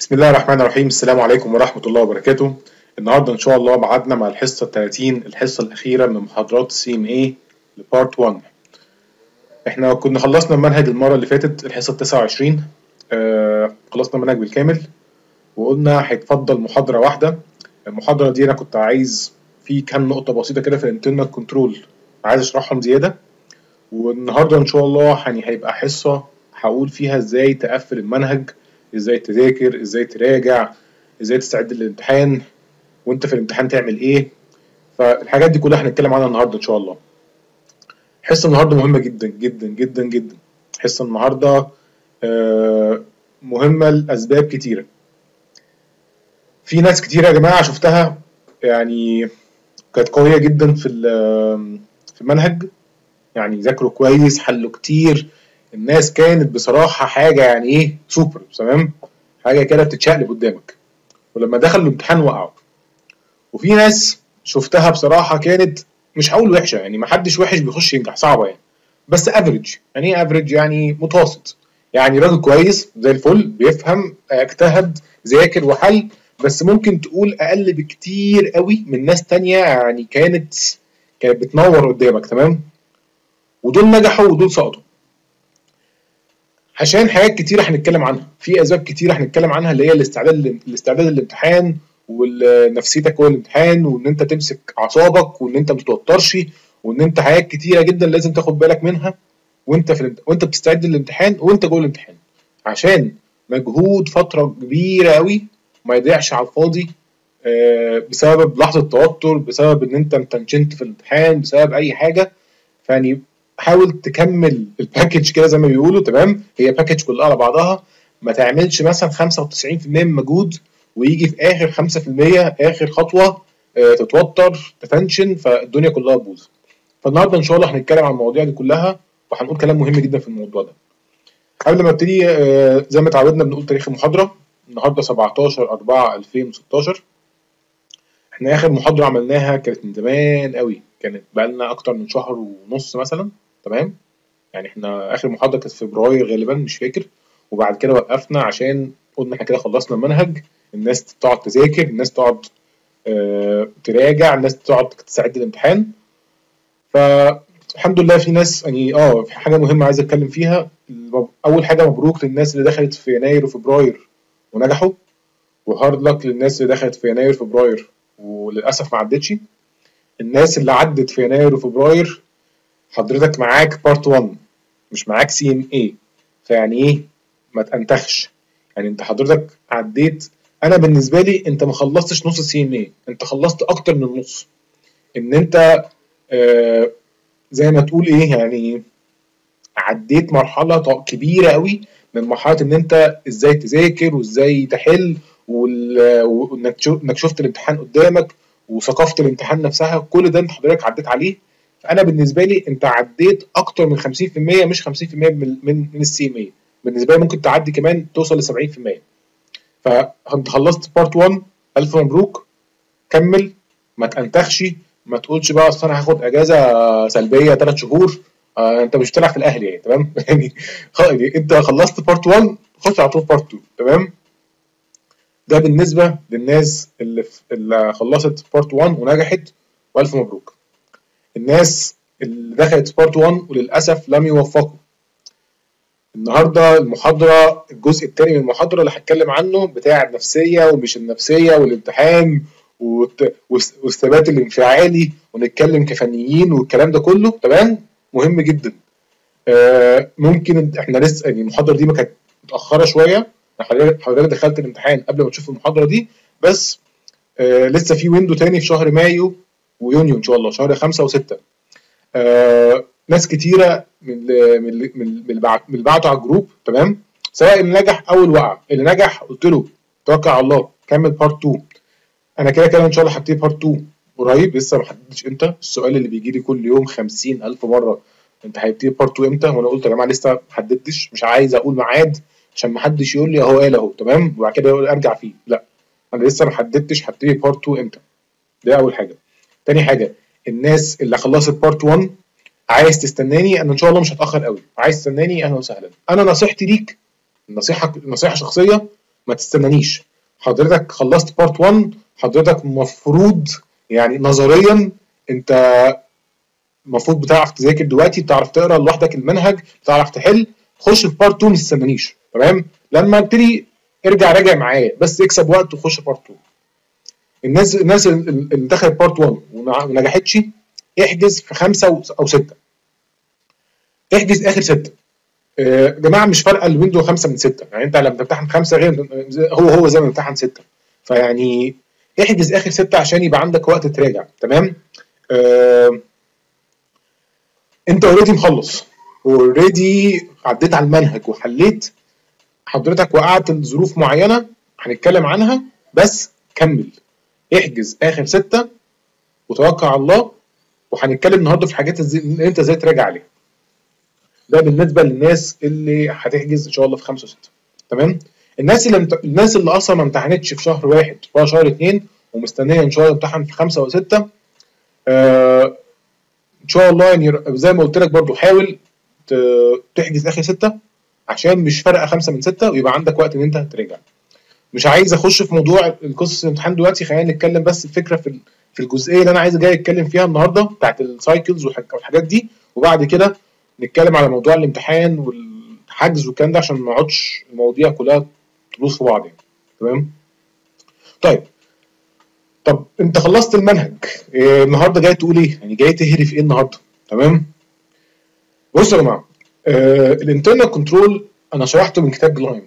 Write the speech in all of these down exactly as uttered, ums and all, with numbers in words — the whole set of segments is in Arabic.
بسم الله الرحمن الرحيم. السلام عليكم ورحمة الله وبركاته. النهاردة إن شاء الله ميعادنا مع الحصة الثلاثين، الحصة الأخيرة من محاضرات سي ام اي لبارت واحد. احنا كنا خلصنا المنهج المرة اللي فاتت الحصة التاسعة والعشرين. آه خلصنا المنهج بالكامل وقلنا هيتفضل محاضرة واحدة. المحاضرة دي أنا كنت عايز في كام نقطة بسيطة كده في الانترنال كنترول عايز أشرحهم زيادة، والنهاردة إن شاء الله يعني هيبقى حصة هقول فيها إزاي تقفل المنهج، ازاي تذاكر، ازاي تراجع، ازاي تستعد للامتحان، وانت في الامتحان تعمل ايه. فالحاجات دي كلها هنتكلم عنها النهارده ان شاء الله. حصه النهارده مهمه جدا جدا جدا جدا. حصه النهارده آه مهمه لاسباب كتيره. في ناس كتيره يا جماعه شفتها يعني كانت قويه جدا في في المنهج، يعني ذاكروا كويس، حلوا كتير. الناس كانت بصراحه حاجه يعني ايه سوبر، تمام، حاجه كده بتتشقلب قدامك، ولما دخلوا الامتحان وقعوا. وفي ناس شفتها بصراحه كانت مش هقول وحشه، يعني ما حدش وحش بيخش ينجح، صعبه يعني، بس افريج. يعني ايه افريج؟ يعني متوسط، يعني راجل كويس زي الفل، بيفهم، اجتهد، ذاكر وحل، بس ممكن تقول اقل بكتير قوي من ناس تانية يعني كانت كانت بتنور قدامك، تمام. ودول نجحوا ودول سقطوا عشان حاجات كتيره هنتكلم عنها، في اسباب كتيره هنتكلم عنها، اللي هي الاستعداد الاستعداد للامتحان، ونفسيتك جوه الامتحان، وان انت تمسك اعصابك، وان انت ما تتوترش، وان انت حاجات كتيره جدا لازم تاخد بالك منها وانت في وانت بتستعد للامتحان وانت جوه الامتحان، عشان مجهود فتره كبيره قوي ما يضيعش على الفاضي بسبب لحظه توتر، بسبب ان انت متنشنت في الامتحان، بسبب اي حاجه. فيعني حاول تكمل الباكج كده زي ما بيقولوا، تمام، هي باكج كلها على بعضها. ما تعملش مثلا خمسة وتسعين في المية من مجهود ويجي في اخر خمسة في المية اخر خطوه اه تتوتر تتنشن فالدنيا كلها تبوظ. فالنهارده ان شاء الله هنتكلم عن المواضيع دي كلها وهنقول كلام مهم جدا في الموضوع ده. قبل ما ابتدي اه زي ما اتعودنا بنقول تاريخ المحاضره. النهارده سبعتاشر أربعة ألفين وستاشر. احنا اخر محاضره عملناها كانت من زمان قوي، كانت بقالنا اكتر من شهر ونص مثلا، تمام. يعني احنا اخر محاضره كانت في فبراير غالبا، مش فاكر، وبعد كده وقفنا عشان قلنا احنا كده خلصنا المنهج. الناس تقعد تذاكر، الناس تقعد اه تراجع، الناس تقعد تستعد للامتحان. فالحمد لله في ناس يعني اه في حاجه مهمه عايز اتكلم فيها. اول حاجه مبروك للناس اللي دخلت في يناير وفبراير ونجحوا، وهارد لك للناس اللي دخلت في يناير وفبراير وللاسف ما عدتش. الناس اللي عدت في يناير وفبراير حضرتك معاك بارت واحد، مش معاك سي ام اي. فيعني ايه؟ ما تنتخش، يعني انت حضرتك عديت. انا بالنسبه لي انت ما خلصتش نص سي ام اي، انت خلصت اكتر من النص. ان انت آه زي ما تقول ايه يعني عديت مرحله كبيره قوي من مرحله ان انت ازاي تذاكر وازاي تحل، وانك انك شفت الامتحان قدامك وثقافه الامتحان نفسها، كل ده انت حضرتك عديت عليه. فانا بالنسبه لي انت عديت اكتر من خمسين في المية، مش خمسين في المية من من, من السي ام اي. بالنسبه لي ممكن تعدي كمان توصل ل سبعين في المية. فانت خلصت بارت واحد، الف مبروك، كمل، ما تنتخش، ما تقولش بقى اصل انا هاخد اجازه سلبيه ثلاث شهور. آه انت مش بتلعب في الاهلي يعني، تمام. يعني انت خلصت بارت واحد، خش على طول بارت اتنين، تمام. ده بالنسبه للناس اللي اللي خلصت بارت واحد ونجحت، والف مبروك. الناس اللي دخلت بارت واحد وللاسف لم يوفقوا، النهارده المحاضره الجزء الثاني من المحاضره اللي هتكلم عنه بتاع النفسيه ومش النفسيه والامتحان والثبات الانفعالي، ونتكلم كفنيين والكلام ده كله، تمام، مهم جدا. آه ممكن احنا لسه يعني المحاضره دي ما كانت متاخره شويه، حضرتك دخلت الامتحان قبل ما تشوف المحاضره دي، بس آه لسه في ويندو تاني في شهر مايو ويونيو ان شاء الله، شهر خمسة وستة. آه ناس كتيره من من من من اللي بعتوا على الجروب، تمام، سواء اللي نجح او اللي وقع. اللي نجح قلت له توكل على الله، كمل بارت اتنين. انا كده كده ان شاء الله هبتدي بارت اتنين قريب، لسه ما حددتش امتى. السؤال اللي بيجي لي كل يوم خمسين ألف مره، انت هتبتدي بارت اتنين امتى؟ وانا قلت يا جماعه لسه ما حددتش، مش عايز اقول ميعاد عشان ما حدش يقول لي اهو قال اهو، تمام، وبعد كده ارجع فيه. لا، انا لسه ما حددتش هبتدي بارت اتنين امتى. ده اول حاجه. تاني حاجه، الناس اللي خلصت بارت واحد عايز تستناني، انا ان شاء الله مش هتاخر قوي، عايز تستناني اهلا وسهلا. انا نصيحتي ليك، نصيحه نصيحه شخصيه، ما تستنانيش. حضرتك خلصت بارت واحد، حضرتك المفروض يعني نظريا انت المفروض بتعرف تذاكر دلوقتي، بتعرف تقرا لوحدك المنهج، بتعرف تحل. خش في بارت اتنين، ما تستنانيش. تمام؟ لما ابتدي ارجع راجع معايا، بس اكسب وقت وخش بارت اتنين. الناس الناس اللي دخلت بارت واحد وما نجحتش، احجز في خمسه او سته. احجز اخر سته. يا جماعه مش فارقه الويندو خمسه من سته، يعني انت لما تمتحن خمسه غير هو هو زي ما تمتحن سته. فيعني احجز اخر سته عشان يبقى عندك وقت تراجع. تمام؟ آه انت اوريدي مخلص، اوريدي عديت على المنهج وحليت. حضرتك وقعت لظروف معينه هنتكلم عنها، بس كمل. احجز اخر سته وتوكل على الله، وهنتكلم النهارده في حاجات اللي انت ازاي تراجع عليها. ده بالنسبه للناس اللي هتحجز ان شاء الله في خمسه وسته. تمام؟ الناس اللي مت... الناس اللي اصلا ما امتحنتش في شهر واحد ولا شهر اتنين ومستنيه ان شاء الله امتحن في خمسه وسته، آه ان شاء الله يعني زي ما قلت لك برضو حاول تحجز اخر سته، عشان مش فارقه خمسه من سته، ويبقى عندك وقت ان انت تراجع. مش عايز اخش في موضوع القصص الامتحان دلوقتي، خلينا نتكلم بس الفكره في في الجزئيه اللي انا عايز جاي اتكلم فيها النهارده بتاعت السايكلز والحاجات دي، وبعد كده نتكلم على موضوع الامتحان والحجز والكلام ده، عشان ما نقعدش المواضيع كلها تبوظ في بعض يعني. تمام؟ طيب طب انت خلصت المنهج، إيه النهارده جاي تقول ايه؟ يعني جاي تهري في ايه النهارده؟ تمام؟ بصوا يا جماعه، آه الانترنال كنترول انا شرحته من كتاب جلايم.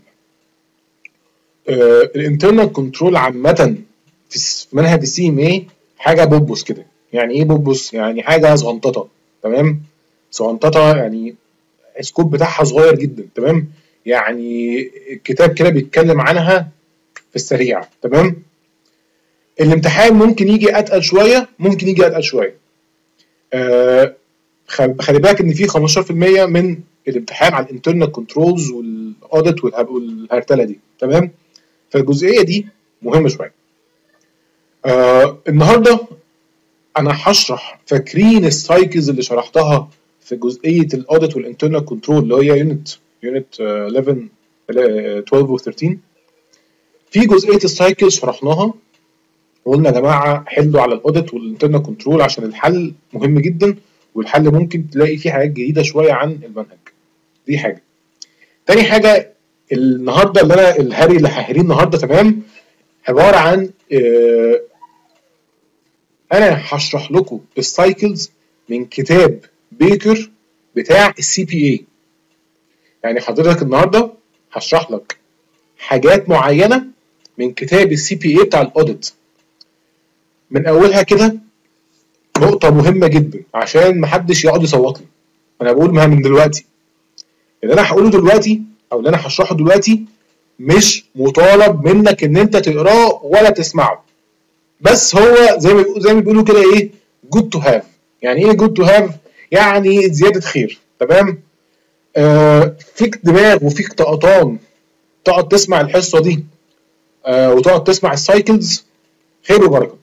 آه الانترنال كنترول عامه في منهج السي ام اي حاجه بوبوس كده. يعني ايه بوبوس؟ يعني حاجه صغنططه. تمام؟ صغنططه يعني السكوب بتاعها صغير جدا. تمام؟ يعني الكتاب كده بيتكلم عنها في السريع. تمام؟ الامتحان ممكن يجي اتقل شويه، ممكن يجي اتقل شويه. آه خلي بالك ان في خمستاشر في المية من الامتحان على الانترنال كنترولز والاوديت والهرتله دي. تمام؟ فالجزئيه دي مهمه شويه. آه النهارده انا هشرح، فاكرين السايكلز اللي شرحتها في جزئيه الاوديت والانترنال كنترول اللي هي يونت يونت احداشر اتناشر و تلتاشر؟ في جزئيه السايكلز شرحناها وقلنا يا جماعه حلوا على الاوديت والانترنال كنترول عشان الحل مهم جدا، والحل ممكن تلاقي فيه حاجات جديده شويه عن المنهج. دي حاجه. تاني حاجه، النهارده اللي انا الهري اللي ههريه النهارده تمام عباره عن اه انا هشرح لكم السايكلز من كتاب بيكر بتاع السي بي اي. يعني حضرتك النهارده هشرح لك حاجات معينه من كتاب السي بي اي بتاع الاوديت. من اولها كده نقطه مهمه جدا عشان محدش يقعد يصوت لي. انا بقول من دلوقتي اللي انا هقوله دلوقتي او اللي انا هشرحه دلوقتي مش مطالب منك ان انت تقراه ولا تسمعه، بس هو زي ما زي ما بيقولوا كده ايه جود تو هاف. يعني ايه جود تو هاف؟ يعني زياده خير. تمام؟ آه فيك دماغ وفيك طقطان تقعد تسمع الحصه دي آه وتقعد تسمع السايكلز، خير وبركه.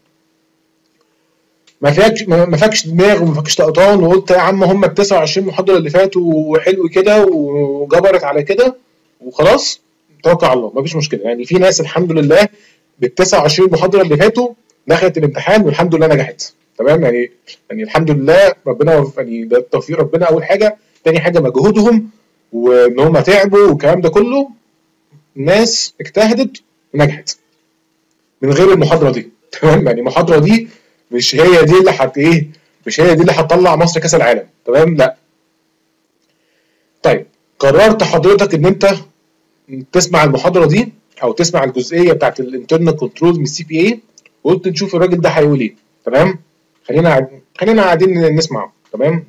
ما فيكش ما فيكش دماغ وما فيكش طقطان وقلت يا عم هم ال تسعه وعشرين محاضره اللي فاتوا وحلو كده وجبرت على كده وخلاص توكل على الله. مفيش مشكله. يعني في ناس الحمد لله بال تسعه وعشرين محاضره اللي فاتوا دخلت الامتحان والحمد لله نجحت. تمام؟ يعني يعني الحمد لله ربنا يعني ده توفيق ربنا اول حاجه. تاني حاجه مجهودهم وان هم تعبوا والكلام ده كله، الناس اجتهدت ونجحت من غير المحاضره دي. تمام؟ يعني المحاضره دي مش هي دي اللي حت ايه مش هي دي اللي هتطلع مصر كاس العالم. تمام؟ لا. طيب قررت حضرتك ان انت تسمع المحاضره دي او تسمع الجزئيه بتاعت الانترنال كنترول من السي بي اي، وقلت نشوف الراجل ده هيقول ايه. تمام؟ خلينا خلينا قاعدين نسمع. تمام؟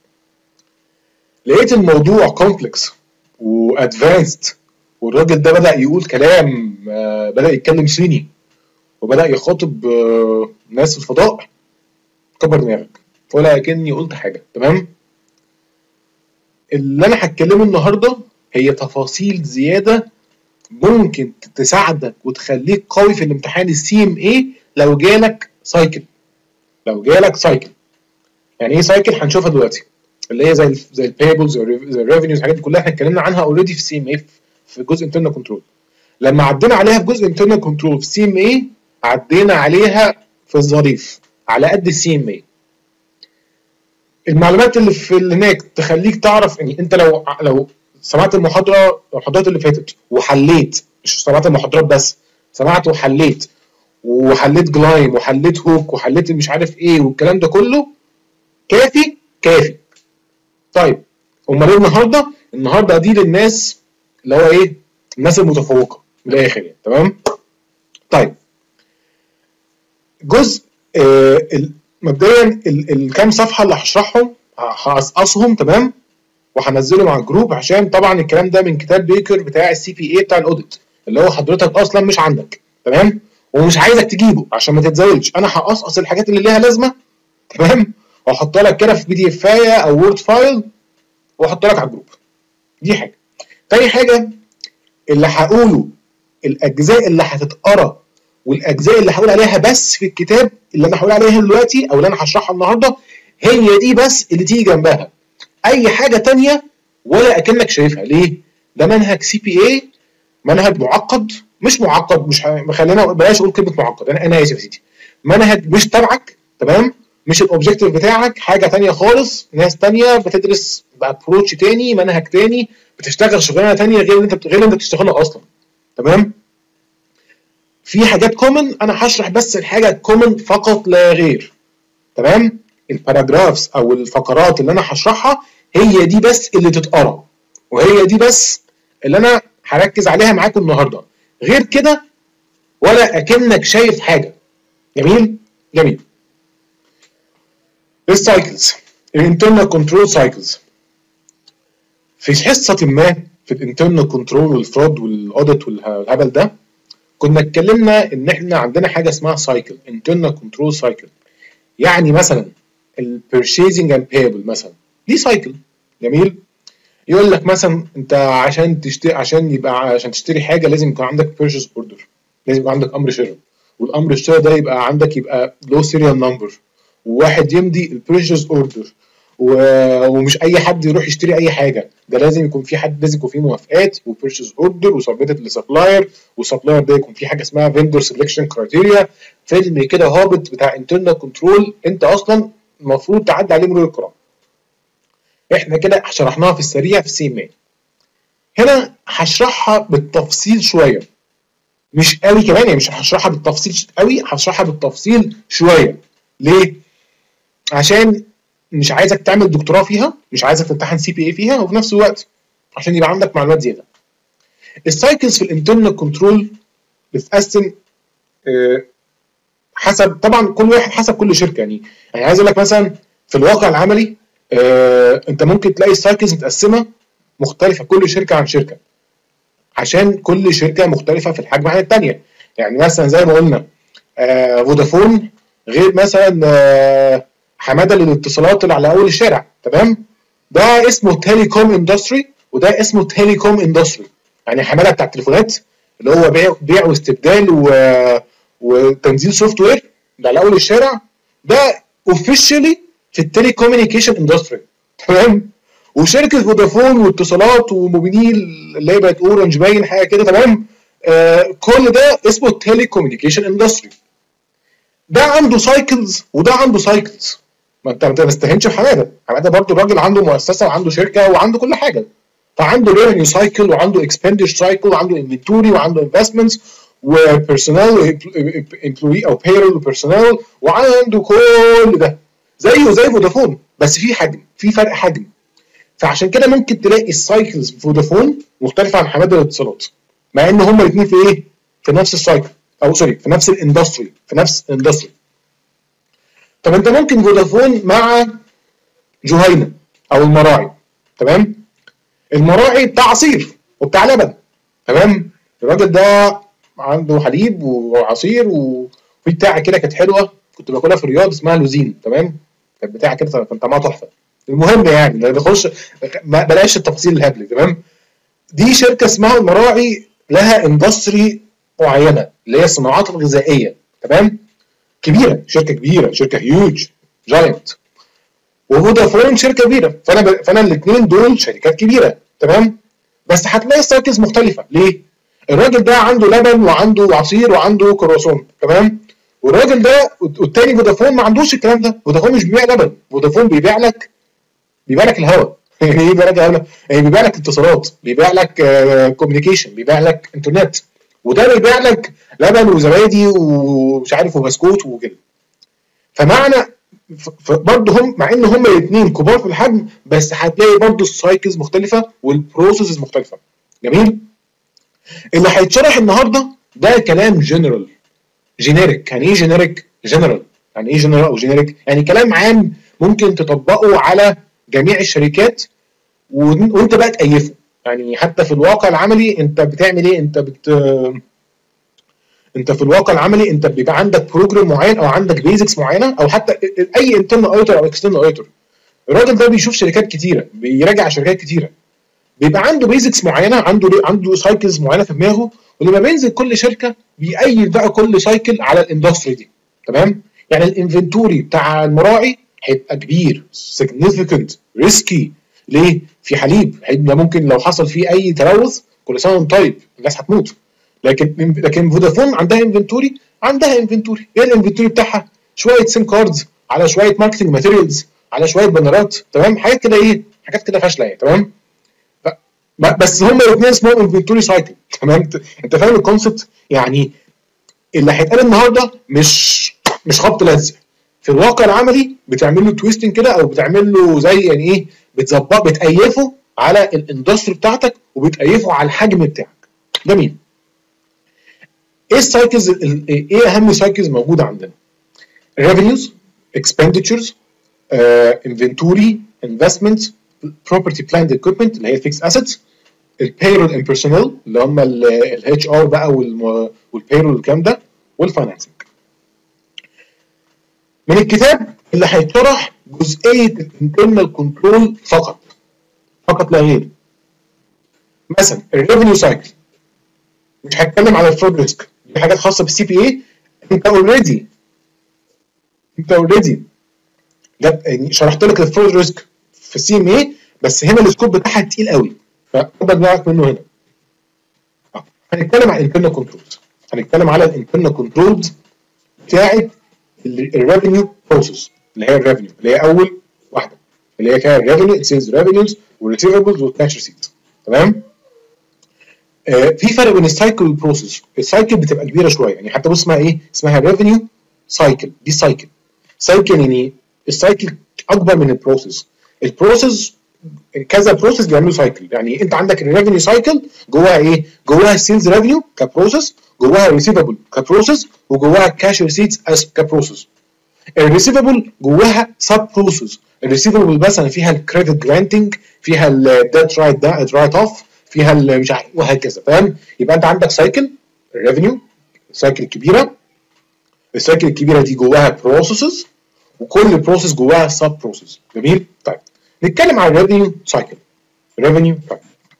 لقيت الموضوع كومبلكس وادفانسد، والراجل ده بدا يقول كلام، بدا يتكلم صيني وبدا يخاطب ناس الفضاء. كبر دماغك ولا كني قلت حاجه. تمام؟ اللي انا هتكلمه النهارده هي تفاصيل زياده ممكن تساعدك وتخليك قوي في الامتحان السي ام اي لو جالك سايكل. لو جالك سايكل يعني ايه سايكل؟ هنشوفها دلوقتي، اللي هي زي ال زي البيبلز زي الريفينيوز، الحاجات دي كلها احنا اتكلمنا عنها اوريدي في السي ام اي في جزء انترنال كنترول. لما عدينا عليها في جزء انترنال كنترول في سي ام اي عدينا عليها في الظريف على قد السي ام اي. المعلومات اللي في اللي هناك تخليك تعرف يعني انت لو لو سمعت المحاضره المحاضرات اللي فاتت وحليت، مش سمعت المحاضرات بس، سمعت وحليت وحليت جلايم وحليت هوك وحليت مش عارف ايه والكلام ده كله، كافي كافي. طيب امال ايه النهارده؟ النهارده دي للناس اللي هو ايه؟ الناس المتفوقه من الاخر يعني. تمام؟ طيب جزء آه مبدئيا الكام صفحه اللي هشرحهم هقصقصهم تمام، وهنزلهم على الجروب، عشان طبعا الكلام ده من كتاب بيكر بتاع السي بي اي بتاع الاوديت اللي هو حضرتك اصلا مش عندك. تمام؟ ومش عايزك تجيبه عشان ما تتزاولش، انا هقصقص الحاجات اللي ليها لازمه تمام، واحطها لك كده في بي دي افايه او وورد فايل واحطها لك على الجروب. دي حاجه. تاني حاجه اللي هقوله الاجزاء اللي هتتقرا والاجزاء اللي هقول عليها بس في الكتاب اللي انا هقول عليها دلوقتي او اللي انا هشرحها النهارده، هي دي بس اللي تيجي جنبها. اي حاجه تانية ولا اكنك شايفها. ليه؟ ده منهج سي بي اي، منهج معقد، مش معقد، مش ه... خلينا بلاش اقول كلمه معقد، انا انا اسف يا سيدي، منهج مش تبعك تمام، مش الاوبجيكتيف بتاعك، حاجه تانية خالص، ناس تانية بتدرس بابروتش تاني، منهج تاني، بتشتغل شغلانه تانية غير اللي انت غير اللي انت بتشتغلها اصلا. تمام؟ في حاجات كومن، انا هشرح بس الحاجه الكومن فقط لا غير. تمام؟ الباراجرافز او الفقرات اللي انا هشرحها هي دي بس اللي تتقرا، وهي دي بس اللي انا هركز عليها معاكم النهارده، غير كده ولا اكنك شايف حاجه. جميل؟ جميل. السايكلز، الانترنال كنترول سايكلز. في حصه ما في الانترنال كنترول والفراد والاوديت والهبل ده كنا اتكلمنا ان احنا عندنا حاجه اسمها سايكل، انترنال كنترول سايكل. يعني مثلا البيرشيزنج اند بيبل مثلا دي سايكل. جميل؟ يقول لك مثلا انت عشان تشتري عشان يبقى عشان تشتري حاجه لازم يكون عندك بيرشيز اوردر، لازم يبقى عندك امر شراء، والامر الشراء ده يبقى عندك يبقى له سيريال نمبر، وواحد يمضي البيرشيز اوردر، ومش اي حد يروح يشتري اي حاجه، ده لازم يكون في حد، لازم يكون في موافقات وبيرشيز اوردر وسبميتد لسبلاير، والسبلاير ده يكون في حاجه اسمها فيندور سelection كرايتيريا. فيلم كده هابط بتاع انترنال كنترول انت اصلا المفروض تعدي عليه مرور الكرام. احنا كده شرحناها في السريع في سي ام اي. هنا هشرحها بالتفصيل شويه، مش قوي كمان، يعني مش هشرحها بالتفصيل قوي، هشرحها بالتفصيل شويه. ليه؟ عشان مش عايزك تعمل دكتوراه فيها، مش عايزك تمتحن سي بي اي فيها، وفي نفس الوقت عشان يبقى عندك معلومات زياده. السايكلز في الانترنال كنترول بتتقسم حسب طبعا كل واحد حسب كل شركه. يعني يعني عايز اقول لك مثلا في الواقع العملي آه انت ممكن تلاقي السايكلز متقسمه مختلفه كل شركه عن شركه، عشان كل شركه مختلفه في الحجم عن الثانيه. يعني مثلا زي ما قلنا آه فودافون غير مثلا آه حماده للاتصالات اللي على اول الشارع. تمام؟ ده اسمه تيليكوم اندستري وده اسمه تيليكوم اندستري. يعني حماده بتاع التليفونات اللي هو بيع بيع واستبدال و... وتنزيل سوفت وير ده على اول الشارع، ده اوفيشالي في التليكوميونيكيشن اندستري. تمام؟ وشركه فودافون واتصالات وموبينيل اللي هي بقت اورنج باين حاجه كده. تمام؟ آه كل ده اسمه التليكوميونيكيشن اندستري. ده عنده سايكلز وده عنده سايكلز. ما انت ما تستهينش بحماده، حماده برضه راجل عنده مؤسسه وعنده شركه وعنده كل حاجه، فعنده ريفينيو سايكل وعنده اكسبندشر سايكل وعنده انفنتوري وعنده انفستمنتس وبيرسونال امبلوي او بيرول وبيرسونال، وعنده كل ده زيه زي فودافون، بس في حجم، في فرق حجم. فعشان كده ممكن تلاقي السايكلز في فودافون مختلفه عن حماده الاتصالات، مع ان هما الاثنين في ايه؟ في نفس السايكل، او سوري في نفس الاندستري، في نفس الاندستري. طب انت ممكن فودافون مع جهينه او المراعي. تمام؟ المراعي بتاع عصير وبتاع لبن. تمام؟ الراجل ده عنده حليب وعصير وفي بتاعه كده كانت حلوه كنت باكلها في الرياض اسمها لوزين. تمام؟ كانت بتاعه كده كان طعمها تحفه. المهم يعني نخش بلاش التفاصيل الهبل. تمام؟ دي شركه اسمها المراعي لها اندستري معينه اللي هي الصناعات الغذائيه. تمام؟ كبيره، شركه كبيره، شركه هيوج جاينت. وفودافون شركه كبيره، فانا ب... فانا الاثنين دول شركات كبيره. تمام؟ بس هتلاقي السايكلز مختلفه. ليه؟ الراجل ده عنده لبن وعنده عصير وعنده كرواسون، تمام؟ والراجل ده والتاني فودافون ما عندوش الكلام ده، فودافون مش بيبيع لبن، فودافون بيبيع لك بيبيع لك الهواء. يعني ايه بيبيع لك الهواء؟ يعني بيبيع لك اتصالات، بيبيع لك كوميونيكيشن، بيبيع لك انترنت، وده بيبيع لك لبن وزبادي ومش عارف وبسكوت وكده. فمعنى برضه هم مع ان هم الاثنين كبار في الحجم، بس هتلاقي برضه السايكلز مختلفه والبروسيسز مختلفه. جميل. اللي هيتشرح النهارده ده كلام جنرال جينيريك. يعني ايه جينيريك؟ جنرال. يعني ايه جنرال او جينيريك؟ يعني كلام عام ممكن تطبقه على جميع الشركات وانت بقى تكيفه. يعني حتى في الواقع العملي انت بتعمل ايه؟ انت بت انت في الواقع العملي انت بيبقى عندك بروجرام معين او عندك بيزكس معينه، او حتى اي انترنال اوديتور او اكسترنال اوديتور. الراجل ده بيشوف شركات كتيره، بيراجع شركات كتيره، بيبقى عنده بيزكس معينه، عنده عنده سايكلز معينه في دماغه، ولما بينزل كل شركه بيقيد بقى كل سايكل على الاندستري دي. تمام؟ يعني الانفنتوري بتاع المراعي هيبقى كبير، سيجنيفيكانت، ريسكي. ليه؟ في حليب ممكن لو حصل فيه اي تلوث كل سنه وانت طيب الناس هتموت. لكن لكن فودافون عندها انفنتوري، عندها انفنتوري، ايه الانفنتوري بتاعها؟ شويه سيم كاردز، على شويه ماركتنج ماتيريالز، على شويه بانرات، تمام؟ حاجات كده ايه؟ حاجات كده فاشله يعني، تمام؟ بس هما الاثنين اسمهم انفنتوري سايكل، تمام؟ انت فاهم الكونسبت؟ يعني اللي هيتقال النهارده مش مش خبط لزق. في الواقع العملي بتعمل له تويستنج كده، او بتعمل له زي يعني ايه؟ بتظبط بتأيفه على الاندستري بتاعتك، وبتأيفه على الحجم بتاعك. جميل. ايه السايكلز؟ ايه اهم سايكلز موجوده عندنا؟ revenues، expenditures، انفنتوري، investment، property plant equipment اللي هي fixed assets، البيرول and personnel اللي هم الاتش ار بقى والبيرول والكلام ده، والفاينانسنج. من الكتاب اللي هيتشرح جزئيه الانترنال كنترول فقط، فقط لا غير. مثلا الريفينيو سايكل مش هتكلم على الفرود ريسك، دي حاجات خاصه بالسي بي اي. انت اوريدي انت اوريدي يعني شرحت لك الفرود ريسك في السي ام اي، بس هنا السكوب بتاعها تقيل قوي، فخد بالك منه هنا. اه هنتكلم عن الانترنال كنترولز، هنتكلم على الانترنال كنترولز بتاعت الريفينيو بروسيس، اللي هي الريفينيو اللي هي اول واحده، اللي هي فيها الريفينيو، السيلز ريفينيوز والريسيفبلز والكاش ريسيت. تمام؟ آه في فرق بين السايكل والبروسيس. السايكل بتبقى كبيره شويه، يعني حتى بص اسمها ايه؟ اسمها ريفينيو سايكل. دي سايكل سايكل يعني السايكل اكبر من البروسيس. البروسيس كذا بروسيس بيعملوا سايكل. يعني انت عندك الريفينيو سايكل جواها ايه؟ جواها السيلز ريفينيو كبروسيس، جواها الريسيفبل كبروسيس، وجواها الكاش ريسيتس از كبروسيس. الريسيفبل جواها سب بروسيس. الريسيفبل مثلا فيها الكريدت جرانتنج، فيها الديت رايت ده رايت اوف، فيها مش عارف وهكذا. فاهم؟ يبقى انت عندك سايكل الريفينيو، السايكل الكبيره. السايكل الكبيره دي جواها بروسيسز، وكل بروسيس جواها سب بروسيس. جميل؟ طيب نتكلم عن الريفينيو سايكل. الريفينيو سايكل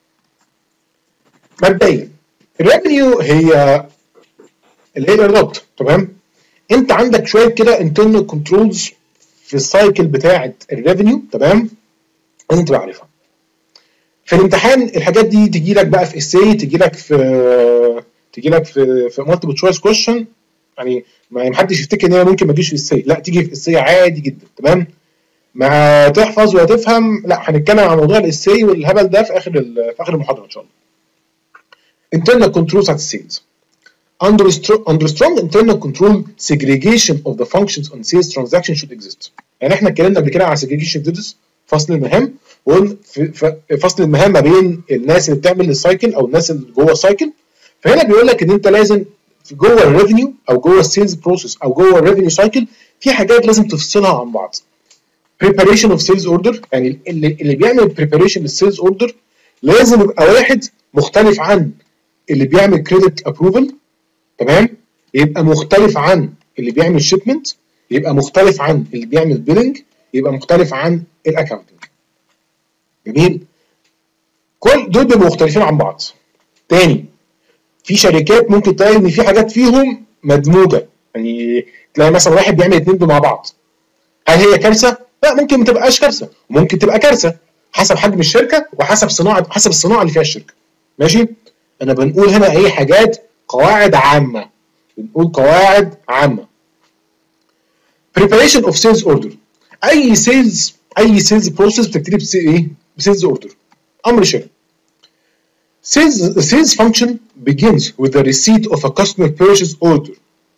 مبدئيا الريفينيو هي اللي هي الايرادات. تمام؟ انت عندك شويه كده انترنال كنترولز في السايكل بتاعه الريفينيو، تمام؟ لازم تبقى عارفها. في الامتحان الحاجات دي تجي لك بقى في اساي، تجي لك في تجي لك في في مالتيبل تشويس كويشن. يعني ما حدش يفتكر ان هي ممكن ما تجيش في اساي، لا تيجي في اساي عادي جدا. تمام؟ ما تحفظ وتفهم، لا هنتكلم عن موضوع الاساي والهبل ده في اخر في اخر المحاضره ان شاء الله. internal controls at sales. Under, under strong internal control, segregation of the functions on sales transaction should exist. يعني احنا اتكلمنا قبل كده على segregation duties، فصل المهام، وقلنا فصل المهام ما بين الناس اللي بتعمل السايكل او الناس اللي جوه السايكل. فهنا بيقول لك ان انت لازم جوه الريفينيو او جوه السيلز بروسيس او جوه الريفينيو سايكل في حاجات لازم تفصلها عن بعض. preparation of sales order، يعني اللي, اللي بيعمل preparation للسيلز اوردر لازم يبقى واحد مختلف عن اللي بيعمل credit approval. تمام؟ يبقى مختلف عن اللي بيعمل شيبمنت، يبقى مختلف عن اللي بيعمل بيلنج، يبقى مختلف عن الاكاونتنج. جميل؟ كل دول بيبقوا مختلفين عن بعض. تاني، في شركات ممكن تلاقي ان في حاجات فيهم مدموجه، يعني تلاقي مثلا واحد بيعمل اتنين مع بعض. هل هي كارثه؟ لا، ممكن ما تبقاش كارثه، وممكن تبقى كارثه حسب حجم الشركه وحسب صناعه حسب الصناعه اللي فيها الشركه. ماشي؟ انا بنقول هنا ايه حاجات قواعد عامه، بنقول قواعد عامه. preparation of sales order، اي سيلز اي سيلز بروسيس بتبتدي بس ايه؟ بسيلز اوردر، امر شراء. sales sales function begins with the receipt of a customer purchase order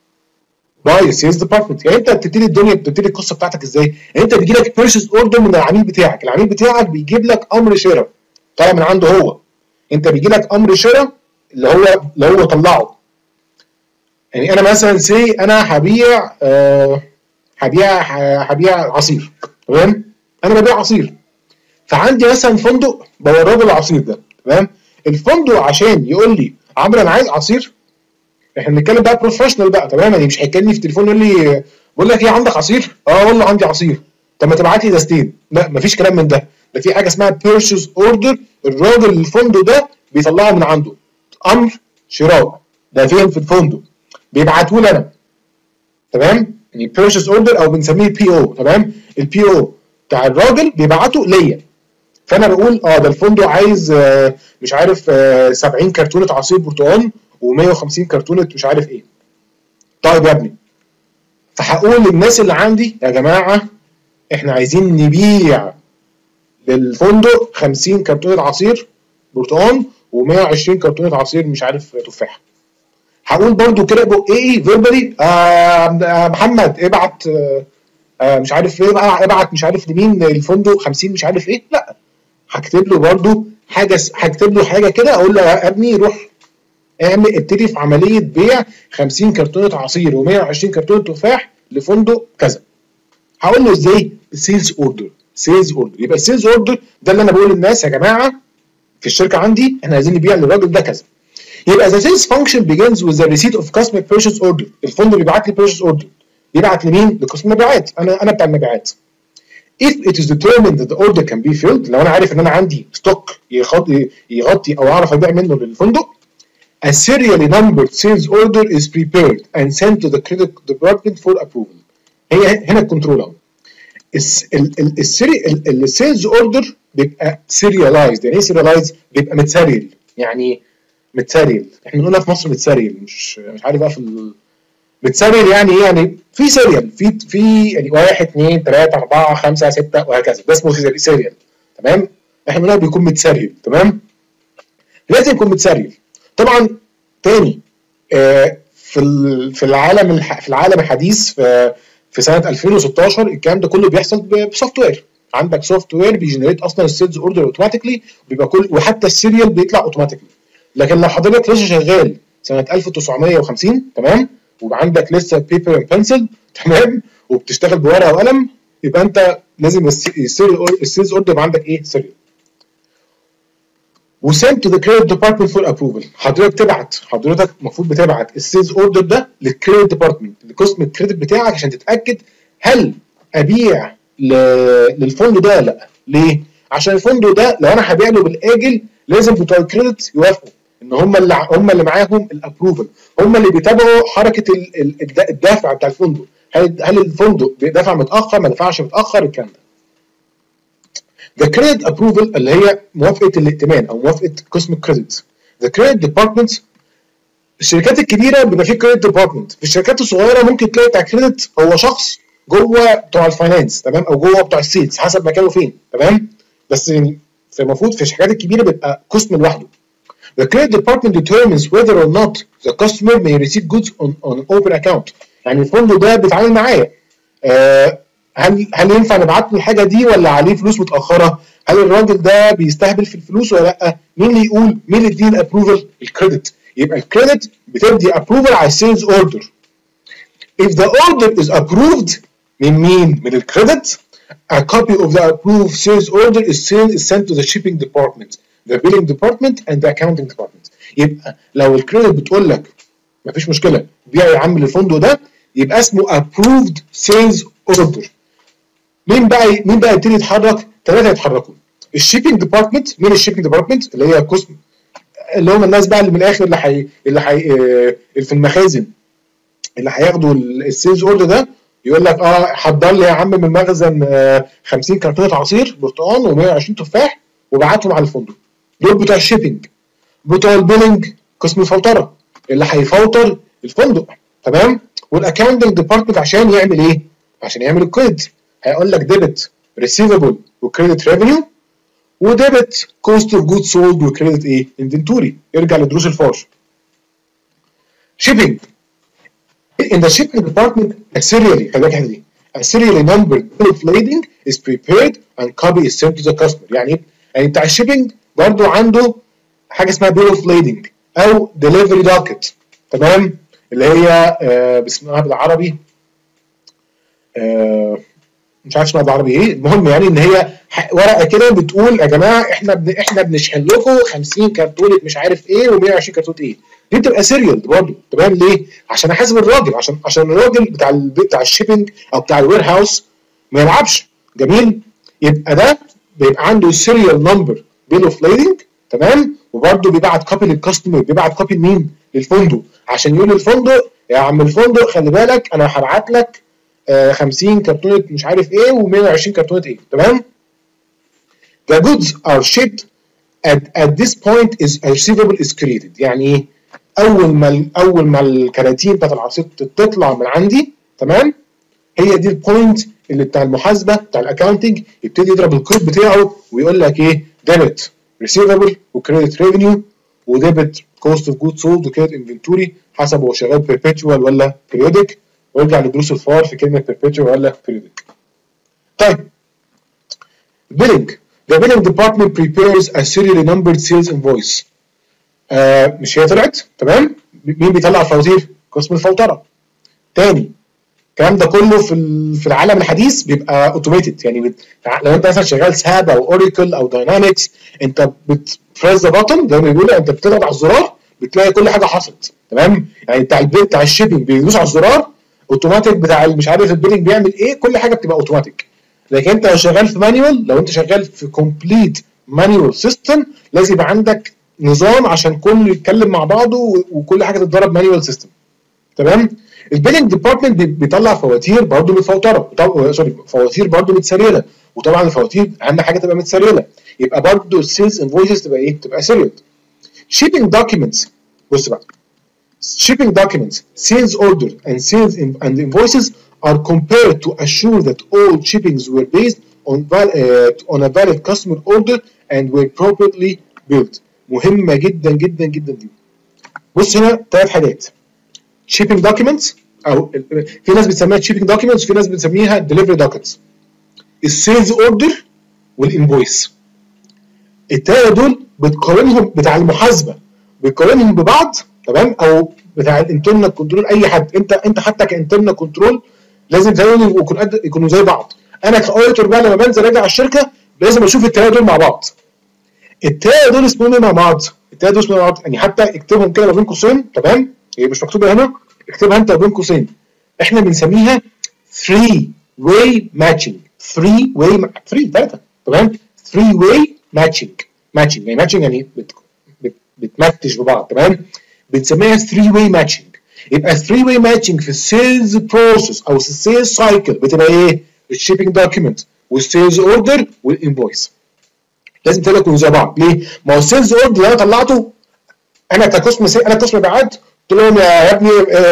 by the sales department. يعني انت بتبتدي الدنيا بتبتدي القصه بتاعتك ازاي؟ يعني انت بيجي لك purchase order من العميل بتاعك، العميل بتاعك بيجيب لك امر شراء طالع من عنده هو، انت بيجي لك امر شراء اللي هو اللي هو طلعه. يعني انا مثلا سي انا هبيع أه هبيع هبيع عصير، تمام؟ انا ببيع عصير، فعندي مثلا فندق بورد العصير ده، تمام؟ الفندق عشان يقول لي عمرو انا عايز عصير، احنا بنتكلم بقى بروفيشنال بقى، تمام؟ يعني مش هيكلمني في التليفون يقول لي بقول لك ايه عندك عصير؟ اه اقول له عندي عصير، طب ما تبعت لي ازازتين. لا مفيش كلام من ده، ده في حاجه اسمها بيرشيز اوردر، الراجل الفندق ده بيطلعه من عنده، امر شراء ده فين؟ في الفندق، بيبعتوا لي انا، تمام؟ يعني بيرشيز اوردر او بنسميه بي او، تمام؟ البي او بتاع الراجل بيبعته ليا، فانا بقول اه ده الفندق عايز آه مش عارف آه سبعين كرتونه عصير برتقال ومية وخمسين كرتونه مش عارف ايه. طيب يا ابني، فهقول للناس اللي عندي يا جماعه احنا عايزين نبيع للفندق خمسين كرتونه عصير برتقال ومية وعشرين كرتونه عصير مش عارف تفاح. هقول برضو كده بقى ايه فيربالي آه محمد ابعت آه آه مش عارف ايه بقى، ابعت مش عارف لمين الفندق خمسين مش عارف ايه، لا هكتب له برضو حاجه، هكتب له حاجه كده اقول له يا ابني روح اعمل ابتدي في عمليه بيع خمسين كرتونه عصير ومية وعشرين كرتونه تفاح لفندق كذا. هقول له ازاي؟ سيلز اوردر، سيلز اوردر. يبقى السيلز اوردر ده اللي انا بقول للناس يا جماعه في الشركه عندي احنا عايزين نبيع للراجل ده كذا. يبقى the sales function begins with the receipt of customer purchase order. الفندق بيبعت لي purchase order، بيبعت لمين؟ لقسم المبيعات، انا انا بتاع المبيعات. If it is determined that the order can be filled، لو انا عارف ان انا عندي ستوك يغطي يغطي او اعرف ابيع منه للفندق، a serially numbered sales order is prepared and sent to the credit department for approval. هي هنا الكنترول اهو. السيلز اوردر بيبقى سيريالايزد. يعني ايه سيريالايزد؟ بيبقى متسريل، يعني متسريل، احنا بنقولها في مصر متسريل، مش مش عارف بقى في ال... متسريل يعني ايه؟ يعني في سيريال، في في يعني واحد اثنين ثلاثة أربعة خمسة ستة وهكذا، ده اسمه سيريال، تمام؟ احنا بنقولها بيكون متسريل، تمام؟ لازم يكون متسريل. طبعا تاني آه في في العالم الح... في العالم الحديث في في سنه ألفين وستاشر الكلام ده كله بيحصل بسوفت وير. عندك سوفت وير بيجنريت اصلا السيلز اوردر اوتوماتيكلي، بيبقى كل وحتى السيريال بيطلع اوتوماتيكلي. لكن لو حضرتك لسه شغال سنه ألف وتسعمية وخمسين، تمام، وعندك لسه بيبر اند بنسل، تمام، وبتشتغل بورقه وقلم، يبقى انت لازم السيلز اوردر يبقى عندك ايه؟ سيريال. وسنت تو ذا كريدت ديبارتمنت فور ابروفل. حضرتك تبعت حضرتك المفروض بتبعت السيلز اوردر ده للكريدت ديبارتمنت، لقسم الكريدت بتاعك، عشان تتاكد هل ابيع للفندق ده ولا لا. ليه؟ عشان الفندق ده لو انا هبيع له بالاجل لازم بتوع الكريدت يوافقوا ان هم اللي هم اللي معاهم الابروفل، هم اللي بيتابعوا حركه الدفع بتاع الفندق، هل هل الفندق بيدفع متاخر ما دفعش متاخر، الكلام ده. The credit approval اللي هي موافقه الائتمان او موافقه قسم الكريدت. The credit department، الشركات الكبيره بيبقى فيه كريدت ديبارتمنت، في الشركات الصغيره ممكن تلاقي بتاع الكريدت هو شخص جوه بتوع الفاينانس، تمام، او جوه بتوع السيلز حسب مكانه فين، تمام. بس يعني المفروض في الشركات الكبيره بيبقى قسم لوحده. The credit department determines whether or not the customer may receive goods on on open account. يعني الفندق ده بيتعامل معايا، آه هل هل ينفع نبعت له الحاجه دي ولا عليه فلوس متاخره؟ هل الراجل ده بيستهبل في الفلوس ولا لا؟ مين اللي يقول؟ مين اللي يديني الابروفل؟ الكريدت. يبقى الكريدت بتدي ابروفل على السيلز اوردر. If the order is approved من مين؟ من الكريدت. A copy of the approved sales order is sent to the shipping department, the billing department and the accounting department. يبقى لو الكريدت بتقول لك مفيش مشكله بيع يا عم للفندق ده، يبقى اسمه approved sales order. مين بقى مين بقى يبتدي يتحرك؟ ثلاثه يتحركوا. الشيبنج ديبارتمنت. مين الشيبنج ديبارتمنت؟ اللي هي قسم اللي هم الناس بقى اللي من الاخر اللي حي... اللي حي... اللي في المخازن اللي هياخدوا السيلز اوردر ده، يقول لك اه حضر لي يا عم من المخزن خمسين كرتونه عصير برتقال ومية وعشرين تفاح وبعتهم على الفندق. دول بتوع الشيبنج. بتوع البيلنج قسم الفوتره اللي هيفوتر الفندق، تمام. والاكاونتنج ديبارتمنت عشان يعمل ايه؟ عشان يعمل الكريدت، هيقول لك ديبت ريسيفبل وكريدت ريفينيو، وديبت كوست اوف جود سولد وكريدت ايه؟ انفنتوري. ارجع لدروس الفار. شيبنج in the shipping department a serially خلي بالك الحته دي a serially numbered bill of lading is prepared and copy is sent to the customer. يعني يعني بتاع الشيبنج برضو عنده حاجه اسمها bill of lading او delivery docket، تمام، اللي هي آه بسم الله بالعربي آه مش عارف اسمها بالعربي ايه، المهم يعني ان هي ورقه كده بتقول يا جماعه احنا بن احنا بنشحن لكم خمسين كرتونه مش عارف ايه ومية وعشرين كرتونه ايه. دي بتبقى سيريال برضه، تمام. ليه؟ عشان احاسب الراجل، عشان عشان الراجل بتاع ال بتاع الشيبنج او بتاع الوير هاوس ما يلعبش. جميل؟ يبقى ده بيبقى عنده سيريال نمبر بيل اوف ليدنج، تمام، وبرضه بيبعت كوبي للكاستمر، بيبعت كوبي لمين؟ للفندق، عشان يقول للفندق يا عم الفندق خلي بالك انا هبعت لك آه خمسين كرتونه مش عارف ايه ومية وعشرين كرتونه ايه، تمام. The goods are shipped at at this point is a receivable is created. يعني ايه؟ اول ما اول ما الكراتين بتاعت العصير تطلع من عندي، تمام، هي دي البوينت اللي بتاع المحاسبه بتاع الاكاونتنج يبتدي يضرب الكود بتاعه ويقول لك ايه؟ ديبت ريسيفبل وكريدت ريفينيو وديبت كوست اوف جود سولد وكريدت انفنتوري حسب هو شغال بيربيتشوال ولا بيريودك. وارجع لدروس الفار في كلمه بيربيتشوال ولا بيريودك. طيب billing. The billing department prepares a serially numbered sales invoice. آه مش هي طلعت، تمام؟ مين بيطلع الفواتير؟ قسم الفوتره. تاني الكلام ده كله في في العالم الحديث بيبقى اوتوميتد، يعني بت... لو انت مثلا شغال ساب او اوراكل او داينامكس انت بتفرز ذا باتن زي ما بيقولوا، انت بتضغط على الزرار بتلاقي كل حاجه حصلت، تمام؟ يعني بتاع البيت بتاع الشيبنج بيدوس على الزرار اوتوماتيك، بتاع مش عارف البيلنج بيعمل ايه، كل حاجه بتبقى اوتوماتيك. لكن انت لو شغال في مانيوال، لو انت شغال في كومبليت مانيوال سيستم لازم يبقى عندك نظام عشان كله يتكلم مع بعضه وكل حاجه تتدرب مانيوال سيستم، تمام. البيلنج ديبارتمنت بيطلع فواتير برضه متفوتره، سوري فواتير برضه متسريله، وطبعا الفواتير اهم حاجه تبقى متسريله، يبقى برضه السيلز انفويسز تبقى ايه؟ تبقى سيريال. شيبنج دوكيومنتس، بص بقى، shipping documents, sales order and sales in, and invoices are compared to assure that all shippings were based on, val, uh, on a valid customer order and were properly billed. مهمة جدا جدا جدا دي. بص هنا ثلاث حاجات. shipping documents أو في ناس بتسميها shipping documents وفي ناس بتسميها delivery dockets. السيلز اوردر والانفويس. الثلاثة دول بتقارنهم بتاع المحاسبة بتقارنهم ببعض، تمام، او بتاع الانترنال كنترول. اي حد انت انت حتى كانترنال كنترول لازم زيهم يكونوا قد يكونوا زي بعض. انا كاوديتور بقى لما بنزل راجع على الشركه لازم اشوف الثلاثه دول مع بعض. الثلاثه دول اسمهم ايه مع بعض؟ الثلاثه دول اسمهم مع بعض، يعني حتى اكتبهم كده ما بين قوسين، تمام، هي مش مكتوبه هنا، اكتبها انت ما بين قوسين. احنا بنسميها ثري واي ماتشنج. ثري واي ثري ثلاثه، تمام، ثري واي ماتشنج. ماتشنج يعني ماتشنج يعني بت... بت... بتماتش ببعض، تمام. بنسميها ثري واي ماتشنج. يبقى ثري واي ماتشنج في السيلز بروسيس او السيلز سايكل بتبقى ايه؟ الشيبنج دوكيمنت والسيلز اوردر والانفويس. لازم تلاقوا يكونوا زي بعض. ليه؟ ما هو السيلز اوردر اللي انا طلعته انا كقسم انا قسم مبيعات قلت لهم يا ابني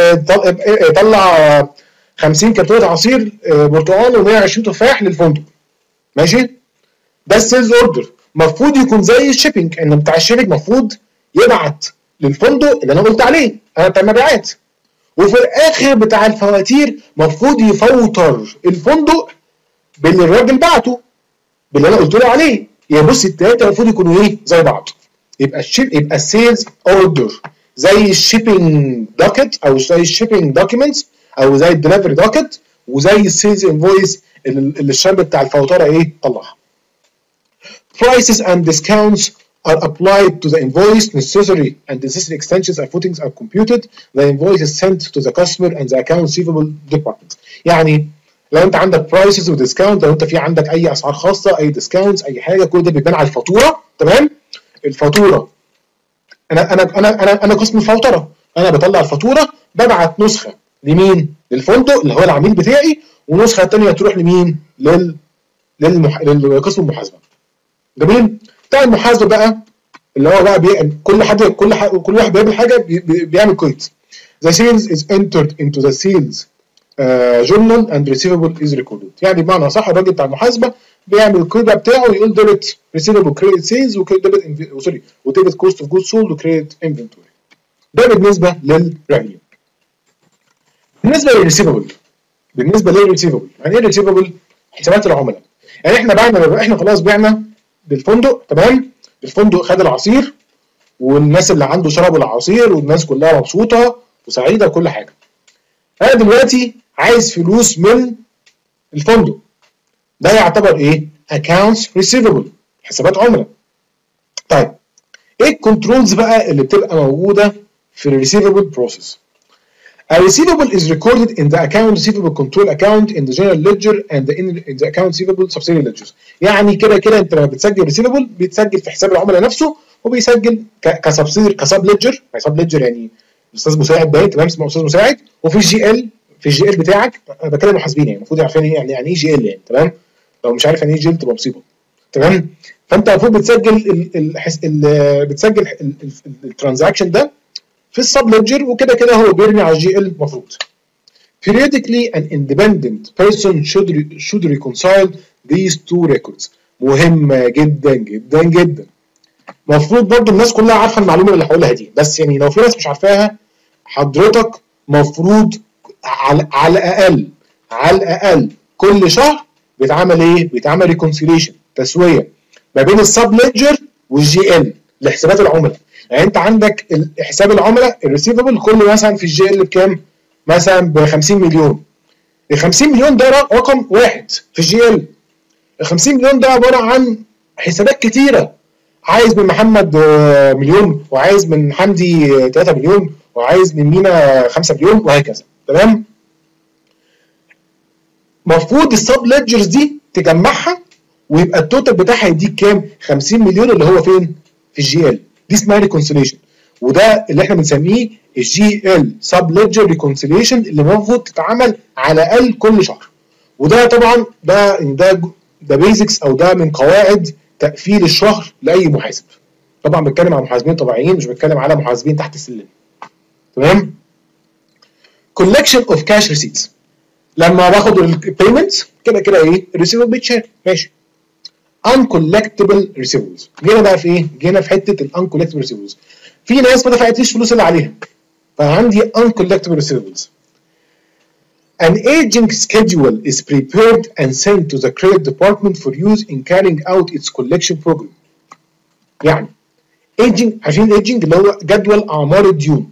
طلع خمسين كرتونه عصير برتقال ومية وعشرين تفاح للفندق. ماشي؟ ده السيلز اوردر. المفروض يكون زي الشيبنج، ان بتاع الشيبنج المفروض يبعت للفندق اللي انا قلت عليه، انا بتاع المبيعات. وفي الاخر بتاع الفواتير المفروض يفوتر الفندق باللي الراجل بعته باللي انا قلت له عليه. يعني بص الثلاثه المفروض يكونوا ايه؟ زي بعض. يبقى الشيب يبقى السيلز اوردر زي الشيبنج دوكت او زي الشيبنج دوكيومنتس او زي الدليفري دوكت وزي السيلز انفويس اللي الشاب بتاع الفواتير ايه؟ طلعها. Prices and discounts are applied to the invoice. Necessary and necessary extensions and footings are computed. The invoice is sent to the customer and the account receivable department. يعني لو انت عندك برايسز وديسكاونت، لو انت في عندك اي اسعار خاصه، اي ديسكاونتس، اي حاجه، كل ده بيبان على الفاتوره، تمام؟ الفاتوره انا انا انا انا انا قسم الفوتره، انا بطلع الفاتوره ببعت نسخه لمين؟ للفندق اللي هو العميل بتاعي، ونسخه ثانيه تروح لمين؟ لل للمح... للقسم المحاسبه. جميل؟ بتاع المحاسبه بقى اللي هو بقى بي... كل حد كل ح... كل واحد بيعمل حاجه بي... بيعمل كويت. The sales is entered into the sales uh, journal and receivable is recorded. يعني بمعنى صح الراجل بتاع المحاسبه بيعمل الكود بتاعه ويقول ديبت ريسيفبل كريدت سيلز وديبت سوري وديبت كوست اوف جود سولد وكريدت انفنتوري. ده بالنسبه للريفينيو. بالنسبه للريسيفبل بالنسبه للريسيفبل يعني ايه الريسيفبل؟ حسابات العملاء. يعني احنا بعنا احنا خلاص بعنا للفندق، تمام؟ الفندق خد العصير والناس اللي عنده شربوا العصير والناس كلها مبسوطه وسعيده وكل حاجه. انا دلوقتي عايز فلوس من الفندق، ده يعتبر ايه؟ accounts receivable، حسابات عملاء. طيب ايه الكنترولز بقى اللي بتبقى موجوده في الريسيفبل بروسيس؟ A receivable is recorded in the account receivable control account in the general ledger and the in, in the account receivable subsidiary ledgers. يعني كده كده انت لما بتسجل ريسيفبل بيتسجل في حساب العملاء نفسه وبيسجل كسبسيدري كسب ليدجر، سب ليدجر يعني استاذ مساعد باين، تمام؟ اسمه استاذ مساعد. وفي الجي ال في الجي ال بتاعك، انا بتكلم محاسبين يعني المفروض عارفين يعني يعني ايه جي ال يعني، تمام؟ لو مش عارف يعني ايه جي ال تبقى مصيبه، تمام؟ فانت المفروض بتسجل ال ال ال بتسجل الترانزاكشن ده في السب ليدجر، وكده كده هو بيرمي على الجي ال المفروض. Periodically an independent person should should reconcile these two records. مهمه جدا جدا جدا. المفروض برضو الناس كلها عارفه المعلومه اللي هقولها دي، بس يعني لو في ناس مش عارفاها، حضرتك مفروض على على الاقل على الاقل كل شهر بيتعمل ايه؟ بيتعمل ريكونسيليشن، تسويه ما بين السب ليدجر والجي ال لحسابات العملاء. يعني انت عندك حساب العملاء الريسيفبل كله مثلا في الجي ال بكام؟ مثلا ب خمسين مليون. ال خمسين مليون ده رقم واحد في الجي ال. ال خمسين مليون ده عباره عن حسابات كتيره، عايز من محمد مليون، وعايز من حمدي ثلاثة مليون، وعايز من مينا خمسة مليون، وهكذا، تمام؟ المفروض السب ليدجرز دي تجمعها ويبقى التوتال بتاعها يديك كام؟ خمسين مليون اللي هو فين؟ في الجي ال. دي اسمها ريكونسيليشن، وده اللي احنا بنسميه الجي ال سب ليدجر ريكونسيليشن، اللي المفروض تتعمل على الاقل كل شهر. وده طبعا ده ده ده بيزكس او ده من قواعد تقفيل الشهر لاي محاسب. طبعا بتكلم عن محاسبين طبيعيين، مش بتكلم على محاسبين تحت السلم، تمام؟ collection of cash receipts. لما باخد البيمنت كده كده ايه؟ الريسيفبل بيتشال، ماشي. uncollectible receivables. جينا بقى في ايه؟ جينا في حته الانكولكتبل ريسيفبلز. في ناس ما دفعتليش فلوس اللي عليها، فعندي uncollectible receivables. An aging schedule is prepared and sent to the credit department for use in carrying out its collection program. يعني aging، عارفين الايجنج اللي هو جدول اعمار الديون.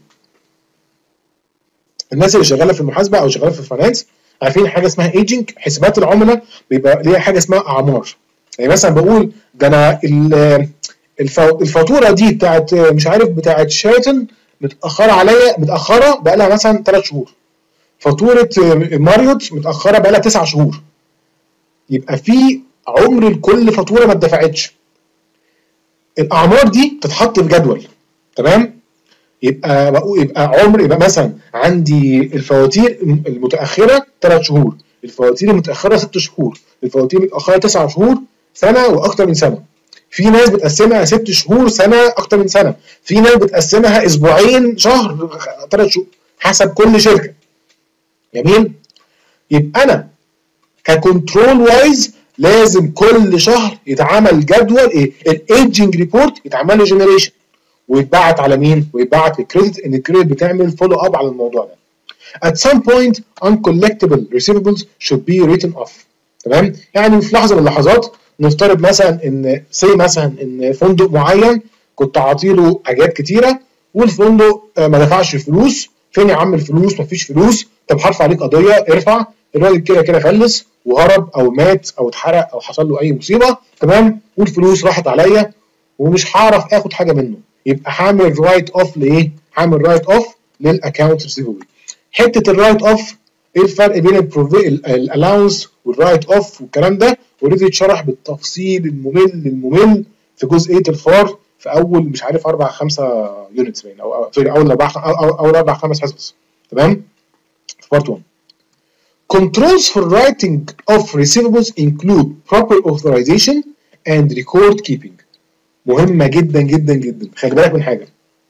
الناس اللي شغاله في المحاسبه او شغاله في الفاينانس عارفين حاجه اسمها ايجنج. حسابات العملاء بيبقى ليها حاجه اسمها اعمار. يعني مثلا بقول ده انا الفاتوره دي بتاعت مش عارف بتاعت شيراتون متاخره عليا، متاخره بقى لها مثلا ثلاث شهور. فاتوره ماريوت متاخره بقى لها تسع شهور. يبقى في عمر لكل فاتوره ما اتدفعتش. الاعمار دي تتحط في جدول، تمام؟ يبقى بقول يبقى عمر، يبقى مثلا عندي الفواتير المتاخره ثلاث شهور، الفواتير المتاخره ست شهور، الفواتير المتاخره تسع شهور، سنه واكثر من سنه. في ناس بتقسمها ست شهور، سنه، اكثر من سنه. في ناس بتقسمها اسبوعين، شهر، ثلاث شهور، حسب كل شركه. جميل؟ يبقى انا ككنترول وايز لازم كل شهر يتعمل جدول ايه؟ الايجنج ريبورت يتعمل له جنريشن ويتبعت على مين؟ ويتبعت للكريدت، ان الكريدت بتعمل فولو اب على الموضوع ده. At some point uncollectible receivables should be written off. تمام؟ يعني في لحظه من اللحظات نفترض مثلا ان سي مثلا ان فندق معين كنت عاطيله حاجات كتيره والفندق ما دفعش فلوس. فين يا عم الفلوس؟ مفيش فلوس. طب هرفع عليك قضيه، ارفع. الراجل كده كده فلس وهرب او مات او اتحرق او حصل له اي مصيبه، تمام؟ والفلوس راحت عليا ومش هعرف اخد حاجه منه. يبقى هعمل رايت اوف لايه؟ هعمل رايت اوف للاكونت ريسيفبل. حته الرايت اوف ايه الفرق بين الالاونس والرايت اوف والكلام ده؟ اوريدي اتشرح بالتفصيل الممل الممل في جزئيه الفار في اول مش عارف اربع خمسه يونتس باين او سوري اول اربع اول اربع خمس حصص، تمام؟ في بارت واحد. Controls for writing of receivables include proper authorization and record keeping. مهمه جدا جدا جدا. خلي بالك من حاجه،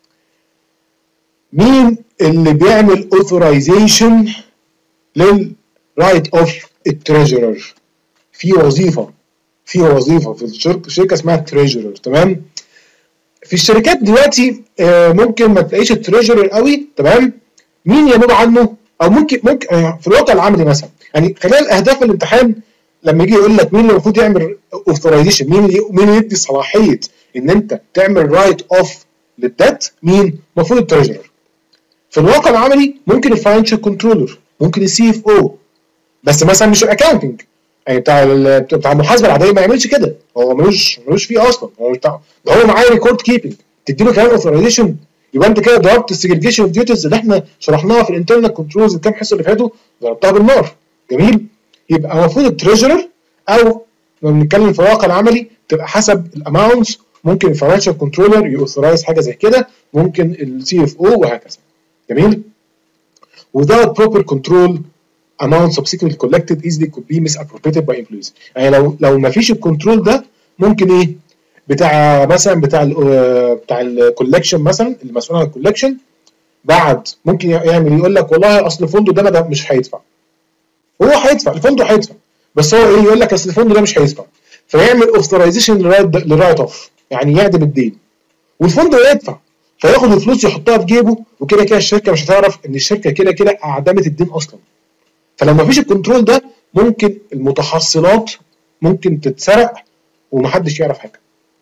مين اللي بيعمل authorization للرايت اوف التريجرر؟ في وظيفه في وظيفه في الشركه شركه اسمها تريجرر. تمام؟ في الشركات دلوقتي ممكن ما تلاقيش التريجرر قوي. تمام؟ مين ينوب عنه؟ او ممكن ممكن في الواقع العملي مثلا، يعني خلال اهداف الامتحان لما يجي يقول لك مين اللي المفروض يعمل اوثرايزيشن، مين اللي مين اللي يدي صلاحيه ان انت تعمل رايت اوف للدات، مين؟ المفروض التريجرر. في الواقع العملي ممكن الفاينانشال كنترولر، ممكن السي اف او، بس مثلا مش الاكونتنج، يعني بتاع بتاع المحاسبه العاديه ما يعملش كده، هو ملوش ملوش فيه اصلا، هو مش بتاع ده، هو معاه ريكورد كيبنج، تديله كمان اوثرايزيشن، يبقى انت كده ضربت السجريجيشن اوف ديوتيز اللي احنا شرحناها في الانترنال كنترولز الكام حصه اللي فاتوا، ضربتها بالنار. جميل؟ يبقى المفروض التريجرر، او لو بنتكلم في الواقع العملي تبقى حسب الاماونتس، ممكن الفاينانشال كنترولر يوثرايز حاجه زي كده، ممكن السي اف او، وهكذا. جميل؟ without proper control amount subsequently collected easily could be misappropriated by employees. يعني لو لو ما فيش الكنترول ده، ممكن ايه؟ بتاع مثلا بتاع ال بتاع الكولكشن مثلا، المسؤول عن الكولكشن، بعد ممكن يعمل يقول لك والله اصل الفندق ده ده مش هيدفع. هو هيدفع، الفندق هيدفع، بس هو ايه؟ يقول لك اصل الفندق ده مش هيدفع، فيعمل اوثرايزيشن للرايت اوف، يعني يعدم الدين، والفندق يدفع، فياخد الفلوس يحطها في جيبه، وكده كده الشركه مش هتعرف ان الشركه كده كده اعدمت الدين اصلا. فلو ما فيش الكنترول ده، ممكن المتحصلات ممكن تتسرق ومحدش يعرف حاجه.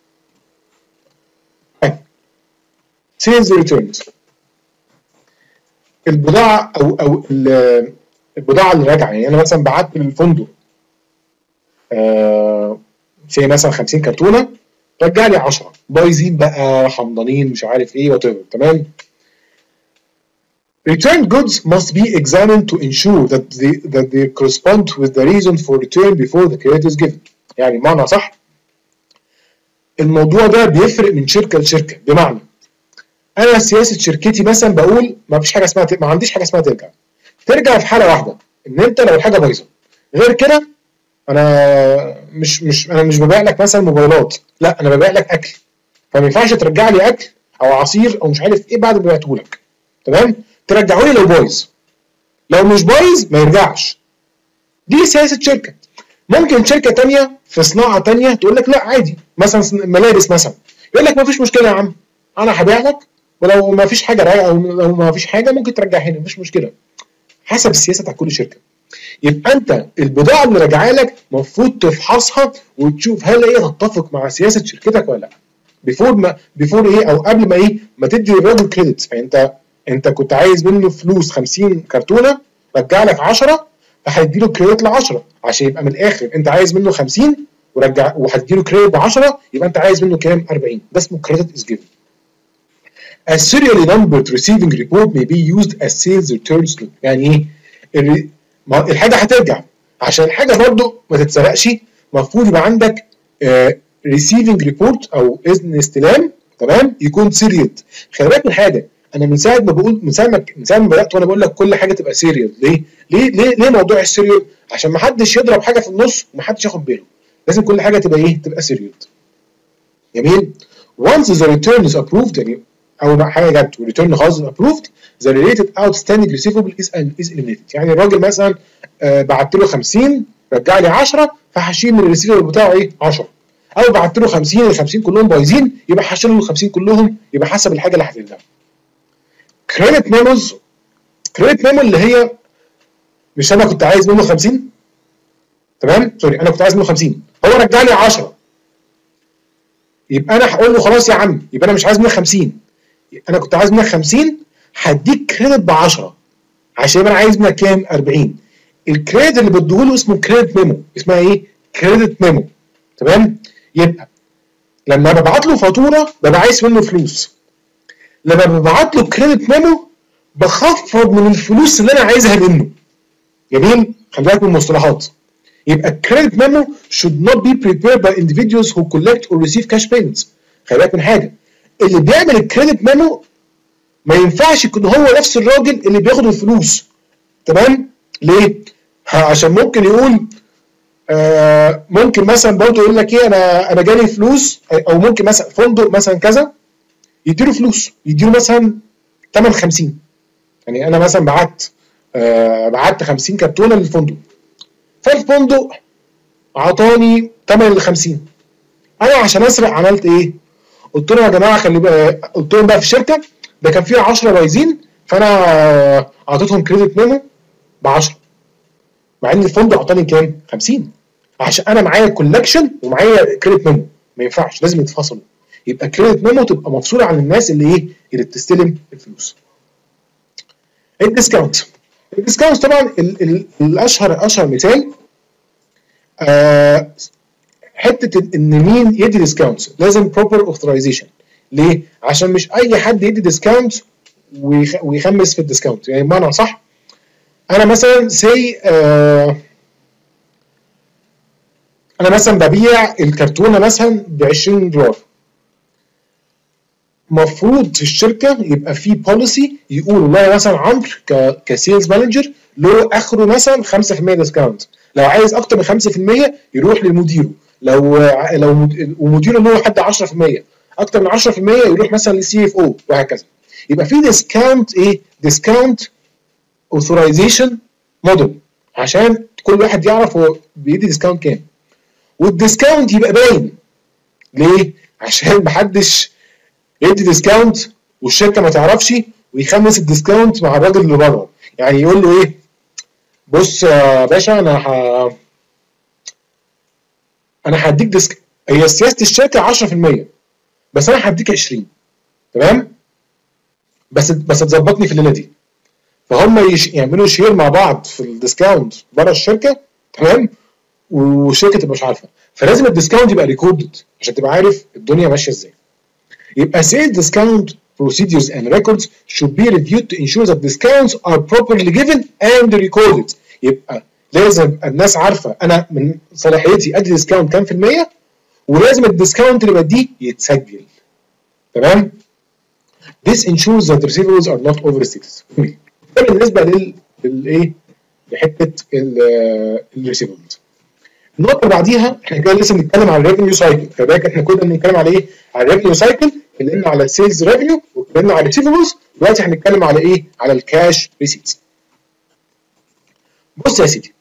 سيلز ريتيرنز، البضاعه او او البضاعه اللي راجعه، يعني انا مثلا بعت للفندق آه في مثلا خمسين كرتونه، رجع لي عشرة بايظين بقى، حمضانين، مش عارف ايه، وات ايفر. تمام؟ Returned goods must be examined to ensure that they that they correspond with the reason for return before the credit is given. يعني بمعنى صح، الموضوع ده بيفرق من شركه لشركه. بمعنى انا سياسه شركتي مثلا بقول ما فيش حاجه اسمها، ما عنديش حاجه اسمها ترجع. ترجع في حاله واحده، ان انت لو الحاجه بايظه، غير كده انا مش مش انا مش ببيع لك مثلا موبايلات، لا انا ببيع لك اكل، فما ينفعش ترجع لي اكل او عصير او مش عارف ايه بعد ما بعته لك. تمام؟ ترجعه لي لو بايظ، لو مش بايظ ما يرجعش. دي سياسه شركه. ممكن شركه ثانيه في صناعه ثانيه تقول لك لا عادي، مثلا ملابس مثلا، يقول لك ما فيش مشكله يا عم، انا هبيع لك، ولو ما فيش حاجه راجعه او لو ما فيش حاجه ممكن ترجعها لي، مفيش مشكله. حسب السياسه بتاع كل شركه. يبقى انت البضاعه اللي راجعه لك المفروض تفحصها وتشوف هل هي تتفق مع سياسه شركتك ولا لا، بيفور ما بيفور ايه، او قبل ما ايه، ما تدي للراجل كريدت. فانت انت كنت عايز منه فلوس خمسين كرتونه، رجع لك عشرة، فهيدي له كريدت ل عشرة، عشان يبقى من الاخر انت عايز منه خمسين ورجع وهتدي له كريدت ب عشرة، يبقى انت عايز منه كام؟ أربعين. ده اسمه كريدت از جيفن. A serially numbered receiving report may be used as sales return slip. يعني ايه؟ الحاجه هترجع، عشان الحاجه برضو ما تتسرقش المفروض يبقى عندك ريسيفنج ريبورت او اذن استلام. تمام؟ يكون سيريال. خلي بالك من حاجه، انا من ساعه ما بقول من ساعه ما من ساعه ما بدات وانا بقول لك كل حاجه تبقى سيريال. ليه؟ ليه ليه ليه موضوع السيريال؟ عشان ما حدش يضرب حاجه في النص وما حدش ياخد باله. لازم كل حاجه تبقى ايه؟ تبقى سيريال. جميل؟ once the return is approved، يعني اول ما حاجه جت والريتيرن خلاص approved، the related outstanding receivable is is eliminated. يعني الراجل مثلا آه بعت له خمسين، رجع لي عشرة، فهشيل من الريسيفبل بتاعه ايه؟ عشرة. او بعت له خمسين، ال خمسين كلهم بايظين، يبقى هشيل له ال خمسين كلهم، يبقى حسب الحاجه اللي هتلزمها. كريدت ميموز، كريدت ميمو اللي هي مش انا كنت عايز منه خمسين، تمام؟ سوري، انا كنت عايز منه خمسين، هو رجع لي عشرة، يبقى انا هقول له خلاص يا عم، يبقى انا مش عايز منك خمسين، انا كنت عايز منك خمسين، هديك كريدت ب عشرة، عشان انا عايز منك كام؟ أربعين. الكريدت اللي بديهوله اسمه كريدت ميمو. اسمها ايه؟ كريدت ميمو. تمام؟ يبقى لما ببعت له فاتوره ببقى عايز منه فلوس، لما ببعت له كريدت ميمو بخفض من الفلوس اللي انا عايزها منه. جميل؟ خلي بالك من المصطلحات. يبقى الكريدت ميمو should not be prepared by individuals who collect or receive cash payments. خلي بالك من حاجه، اللي بيعمل الكريدت ميمو ما ينفعش يكون هو نفس الراجل اللي بياخد الفلوس. تمام؟ ليه؟ عشان ممكن يقول آه ممكن مثلا برضه يقول لك ايه، انا انا جالي فلوس، او ممكن مثلا فندق مثلا كذا يديله فلوس، يديله مثلا ثمن خمسين. يعني انا مثلا بعت آه بعت خمسين كرتونه للفندق، فالفندق عطاني ثمن ال خمسين. انا عشان اسرق عملت ايه؟ قلت لهم يا جماعه خلي بقى، قلت لهم بقى في الشركه ده كان فيه عشرة بايظين، فانا اعطيتهم كريدت منه ب عشرة، مع ان الفندق اعطاني كام؟ خمسين، عشان انا معايا كولكشن ومعايا كريدت منه، ما ينفعش، لازم يتفصلوا. يبقى كريدت منه تبقى مفصوله عن الناس اللي ايه؟ اللي بتستلم الفلوس. الديسكاونت، الديسكاونت طبعا ال ال الاشهر اشهر مثال آه حته ان مين يدي ديسكاونت، لازم بروبر اوثرايزيشن. ليه؟ عشان مش اي حد يدي ديسكاونت ويخمس في الديسكاونت. يعني بمعنى صح، انا مثلا سي آه انا مثلا ببيع الكرتونه مثلا ب عشرين دولار، مفروض في الشركه يبقى في بوليسي يقول والله مثلا عمرو كسيلز مانجر له اخره مثلا خمسة في المية ديسكاونت، لو عايز اكتر من خمسة في المية يروح لمديره، لو لو ومديره له لحد عشرة في المية، اكتر من عشرة في المية يروح مثلا للسي اف او، وهكذا. يبقى في ديسكاونت ايه؟ ديسكاونت اوثرايزيشن موديل، عشان كل واحد يعرف هو بيدي ديسكاونت كام. والديسكاونت يبقى باين. ليه؟ عشان محدش يدي ديسكاونت والشركه ما تعرفش ويخمس الديسكاونت مع الراجل اللي بره. يعني يقول له ايه؟ بص يا باشا انا ح... انا هديك ديسك، هي سياسه الشركه عشرة في المية بس انا هديك عشرين، تمام؟ بس بس تظبطني في الليله دي. فهم يش... يعملوا شير مع بعض في الديسكاونت بره الشركه، تمام؟ والشركه تبقى مش عارفه، فلازم الديسكاونت يبقى ريكوردد عشان تبقى عارف الدنيا ماشيه ازاي. يبقى sales discount procedures and records should be reviewed to ensure that discounts are properly given and recorded. يبقى لازم الناس عارفه انا من صلاحيتي ادي ديسكاونت كام في الميه، ولازم الديسكاونت اللي بديه يتسجل، تمام؟ This ensures that receivables are not overstated. ده بالنسبه لل للايه؟ لحته الريسيفبلز. النقطه اللي بعديها احنا كده لسه بنتكلم على الريفنيو سايكل، خلي بالك احنا كنا بنتكلم على ايه؟ على الريفنيو سايكل، اتكلمنا على السيلز ريفنيو واتكلمنا على الريسيفبلز، دلوقتي هنتكلم على ايه؟ على الكاش ريسيتس. بص يا سيدي،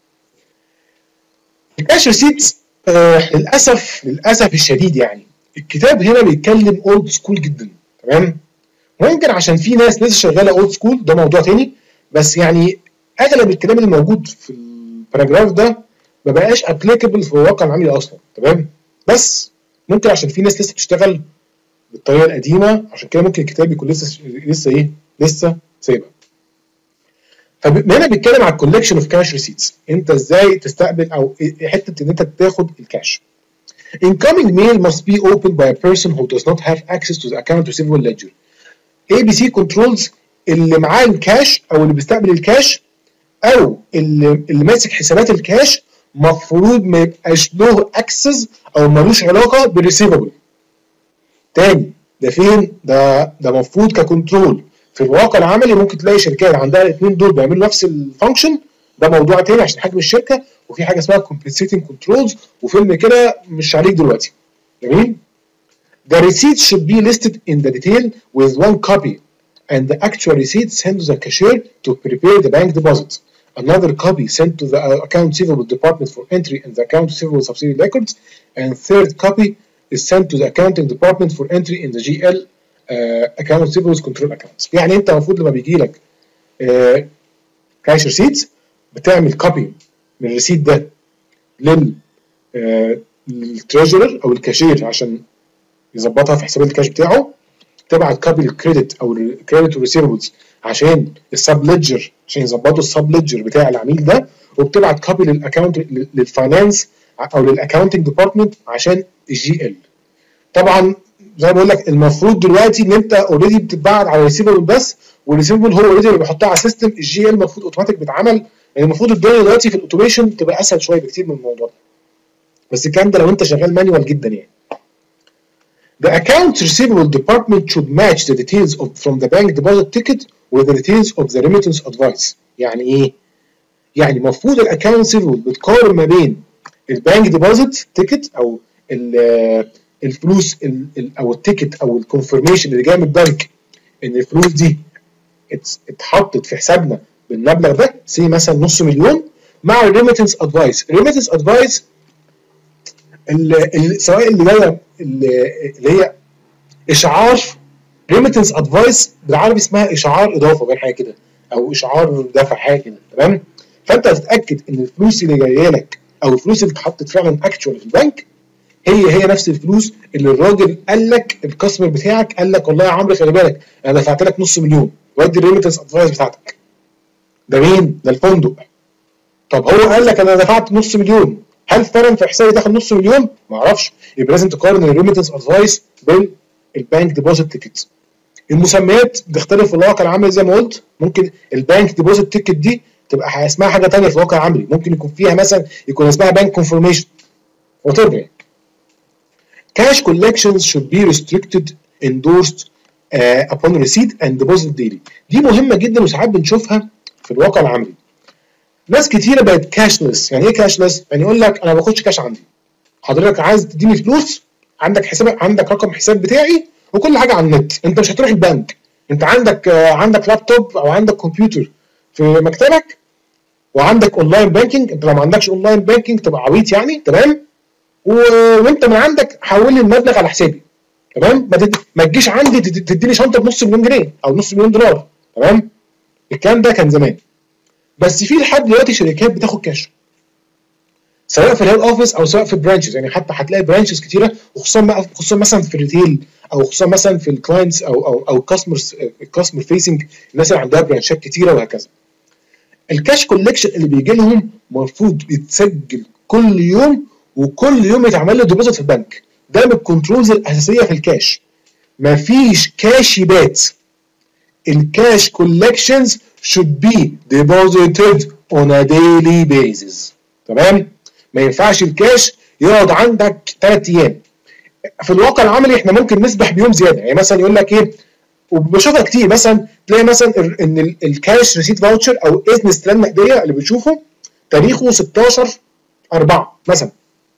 الكاش ريسيتس آه للاسف للاسف الشديد يعني الكتاب هنا بيتكلم اولد سكول جدا، تمام؟ ممكن عشان في ناس لسه شغاله اولد سكول ده موضوع تاني، بس يعني اغلب الكلام اللي موجود في الباراجراف ده ما بقاش ابليكابل في الواقع العملي اصلا، تمام؟ بس ممكن عشان في ناس لسه بتشتغل بالطريقه القديمه، عشان كده ممكن الكتاب يكون لسه لسه ايه؟ لسه سايبها. فهنا بيتكلم على الكولكشن اوف كاش ريسيتس، انت ازاي تستقبل او حته ان انت تاخد الكاش. Incoming mail must be opened by a person who does not have access to the account receivable ledger. اي بي سي كنترولز اللي معاه الكاش او اللي بيستقبل الكاش او اللي, اللي ماسك حسابات الكاش مفروض ما يبقاش له اكسس او ملوش علاقه بالريسيفبل. تاني ده فين؟ ده ده مفروض ككنترول. في الواقع العملي ممكن تلاقي شركات عندها الاثنين دول بيعملوا نفس الفانكشن، ده موضوع تاني عشان حجم الشركه، وفي حاجه اسمها compensating controls وفيلم كده مش عليك دلوقتي. جميل؟ The receipt should be listed in the detail with one copy and the actual receipt sent to the cashier to prepare the bank deposit. Another copy sent to the account receivable department for entry in the account receivable subsidiary records, and third copy is sent to the accounting department for entry in the G L uh, account receivables control accounts. يعني انت المفروض لما بيجي لك كاش ريسيت بتعمل كوبي من الريسيت ده لل للتريجرر او الكاشير عشان يظبطها في حساب الكاش بتاعه، تبعت كوبي للكريدت او الكريدت والريسيفبلز عشان السب ليدجر عشان يظبطوا السب ليدجر بتاع العميل ده، وبتبعت كوبي للاكونت للفاينانس او للاكونتنج ديبارتمنت عشان الجي ال. طبعا زي ما بقول لك المفروض دلوقتي ان انت اوريدي بتتبعت على الريسيفبل بس، والريسيفبل هو اوريدي اللي بيحطها على السيستم، الجي ال المفروض اوتوماتيك بيتعمل. يعني المفروض الدنيا دلوقتي في الاوتوميشن تبقى اسهل شويه بكتير من الموضوع ده، بس الكلام ده لو انت شغال مانيوال جدا يعني. The account receivable department should match the details of from the bank deposit ticket with the details of the remittance advice. يعني ايه؟ يعني المفروض الاكونت receivable بتقارن ما بين البانك ديبوزيت تيكت او الفلوس او التيكت او الكونفرميشن اللي جاي من البنك ان الفلوس دي اتحطت في حسابنا بالمبلغ ده، سي مثلا نص مليون، مع الريميتنس ادفايس. الريميتنس ادفايس سواء اللي جايه اللي هي اشعار، ريميتنس ادفايس بالعربي اسمها اشعار اضافه بين حاجه كده، او اشعار دفع حاجه كده، تمام؟ فانت هتتاكد ان الفلوس اللي جايه لك او الفلوس اللي اتحطت فعلا اكتشوال في البنك هي هي نفس الفلوس اللي الراجل قال لك، الكاستمر بتاعك قال لك والله يا عمرو خلي بالك انا دفعت لك نص مليون، ودي الريميتنس ادفايس بتاعتك. ده مين؟ ده الفندق. طب هو قال لك انا دفعت نص مليون، هل فعلا في حسابي دخل نص مليون؟ ما اعرفش. يبقى لازم تقارن الريميتنس ادفايس بالبانك ديبوزيت تيكت. المسميات بتختلف في الواقع العملي زي ما قلت. ممكن البانك ديبوزيت تيكت دي تبقى اسمها حاجه ثانيه في الواقع العملي، ممكن يكون فيها مثلا يكون اسمها بانك كونفرميشن وترجع. Cash collections should be restricted, endorsed uh, upon receipt and deposit daily. دي مهمه جدا وساعات بنشوفها في الواقع العملي. ناس كتيره بقت كاشلس. يعني ايه كاشلس؟ يعني يقول لك انا ما باخدش كاش عندي. حضرتك عايز تديني فلوس، عندك حساب، عندك رقم حساب بتاعي وكل حاجه على النت، انت مش هتروح البنك، انت عندك uh, عندك لابتوب او عندك كمبيوتر في مكتبك وعندك اونلاين بانكينج. انت لو ما عندكش اونلاين بانكينج تبقى عبيط يعني، تمام؟ وانت من عندك حول لي المبلغ على حسابي، تمام؟ ما, تد... ما تجيش عندي تديني شنطه بنص مليون جنيه او نص مليون دولار، تمام؟ الكلام ده كان زمان، بس في لحد دلوقتي شركات بتاخد كاش سواء في الهيد اوفيس او سواء في البرانشز. يعني حتى هتلاقي برانشز كتيره، وخصوصا خصوصا مثلا في الريتيل او خصوصا مثلا في الكلاينتس او او او الكاستمرز الكاستمر فيسنج، الناس اللي عندها برانشات كتيره وهكذا. الكاش كولكشن اللي بيجي لهم المفروض يتسجل كل يوم، وكل يوم يتعمل له ديبوزيت في البنك. ده من الكنترولز الاساسيه في الكاش. مفيش كاش يبات. الكاش كولكشنز should be deposited on a daily basis، تمام؟ ما ينفعش الكاش يقعد عندك ثلاث ايام. في الواقع العملي احنا ممكن نسبح بيوم زياده. يعني مثلا يقول لك ايه، وبشوفها كتير، مثلا تلاقي مثلا ان الكاش ريسيت فاوتشر او اذن استلام نقديه اللي بتشوفه تاريخه ستاشر أربعة مثلا،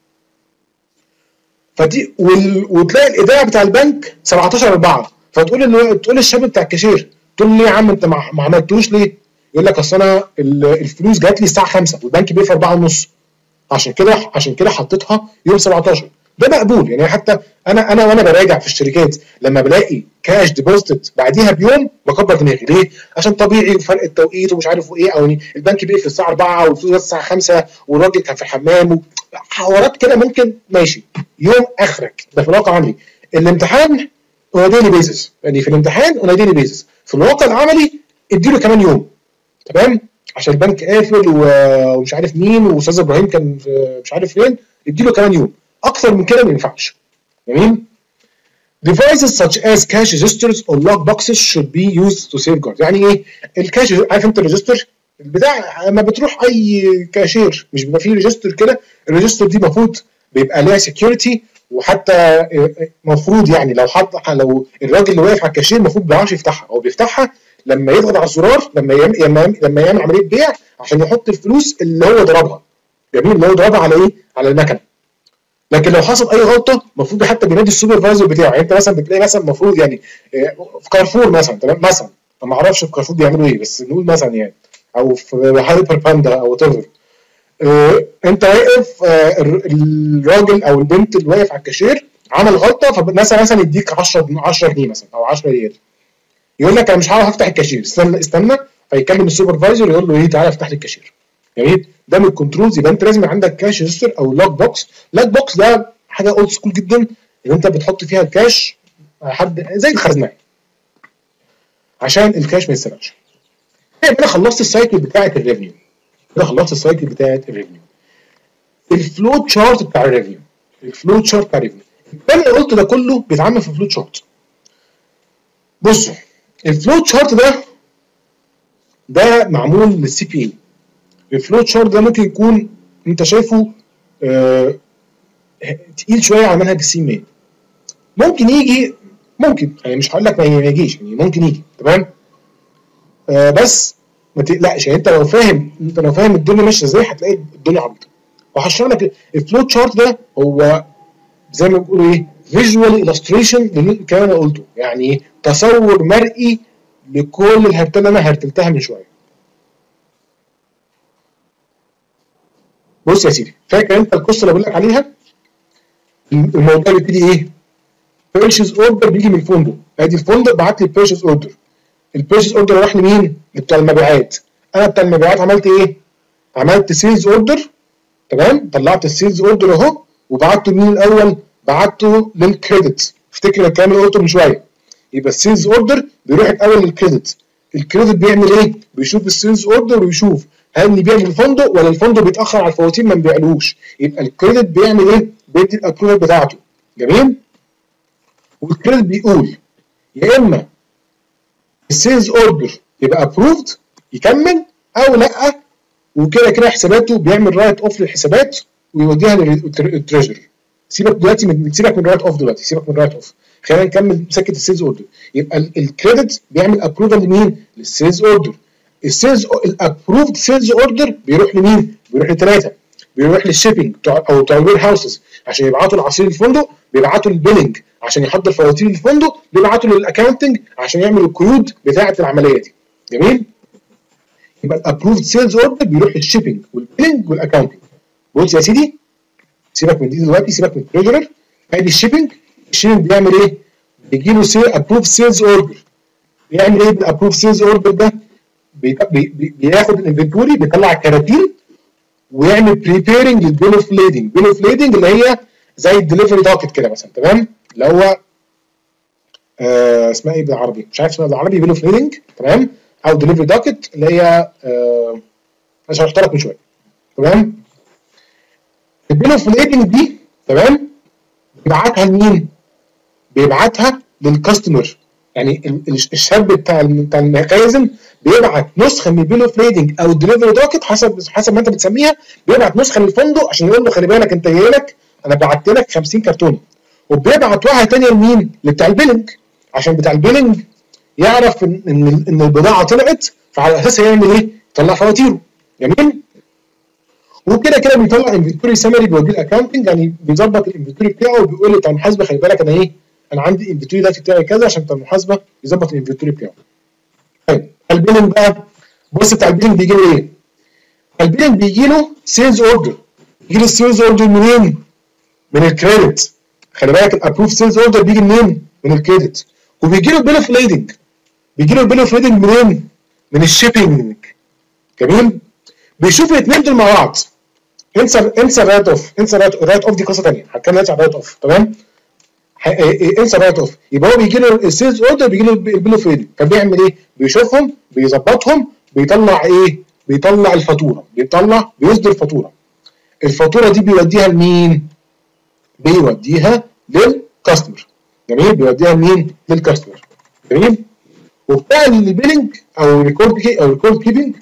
فتي وتلاقي الايداع بتاع البنك سبعتاشر أربعة، فتقول ان تقول للشاب بتاع الكاشير، تقول له ليه يا عم انت ما عملتوش ليه؟ يقول لك اصل انا الفلوس جات لي الساعه خمسة والبنك بيقفل أربعة ونص، عشان كده عشان كده حطيتها يوم سبعتاشر. ده مقبول. يعني حتى انا انا وانا براجع في الشركات لما بلاقي كاش ديبوزيت بعديها بيوم بكبر دماغي. ليه؟ عشان طبيعي فرق التوقيت ومش عارف ايه، او البنك بيقفل الساعه أربعة والفلوس جت الساعه خمسة والراجل كان في الحمام، حوارات كده ممكن ماشي يوم اخرك. ده في الواقع العملي. الامتحان اون ديلي بيزس، يعني في الامتحان اون ديلي بيزس. في الواقع العملي اديله كمان يوم، تمام؟ عشان البنك قافل ومش عارف مين واستاذ ابراهيم كان مش عارف فين، اديله كمان يوم. اكتر من كده ما ينفعش. جميل؟ Devices such as cash registers or lock boxes should be used to safeguard. يعني ايه؟ الكاش، عارف انت الريجستر البتاع لما بتروح اي كاشير مش بيبقى فيه ريجستر كده؟ الريجستر دي المفروض بيبقى ليها سكيورتي، وحتى المفروض يعني لو حط لو الراجل اللي واقف على الكاشير المفروض ما بيعرفش يفتحها، هو بيفتحها لما يضغط على الزرار، لما يعمل لما يعمل عمليه بيع عشان يحط الفلوس اللي هو ضربها. جميل؟ اللي هو ضربها على ايه؟ على المكنه. لكن لو حصل اي غلطه المفروض حتى بينادي السوبرفايزر بتاعه. يعني انت مثلا بتلاقي مثلا المفروض يعني في كارفور مثلا، تمام؟ مثلا انا ما اعرفش في كارفور بيعملوا ايه، بس نقول مثلا يعني، او في هايبر باندا او وات ايفر، اه انت واقف، اه الراجل او البنت اللي واقف على الكاشير عمل غلطه، فمثلا مثلا يديك عشرة جنيه مثلا او عشرة ريال، يقول لك انا مش هعرف افتح الكاشير، استنى استنى، فيكلم السوبرفايزر يقول له ايه تعالى افتح لي الكاشير. جميل؟ ده من الكنترولز. يبقى انت لازم عندك كاش ريجستر او لوك بوكس. لوك بوكس ده حاجه اولد سكول جدا، اللي انت بتحط فيها الكاش حد زي الخزنه عشان الكاش ما يتسرقش. انا خلصت السايكل بتاعه الريفينيو. كده خلصت السايكل بتاعه الريفينيو. الفلو تشارت بتاع الريفينيو، الفلو تشارت بتاع الريفينيو اللي انا قلت ده كله بيتعمل في فلو تشارت. بصوا الفلو تشارت ده ده معمول للسي بي اي. الفلو تشارت ده ممكن يكون انت شايفه آه تقيل شويه على منهج السي ام اي. ممكن يجي، ممكن يعني مش هقول لك ما يجيش، يعني ممكن يجي، تمام؟ آه بس ما تقلقش. يعني انت لو فاهم انت لو فاهم الدنيا ماشيه ازاي هتلاقي الدنيا عبيطه. وهشرح لك الفلو تشارت ده هو زي ما بيقولوا ايه فيجوال illustration للكلام اللي انا قلته، يعني تصور مرئي لكل الهرتله اللي انا هرتلتها من شويه. بص يا سيدي، فاكر انت القصه اللي بقول لك عليها؟ الموضوع بيبتدي ايه؟ بيرشيز اوردر بيجي من الفندق، ادي الفندق بعت لي البيرشيز اوردر. البيرشيز اوردر راح لمين؟ بتاع المبيعات. انا بتاع المبيعات عملت ايه؟ عملت سيلز اوردر، تمام؟ طلعت السيلز اوردر اهو وبعته لمين الاول؟ بعته للكريدت. افتكر الكلام اللي قلته من شويه. يبقى السيلز اوردر بيروح الاول للكريدت. الكريدت بيعمل ايه؟ بيشوف السيلز اوردر ويشوف هل نبيع للفندق ولا الفندق بيتاخر على الفواتير ما نبيعلوش. يبقى الكريدت بيعمل ايه؟ بيدي الابروفل بتاعته. جميل؟ والكريدت بيقول يا اما السيلز اوردر يبقى ابروفد يكمل او لا، وكده كده حساباته بيعمل رايت اوف للحسابات ويوديها للتريجر. سيبك دلوقتي من سيبك من رايت اوف دلوقتي سيبك من رايت اوف خلينا نكمل سكه السيلز اوردر. يبقى الكريدت بيعمل ابروفال لمين؟ للسيلز اوردر. السيلز الابروفد سيلز اوردر بيروح لمين؟ بيروح لثلاثه، بيروح للشيبنج او بتوع الوير هاوسز عشان يبعتوا العصير للفندق، بيبعتوا البيلنج عشان يحضر فواتير للفندق، بيبعتوا للاكونتنج عشان يعمل القيود بتاعه العمليه دي. جميل؟ يبقى الابروفد سيلز اوردر بيروح للشيبنج والبيلنج والاكونتنج. بص يا سيدي، سيبك من دي دلوقتي، سيبك من التريجرر. ادي الشيبنج. الشيبنج بيعمل ايه؟ بيجي له سيل ابروف سيلز اوردر. بيعمل ايه بالابروف سيلز اوردر ده؟ بي بي بياخد الانفنتوري، بيطلع الكراتين ويعمل بريبيرنج للبيل اوف ليدنج. بيل اوف ليدنج اللي هي زي الدليفري دوكت كده مثلا، تمام؟ اللي هو آه اسمها ايه بالعربي؟ مش عارف اسمها بالعربي. بيل اوف ليدنج، تمام؟ او دليفري دوكت اللي هي آه انا شرحتها لك من شويه، تمام؟ البيل اوف ليدنج دي، تمام؟ بيبعتها لمين؟ بيبعتها للكاستمر. يعني الشاب بتاع بتاع المخازن بيبعت نسخه من البيل اوف ليدنج او الدليفري دوكت حسب حسب ما انت بتسميها، بيبعت نسخه للفندق عشان يقول له خلي بالك انت جاي لك انا بعت لك خمسين كرتونه. وبيبعت واحده ثانيه لمين؟ لبتاع البيلنج عشان بتاع البيلنج يعرف ان ان, إن البضاعه طلعت، فعلى اساسها يعمل ايه؟ يطلع فواتيره. جميل؟ وكده كده بيطلع انفنتوري سمري بيوديه الاكونتنج، يعني بيظبط الانفنتوري بتاعه وبيقول لي بتاع المحاسبه خلي بالك انا ايه؟ انا عندي الانفنتوري ده بتاعي كذا عشان بتاع المحاسبه يظبط الانفنتوري بتاعه. طيب البيلنج بقى، بص بتاع البيلنج بيجي له ايه؟ البيلنج بيجي له سيلز اوردر. بيجي له السيلز اوردر منين؟ من الكريدت. خلي بالك الابروف سيلز اوردر بيجي منين؟ من الكريدت. وبيجي له البيل اوف ليدنج. بيجي له البيل اوف ليدنج منين؟ من الشيبنج. جميل؟ بيشوف الاثنين دول مع بعض. انسى انسى الرايت اوف، انسى الرايت اوف دي قصه ثانيه، هتكلم دلوقتي على الرايت اوف، تمام؟ انسى الرايت اوف. يبقى هو بيجي له السيلز اوردر، بيجي له البيل اوف ليدنج، فبيعمل ايه؟ بيشوفهم، بيظبطهم، بيطلع ايه؟ بيطلع الفاتوره، بيطلع بيصدر فاتوره. الفاتوره دي بيوديها لمين؟ بيوديها للكاستمر. جميل؟ بيوديها لمين؟ للكاستمر. جميل؟ وبتاع البيلنج او الريكورد او الريكورد كيبنج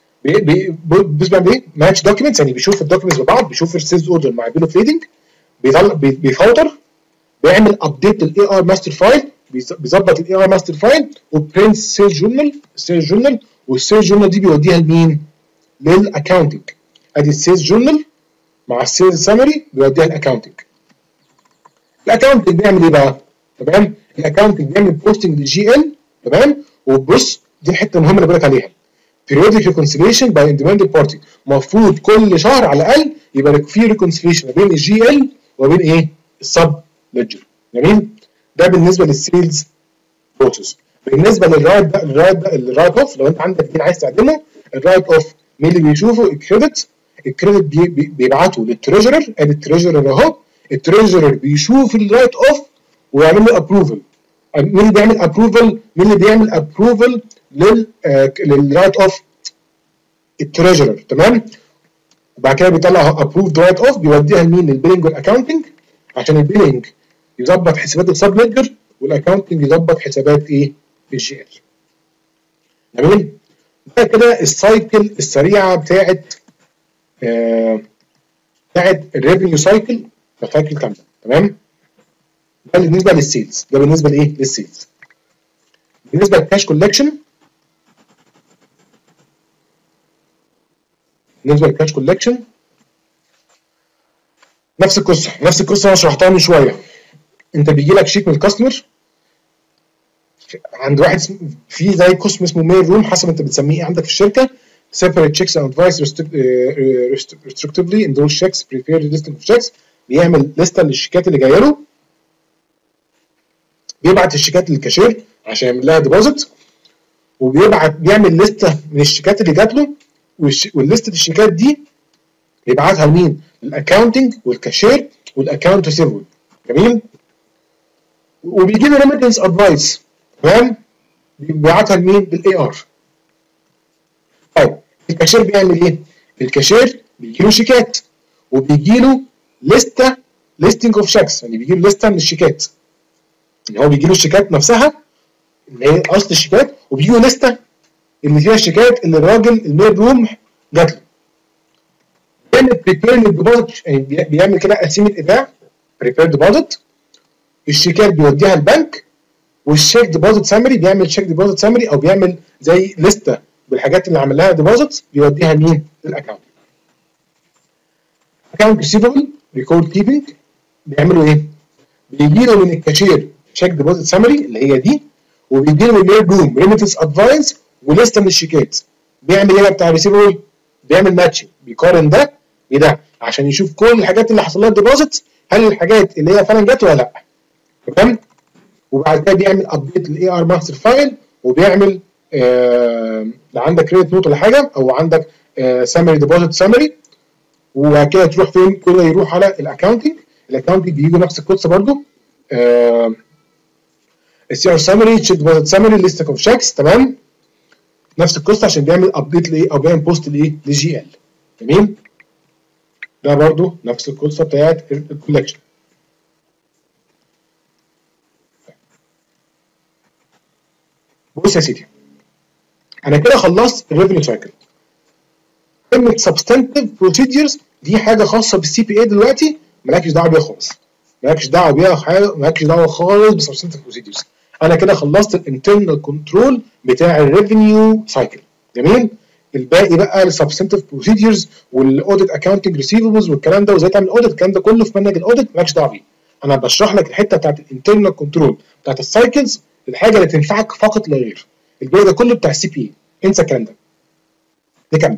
بيسمع ايه؟ ماتش دوكيومنتس، يعني بيشوف الدوكيومنتس ببعض، بيشوف السيلز اوردر مع البيل اوف ليدنج، بيطلع بيفلتر، بيعمل ابديت للاي ار ماستر فايل، بيظبط الاي ار ماستر فايل وبرنت سيلز جورنال، السيلز جورنال، والسيلز جورنال دي بيوديها لمين؟ للاكونتنج. ادي السيلز جورنال مع السيلز سامري بيوديها الاكونتنج. الاكونتنج بيعمل ايه بقى؟ تمام؟ الاكونتنج بيعمل بوستنج للجي ال، تمام؟ وبص دي الحته المهمه اللي بقول لك عليها. periodic reconciliation by independent party. المفروض كل شهر على الاقل يبقى في reconciliation ما بين الجي ال وما بين ايه؟ السب ليدجر. جميل؟ ده بالنسبه للسيلز بروسيس. بالنسبه للرايت بقى الرايت بقى الرايت اوف، لو انت عندك دين عايز تعدمه، الرايت اوف مين اللي بيشوفه؟ الكريدت. الكريدت بي بي بيبعته للتريجرر، ادي التريجرر اهو. التريجرر بيشوف الرايت اوف ويعمل له ابروفل. مين اللي بيعمل ابروفل؟ مين اللي بيعمل ابروفل لل آه للرايت اوف؟ التريجرر، تمام؟ وبعد كده بيطلع ابروفد رايت اوف، بيوديها لمين؟ للبيلنج والاكونتنج عشان البيلنج يظبط حسابات السب ليدجر والاكونتنج يظبط حسابات ايه؟ الجي ال. جميل؟ ده كده السايكل السريعه بتاعت آه بتاعت الريفينيو سايكل، سايكل كامله، تمام؟ ده بالنسبه للسيلز، ده بالنسبه لايه؟ للسيلز. بالنسبه للكاش كولكشن، بالنسبه للكاش كولكشن نفس القصه نفس القصه انا شرحتها من شويه. انت بيجي لك شيك من الكاستمر عند واحد في زي قسم اسمه ميل روم، حسب انت بتسميه ايه عندك في الشركه. separate checks and advice restrictively in those checks prepare listing of checks. بيعمل لسته للشيكات اللي جايه له، بيبعت الشيكات للكاشير عشان يعمل لها ديبوزيت، وبيبعت بيعمل لسته من الشيكات اللي جات له، والليسته الشيكات دي يبعتها لمين؟ للاكاونتنج والكاشير والاكونت ريسيفبل. جميل. وبيجي له ريميتنس ادفايس، تمام؟ بيبعتها لمين؟ للاي ار. طيب الكاشير بيعمل ايه؟ الكاشير بيجي له شيكات وبيجي له لسته ليستنج اوف شيكس، يعني بيجي له لسته من الشيكات، يعني هو بيجي له الشيكات نفسها اللي هي اصل الشيكات، وبيجي له لسته اللي فيها الشيكات اللي الراجل الميل روم جات له. بيعمل بريبير للديبوزيت، يعني بيعمل كده قسيمه ايداع، بريبير ديبوزيت، الشيكات بيوديها البنك، والشيك ديبوزيت سامري بيعمل شيك ديبوزيت سامري او بيعمل زي لسته بالحاجات اللي عمل لها ديبوزيت بيوديها مين؟ للاكونت. اكونت ريسيفبل ريكورد كيبنج بيعملوا ايه؟ بيجي له من الكاشير شيك ديبوزيت سامري اللي هي دي، وبيجي له من الميل روم ريميتنس ادفايس ولسته من الشيكات. بيعمل ايه بتاع الريسيفبل؟ بيعمل ماتشنج، بيقارن ده بده عشان يشوف كل الحاجات اللي حصل لها ديبوزيت هل الحاجات اللي هي فعلا جت ولا لا. تمام؟ وبعد كده بيعمل ابديت للاي ار ماستر فايل، وبيعمل آه لو عندك كريدت نوت ولا حاجه، او عندك سامري ديبوزيت سامري، وبعد كده تروح فين؟ كله يروح على الاكونتنج. الاكونتنج بيجي نفس القصه برده، السي ار سامري، تشيك ديبوزيت سامري، ليست اوف شيكس، تمام؟ نفس القصه عشان بيعمل ابديت لايه او بيعمل بوست لايه؟ لجي ال. جميل؟ ده برده نفس القصه بتاعت الكولكشن. بص يا سيدي، انا كده خلصت الريفينيو سايكل. كلمه سبستانتيف بروسيدجرز دي حاجه خاصه بالسي بي اي دلوقتي، مالكش دعوه بيها خالص، مالكش دعوه بيها حاجه، مالكش دعوه خالص بسبستانتيف بروسيدجرز. انا كده خلصت الانترنال كنترول بتاع الريفينيو سايكل. جميل؟ الباقي بقى السبستانتيف بروسيدجرز والاوديت اكاونتنج ريسيفبلز والكلام ده، وازاي تعمل اوديت، الكلام ده كله في منهج الاوديت مالكش دعوه بيه. انا بشرح لك الحته بتاعت الانترنال كنترول بتاعت السايكلز، الحاجه اللي تنفعك فقط لا غير. الباقي ده كله بتاع السي بي اي، انسى الكلام ده. نكمل.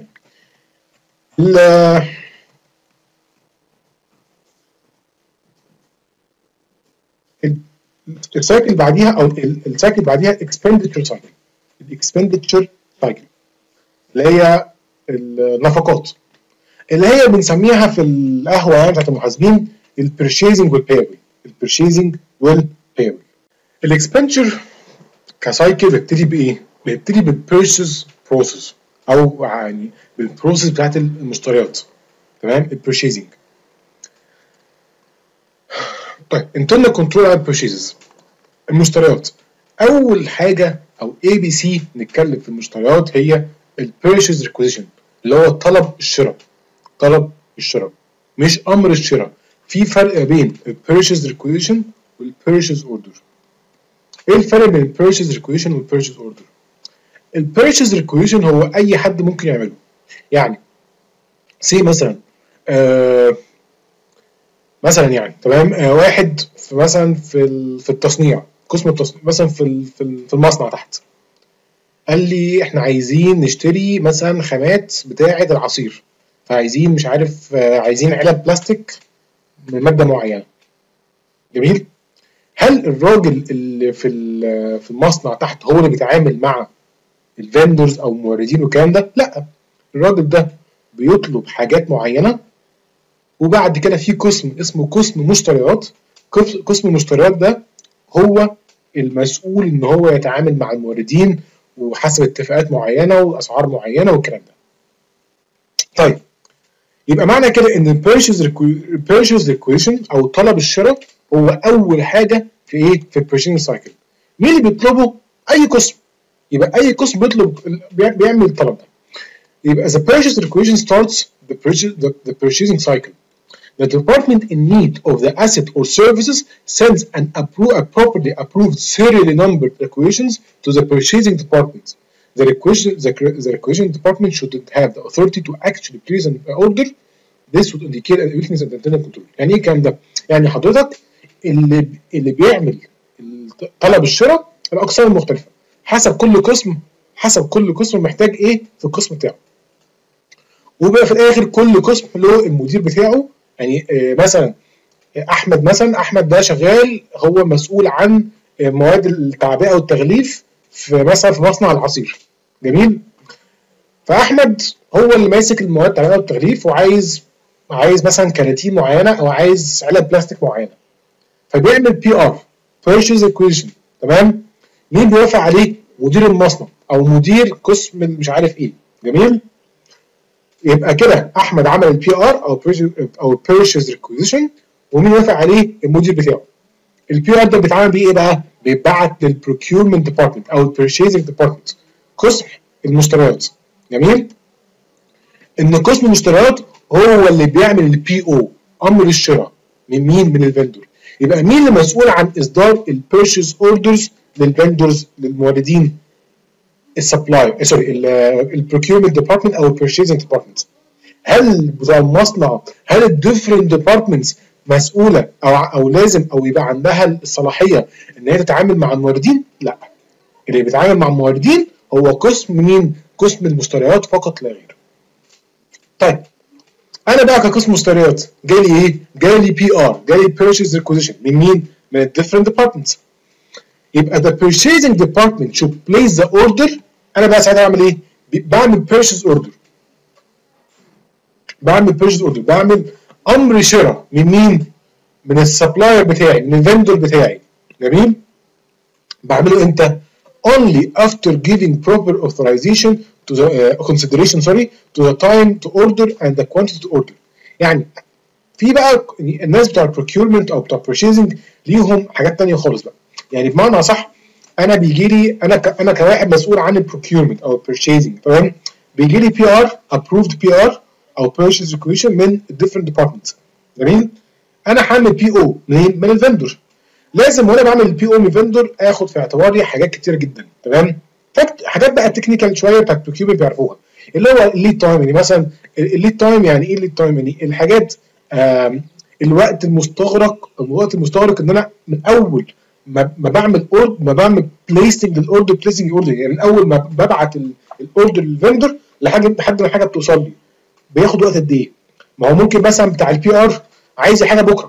السايكل بعديها او السايكل بعديها اكسبندتشر سايكل. الاكسبندتشر سايكل اللي هي النفقات، اللي هي بنسميها في القهوه يعني بتاعت المحاسبين البرشيزنج والبيبل. البرشيزنج والبيبل. الاكسبندتشر كسايكل بيبتدي بايه؟ بيبتدي بالبيرشيز بروسيس، او يعني بالبروسيس بتاعت المشتريات. تمام؟ البرشيزنج. طيب internal كنترول على البرشيزز، المشتريات. اول حاجه او اي بي سي نتكلم في المشتريات هي البيرشيز ريكويزيشن، اللي هو طلب الشراء. طلب الشراء مش امر الشراء. في فرق بين البيرشيز ريكويزيشن والبيرشيز اوردر. ايه الفرق بين البيرشيز ريكويزيشن والبيرشيز اوردر؟ البيرشيز ريكويزيشن هو اي حد ممكن يعمله. يعني سي مثلا آه مثلا يعني تمام، آه واحد في مثلا في في التصنيع، قسم التصنيع مثلا في في المصنع تحت، قال لي احنا عايزين نشتري مثلا خامات بتاعه العصير، فعايزين مش عارف آه عايزين علب بلاستيك من ماده معينه. جميل؟ هل الراجل اللي في في المصنع تحت هو اللي بيتعامل مع الفندرز او الموردين والكلام ده؟ لا، الراجل ده بيطلب حاجات معينه، وبعد كده في قسم اسمه قسم مشتريات. قسم المشتريات ده هو المسؤول ان هو يتعامل مع الموردين وحسب اتفاقات معينه واسعار معينه والكلام ده. طيب يبقى معنى كده ان البيرشيز البيرشيز ريكويشن او طلب الشراء هو اول حاجه في ايه؟ في البيرشيز سايكل. مين اللي بيطلبه؟ اي قسم. يبقى اي قسم بيطلب بيعمل الطلب ده. يبقى the purchase requisition starts the purchase the, the purchasing cycle. The department in need of the asset or services sends an appro- appropriately approved serially numbered requisitions to the purchasing department. The requisition, the, the requisition department should have the authority to actually place an order this would indicate a weakness in the internal control. يعني ايه الكلام ده؟ يعني حضرتك اللي اللي بيعمل طلب الشراء الاقسام المختلفه حسب كل قسم حسب كل قسم محتاج ايه في القسم بتاعه. وبقى في الاخر كل قسم له المدير بتاعه. يعني آه مثلا احمد مثلا احمد ده شغال هو مسؤول عن مواد التعبئه والتغليف في مثلا في مصنع العصير. جميل. فاحمد هو اللي ماسك المواد التعبئه والتغليف وعايز عايز مثلا كراتين معينه او عايز علب بلاستيك معينه. فبيعمل بي ار purchase acquisition. تمام. مين بيوافق عليه؟ مدير المصنع او مدير قسم مش عارف ايه. جميل. يبقى كده احمد عمل البي ار او او purchase requisition ومين وافق عليه؟ المدير بتاعه. البي ار ده بيتعمل بيه ايه بقى؟ بيتبعت للبروكيورمنت ديبارتمنت او البيرشيزنج ديبارتمنت قسم المشتريات. جميل؟ ان قسم المشتريات هو اللي بيعمل البي او امر الشراء من مين؟ من الفندور. يبقى مين اللي مسؤول عن اصدار البيرشيز اوردرز للفندورز للموردين؟ السبلاير سوري البروكيورمنت ديبارتمنت او البيرشيزنج ديبارتمنت. هل بتوع المصنع هل الديفرنت ديبارتمنتس مسؤوله او او لازم او يبقى عندها الصلاحيه ان هي تتعامل مع الموردين؟ لا. اللي بيتعامل مع الموردين هو قسم مين؟ قسم المشتريات فقط لا غير. طيب انا بقى كقسم مشتريات جالي ايه؟ جالي بي ار، جالي purchase requisition من مين؟ من الديفرنت ديبارتمنتس. يبقى the purchasing department should place the order. انا بقى ساعتها بعمل ايه؟ بعمل purchase order. بعمل purchase order بعمل امر شراء من مين؟ من السبلاير بتاعي، من الفندور بتاعي. جميل؟ بعمله امتى؟ only after giving proper authorization to the uh, consideration sorry to the time to order and the quantity to order. يعني في بقى الناس بتوع البروكيورمنت او بتوع البرشيزنج ليهم حاجات ثانيه خالص بقى. يعني بمعنى صح انا بيجي لي انا ك انا كواحد مسؤول عن البروكيورمنت او البرشيزنج. تمام؟ بيجي لي بي ار approved بي ار او purchase requisition من different departments. جميل؟ انا هعمل بي او منين؟ من الفندور. لازم وانا بعمل البي او من الفندور اخد في اعتباري حاجات كتير جدا. تمام؟ حاجات بقى تكنيكال شويه بتاعت البروكيورمنت بيعرفوها اللي هو الليد تايم. يعني مثلا الليد تايم يعني ايه الليد تايم؟ يعني الحاجات الوقت المستغرق الوقت المستغرق ان انا من اول ما بعمل اوردر ما بعمل بليسنج للاوردر بليسنج اوردر يعني من اول ما ببعت الاوردر للفندور لحد لحد ما الحاجه بتوصل لي بياخد وقت قد ايه؟ ما هو ممكن مثلا بتاع البي ار عايز حاجه بكره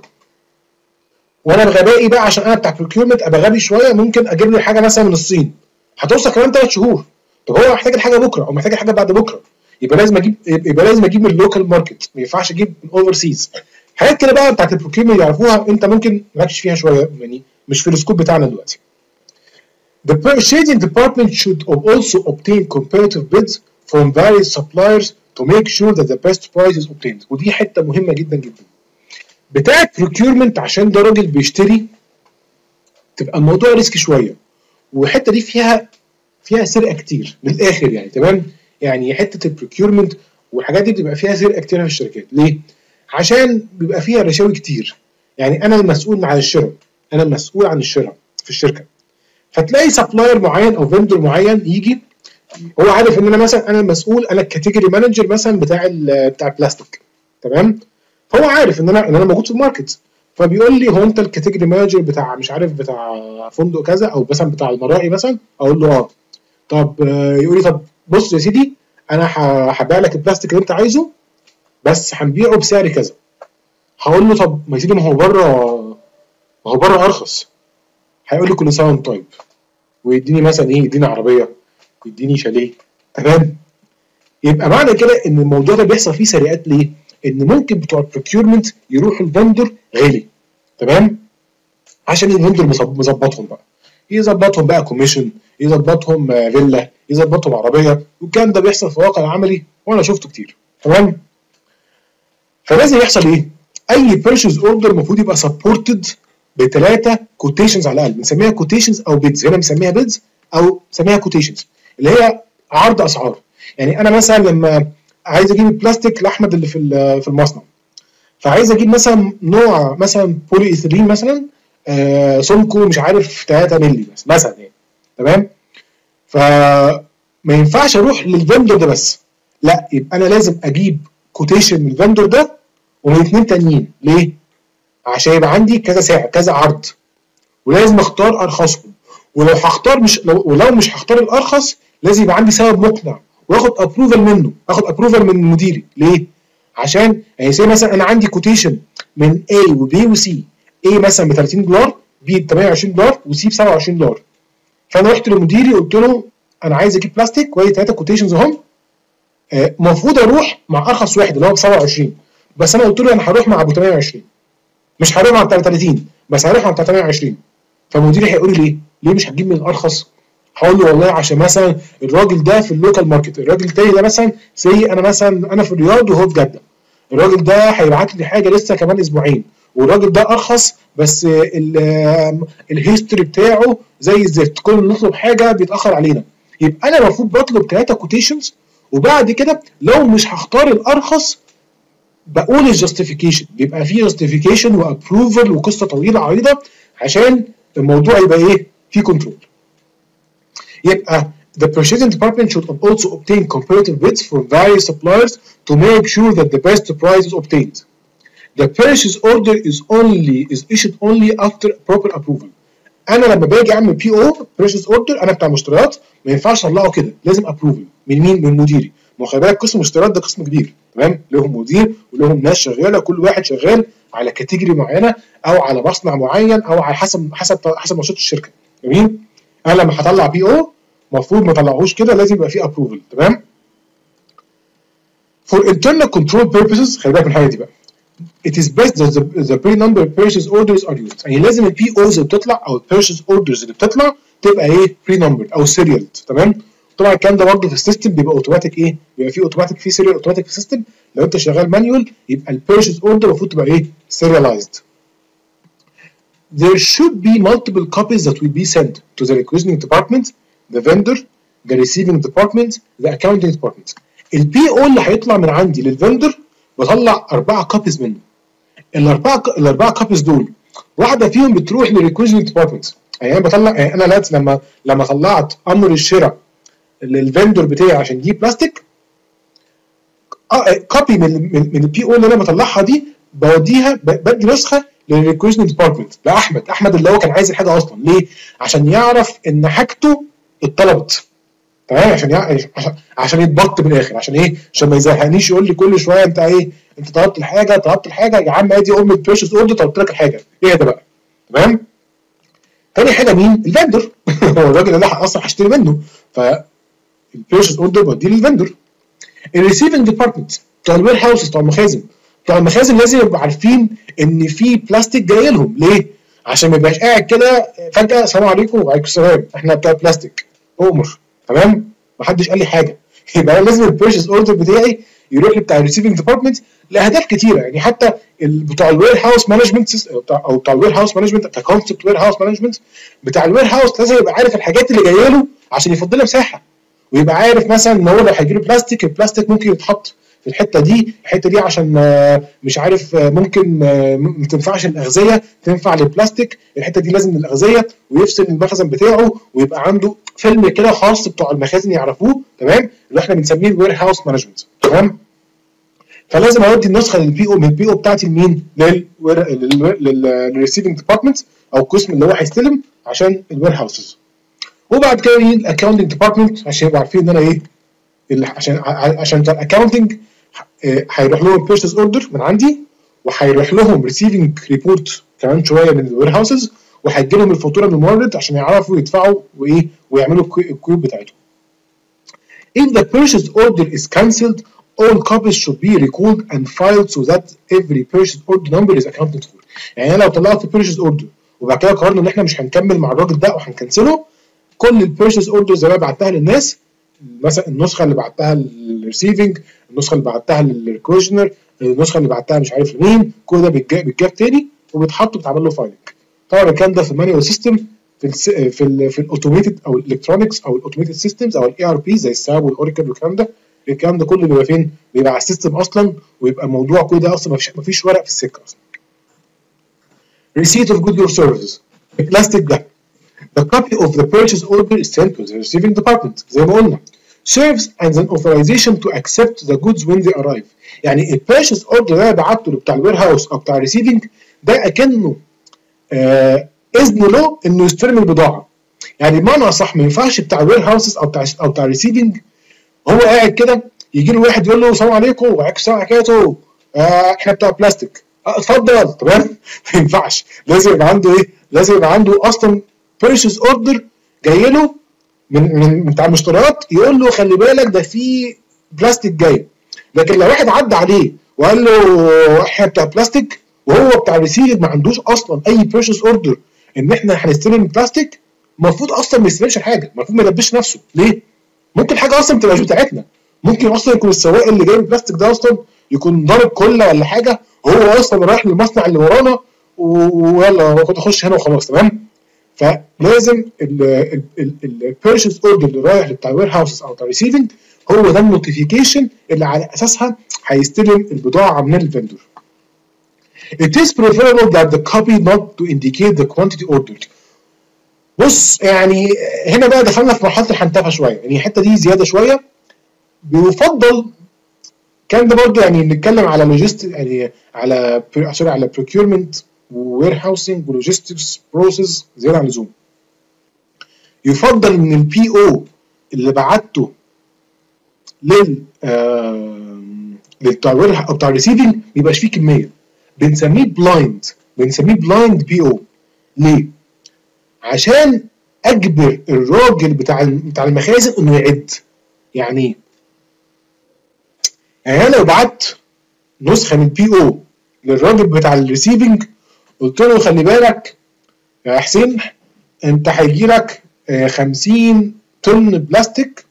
وانا بغبائي بقى عشان انا بتاع بروكيورمنت ابقى غبي شويه ممكن اجيب له حاجه مثلا من الصين هتوصل كمان ثلاث شهور. طب هو محتاج الحاجه بكره او محتاج الحاجه بعد بكره يبقى لازم اجيب يبقى لازم اجيب من اللوكال ماركت ما ينفعش اجيب من اوفر سيز. حاجات كده بقى بتاعت البروكيورمنت يعرفوها انت ممكن نركز فيها شويه يعني مش في السكوب بتاعنا دلوقتي. The purchasing department should also obtain competitive bids from various suppliers to make sure that the best price is obtained. ودي حته مهمه جدا جدا. بتاعت procurement عشان ده راجل بيشتري تبقى الموضوع ريسك شويه والحته دي فيها فيها سرقه كتير من الاخر يعني. تمام؟ يعني حته البروكيورمنت والحاجات دي بتبقى فيها سرقه كتير في الشركات. ليه؟ عشان بيبقى فيها رشاوي كتير. يعني انا المسؤول عن الشراء انا المسؤول عن الشراء في الشركه. فتلاقي سبلاير معين او فندور معين يجي هو عارف ان انا مثلا انا المسؤول انا الكاتيجوري مانجر مثلا بتاع بتاع البلاستيك. تمام؟ فهو عارف ان انا ان انا موجود في الماركت فبيقول لي هو انت الكاتيجوري مانجر بتاع مش عارف بتاع فندق كذا او مثلا بتاع المرائي مثلا. اقول له اه. طب يقول لي طب بص يا سيدي انا هبيع لك البلاستيك اللي انت عايزه بس هنبيعه بسعر كذا. هقول له طب ما يا سيدي ما هو بره ما هو بره ارخص. هيقول لي كل سنه وانت طيب ويديني مثلا ايه يديني عربيه يديني شاليه. تمام؟ يبقى معنى كده ان الموضوع ده بيحصل فيه سرقات. ليه؟ ان ممكن بتوع البروكيورمنت يروحوا الفندور غالي. تمام؟ عشان الفندور مظبطهم بقى يظبطهم بقى كوميشن يظبطهم فيلا يظبطهم عربيه والكلام ده بيحصل في الواقع العملي وانا شفته كتير. تمام؟ فلازم يحصل ايه؟ اي بيرشيز اوردر المفروض يبقى سبورتد بثلاثه كوتيشنز على الاقل. بنسميها كوتيشنز او بيدز. هنا بنسميها بيدز او بنسميها كوتيشنز اللي هي عرض اسعار. يعني انا مثلا لما عايز اجيب البلاستيك لاحمد اللي في في المصنع فعايز اجيب مثلا نوع مثلا بولي ايثيلين مثلا آه سمكه مش عارف ثلاثة مللي مثلا يعني. تمام؟ فما ينفعش اروح للفندور ده بس لا يبقى انا لازم اجيب كوتيشن من الفندور ده ومن اثنين تانيين. ليه؟ عشان يبقى عندي كذا سعر كذا عرض ولازم اختار ارخصهم، ولو هختار مش لو ولو مش هختار الارخص لازم يبقى عندي سبب مقنع واخد ابروفال منه، اخد ابروفال من مديري. ليه؟ عشان يعني زي مثلا انا عندي كوتيشن من A وB وC، A مثلا ب ثلاثين دولار، B ب ثمانية وعشرين دولار، وC ب سبعة وعشرين دولار. فانا رحت لمديري قلت له انا عايز اجيب بلاستيك وادي ثلاثه كوتيشنز اهم، المفروض آه اروح مع ارخص واحد اللي هو ب سبعة وعشرين، بس انا قلت له انا هروح مع ابو ثمانية وعشرين، مش هروح مع بتاع ثلاثين، بس هروح مع بتاع ثمانية وعشرين. فمديري هيقول لي ليه؟ ليه مش هتجيب من الارخص؟ هقول له والله عشان مثلا الراجل ده في اللوكال ماركت، الراجل التاني ده مثلا زي انا مثلا انا في الرياض وهو في جده، الراجل ده هيبعت لي حاجه لسه كمان اسبوعين، والراجل ده ارخص بس الهيستوري بتاعه زي الزفت، كل ما نطلب حاجه بيتاخر علينا. يبقى انا المفروض بطلب ثلاثه كوتيشنز، وبعد كده لو مش هختار الارخص بقول الجاستيفيكيشن، بيبقى فيه جاستيفيكيشن وابروفل وقصه طويله عريضه عشان الموضوع يبقى ايه؟ فيه كنترول. يبقى the purchasing department should also obtain comparative bids from various suppliers to make sure that the best price is obtained. The purchase order is only is issued only after proper approval. انا لما باجي اعمل بي او purchase order انا بتاع مشتريات ما ينفعش اطلعه كده، لازم ابروفل من مين؟ من مديري. ما خلي بالك قسم المشتريات ده قسم كبير، تمام؟ لهم مدير ولهم ناس شغاله، كل واحد شغال على كاتيجوري معينه او على مصنع معين او على حسب حسب حسب نشاط الشركه، جميل؟ انا لما هطلع بي او المفروض ما اطلعهوش كده، لازم يبقى فيه ابروفل، تمام؟ For internal control purposes خلي بالك من الحاجه دي بقى. It is best that the, the pre-numbered purchase orders are used. يعني لازم البي اوز اللي بتطلع او البيرشيز اوردرز اللي بتطلع تبقى ايه؟ pre-numbered او serial، تمام؟ طبعا الكلام ده برضه في السيستم بيبقى اوتوماتيك، ايه؟ بيبقى فيه اوتوماتيك، فيه سيريال اوتوماتيك في السيستم. لو انت شغال مانيوال يبقى البيرشيز اوردر المفروض تبقى ايه؟ serialized. There should be multiple copies that will be sent to the requisitioning department, the vendor, the receiving department, the accounting department. البي او اللي هيطلع من عندي للفندر بطلع اربعه كوبيز منه. الاربعه الاربعه كوبيز دول واحده فيهم بتروح للريكويزيشن ديبارتمنت. يعني انا بطلع، يعني انا دلوقتي لما لما طلعت امر الشراء للفندور بتاعي عشان يجيب بلاستيك، كوبي من من البي او اللي انا بطلعها دي بوديها، بدي نسخه للريكويزيشن ديبارتمنت لاحمد، احمد اللي هو كان عايز الحاجه اصلا. ليه؟ عشان يعرف ان حاجته اتطلبت، تمام؟ عشان يعني عشان عشان يتبط من الاخر، عشان ايه؟ عشان ما يزهقنيش يقول لي كل شويه انت ايه؟ انت طلبت الحاجه طلبت الحاجه يا عم، ادي ام البيرشيز اوردر طلبت لك الحاجه، ايه ده بقى؟ تمام؟ تاني حاجه مين؟ الفندور. هو الراجل اللي انا اصلا هشتري منه، فالبيرشيز اوردر بديه للفندور. الريسيفنج ديبارتمنت بتوع الوير هاوسز، بتوع المخازن، بتوع المخازن لازم يبقوا عارفين ان في بلاستيك جاي لهم. ليه؟ عشان ما يبقاش قاعد كده فجاه السلام عليكم وعليكم السلام احنا بتوع بلاستيك امر، تمام؟ محدش قال لي حاجه. يبقى انا لازم البيرشيز اوردر بتاعي يروح لبتاع الريسيفنج ديبارتمنت لاهداف كتيره. يعني حتى بتوع الوير هاوس مانجمنت او بتاع الوير هاوس مانجمنت بتاع كونسبت وير هاوس مانجمنت، بتاع الوير هاوس لازم يبقى عارف الحاجات اللي جايه له عشان يفضل له مساحه، ويبقى عارف مثلا ان هو لو هيجي له بلاستيك، البلاستيك ممكن يتحط في الحته دي، الحته دي عشان مش عارف ممكن ما تنفعش الاغذيه، تنفع للبلاستيك، الحته دي لازم للاغذيه، ويفصل المخزن بتاعه، ويبقى عنده فيلم كده خاص بتوع المخازن يعرفوه، تمام؟ اللي احنا بنسميه الوير هاوس مانجمنت، تمام؟ فلازم اودي النسخه للبي او من البي او بتاعتي لمين؟ للريسيفنج ديبارتمنت او القسم اللي هو هيستلم عشان الوير هاوسز. وبعد كده يجي الاكونتنج ديبارتمنت عشان يبقوا عارفين ان انا ايه اللي عشان عشان بتاع الاكونتنج هيروح لهم البيرشيز اوردر من عندي، وهيروح لهم ريسيفنج ريبورت كمان شويه من الوير هاوسز، وهيجي لهم الفاتوره من المورد عشان يعرفوا يدفعوا وايه ويعملوا الكيوب بتاعتهم. If the purchase order is cancelled, all copies should be recalled and filed so that every purchase order number is accounted for. يعني انا لو طلعت البيرشيز اوردر وبعد كده قررنا ان احنا مش هنكمل مع الراجل ده وهنكنسله، كل البيرشيز اوردرز اللي انا بعتها للناس، مثلا النسخه اللي بعتها للريسيفنج، النسخه اللي بعتها للريكويشنر، النسخه اللي بعتها مش عارف لمين، كل ده بيتجاب تاني وبيتحط وبيتعمل له فايلنج. طبعا الكلام ده في المانيوال سيستم، في ال في ال في الاوتوميتد او الالكترونكس او الاوتوميتد سيستمز او الاي ار بي زي الساب والاوراكل والكلام ده، الكلام ده كله بيبقى فين؟ بيبقى على السيستم اصلا، ويبقى الموضوع كل ده اصلا ما فيش ورق في السكه اصلا. receipt of goods or services. البلاستيك ده the copy of the purchase order is sent to the receiving department زي ما قلنا serves as an authorization to accept the goods when they arrive. يعني البيرشيز اوردر ده بعته بتاع الوير هاوس او بتاع الريسيفنج ده اكنه آه اذن له انه يستلم البضاعه. يعني بمعنى اصح ما ينفعش بتاع الوير هاوسز او بتاع او بتاع الريسيفنج هو قاعد كده يجي له واحد يقول له السلام عليكم وعليكم السلام عليكم آه احنا بتاع بلاستيك آه اتفضل تمام. ما ينفعش، لازم يبقى عنده ايه؟ لازم يبقى عنده اصلا بيرشيز اوردر جاي له من من بتاع المشتريات يقول له خلي بالك ده في بلاستيك جاي. لكن لو واحد عدى عليه وقال له احنا بتاع بلاستيك وهو بتاع الريسيفنج ما عندوش اصلا اي بيرشيز اوردر ان احنا هنستلم بلاستيك، المفروض اصلا ما يستلمش حاجه، المفروض ما يلبسش نفسه. ليه؟ ممكن حاجه اصلا ما تبقاش بتاعتنا، ممكن اصلا يكون السواق اللي جايب البلاستيك ده اصلا يكون ضارب كله ولا حاجه وهو اصلا رايح للمصنع اللي ورانا ويلا خد اخش هنا وخلاص تمام. فلازم البيرشيز اوردر اللي رايح لبتاع الوير هاوسز او بتاع الريسيفنج هو ده النوتيفيكيشن اللي على اساسها هيستلم البضاعه من الفندور. It is preferable that the copy not to indicate the quantity ordered. بص يعني هنا بقى دخلنا في مرحله الحنتفه شويه، يعني الحته دي زياده شويه. بيفضل كان ده برضه يعني نتكلم على لوجيست يعني على سوري على procurement ووير هاوسنج ولوجيستكس بروسيس زياده عن اللزوم. يفضل ان البي او اللي بعته لل آه للبتاع او بتاع الريسيفنج ما يبقاش فيه كميه، بنسميه بلايند بنسميه بلايند بي او. ليه؟ عشان اجبر الراجل بتاع بتاع المخازن انه يعد. يعني ايه؟ يعني انا لو بعت نسخه من البي او للراجل بتاع الريسيفنج قلت له خلي بالك يا حسين انت هيجي لك خمسين طن بلاستيك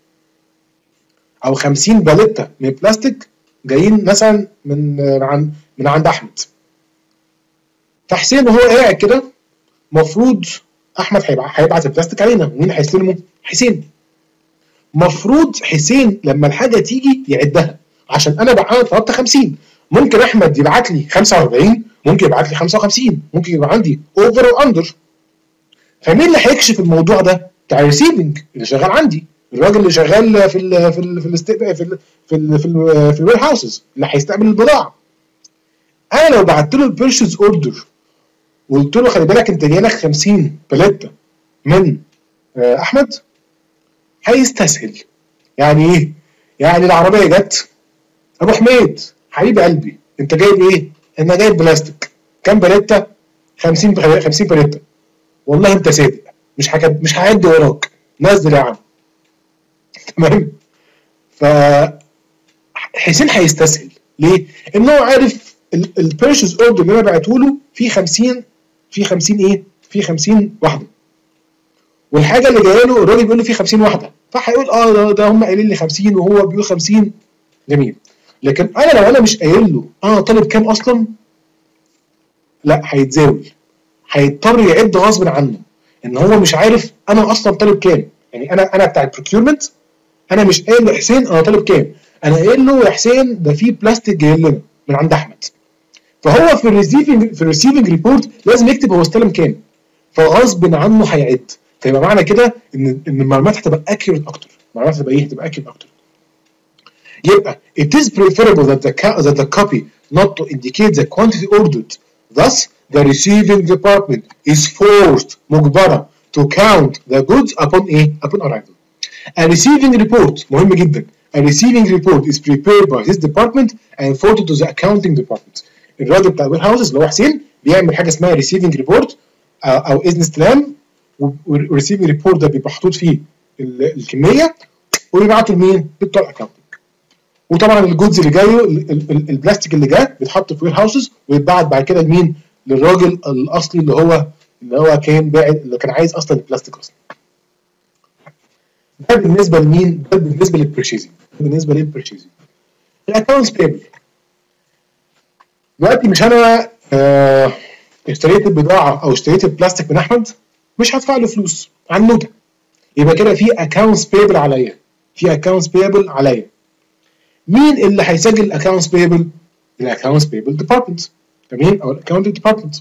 او خمسين باليتا من بلاستيك جايين مثلا من عن من عند احمد. فحسين وهو قاعد كده المفروض احمد هيبعت البلاستيك علينا، ومين هيستلمه؟ حسين. المفروض حسين لما الحاجه تيجي يعدها، عشان انا بقى طلبت خمسين، ممكن احمد يبعت لي خمسة وأربعين، ممكن يبعت لي خمسة وخمسين، ممكن يبقى عندي اوفر او اندر. فمين اللي هيكشف الموضوع ده؟ بتاع الريسيفنج اللي شغال عندي، الراجل اللي شغال في ال في ال في الاستقبال في ال في ال في, ال في الوير هاوسز اللي هيستقبل البضاعه. انا لو بعت له البيرشيز اوردر وقلت له خلي بالك انت جاي لك خمسين باليتا من احمد، هيستسهل. يعني ايه؟ يعني العربيه جت، ابو حميد حبيب قلبي انت جايب ايه؟ انا جايب بلاستيك، كام باليتا؟ خمسين خمسين باليتا. والله انت صادق، مش هكد مش هعد وراك، نزل يا عم. تمام؟ ف حسين هيستسهل. ليه؟ ان هو عارف البيرشيز اوردر اللي انا بعته له فيه خمسين في خمسين ايه؟ في خمسين واحده. والحاجه اللي جايه له الراجل بيقول له في خمسين واحده، فهيقول اه ده, ده هم قايلين لي خمسين وهو بيقول خمسين. جميل. لكن انا لو انا مش قايل له انا طالب كام اصلا، لا هيتزاول، هيضطر يعد غصب عنه ان هو مش عارف انا اصلا طالب كام. يعني انا انا بتاع البروكيورمنت انا مش قايل لحسين انا طالب كام، انا قايل له يا حسين ده في بلاستيك جاي لنا من عند احمد. فهو في الريسيفنج في الريسيفنج ريبورت لازم يكتب هو استلم كام، فغصب عنه هيعد. فيبقى معنى كده ان ان المعلومات هتبقى اكيوريت اكتر، المعلومات هتبقى ايه؟ هتبقى اكيوريت اكتر. يبقى it is preferable that the, that the copy not to indicate the quantity ordered. Thus, the receiving department is forced مجبرة to count the goods upon ايه؟ upon arrival. A receiving report مهم جدا. A receiving report is prepared by this department and forwarded to the accounting department. الراجل بتاع الوير هاوسز اللي هو حسين بيعمل حاجه اسمها receiving report او اذن استلام، والريسيفنج ريبورت ده بيبقى محطوط فيه الكميه وبيبعته لمين؟ بتوع الاكونتنج. وطبعا الجودز اللي جايه البلاستيك اللي جاي بيتحط في وير هاوسز ويتبعت بعد كده لمين؟ للراجل الاصلي اللي هو اللي هو كان باعت اللي كان عايز اصلا البلاستيك اصلا. ده بالنسبه لمين؟ ده بالنسبه للبرشيزنج. بالنسبه للبرشيزنج. الاكونتس بيبل. دلوقتي مش انا آه اشتريت البضاعه او اشتريت البلاستيك من احمد، مش هدفع له فلوس عنده، يبقى كده في اكونتس بيبل عليا، في اكونتس بيبل عليا. مين اللي هيسجل الاكونتس بيبل؟ الاكونتس بيبل ديبارتمنت، تمام؟ او الاكونتنج ديبارتمنت.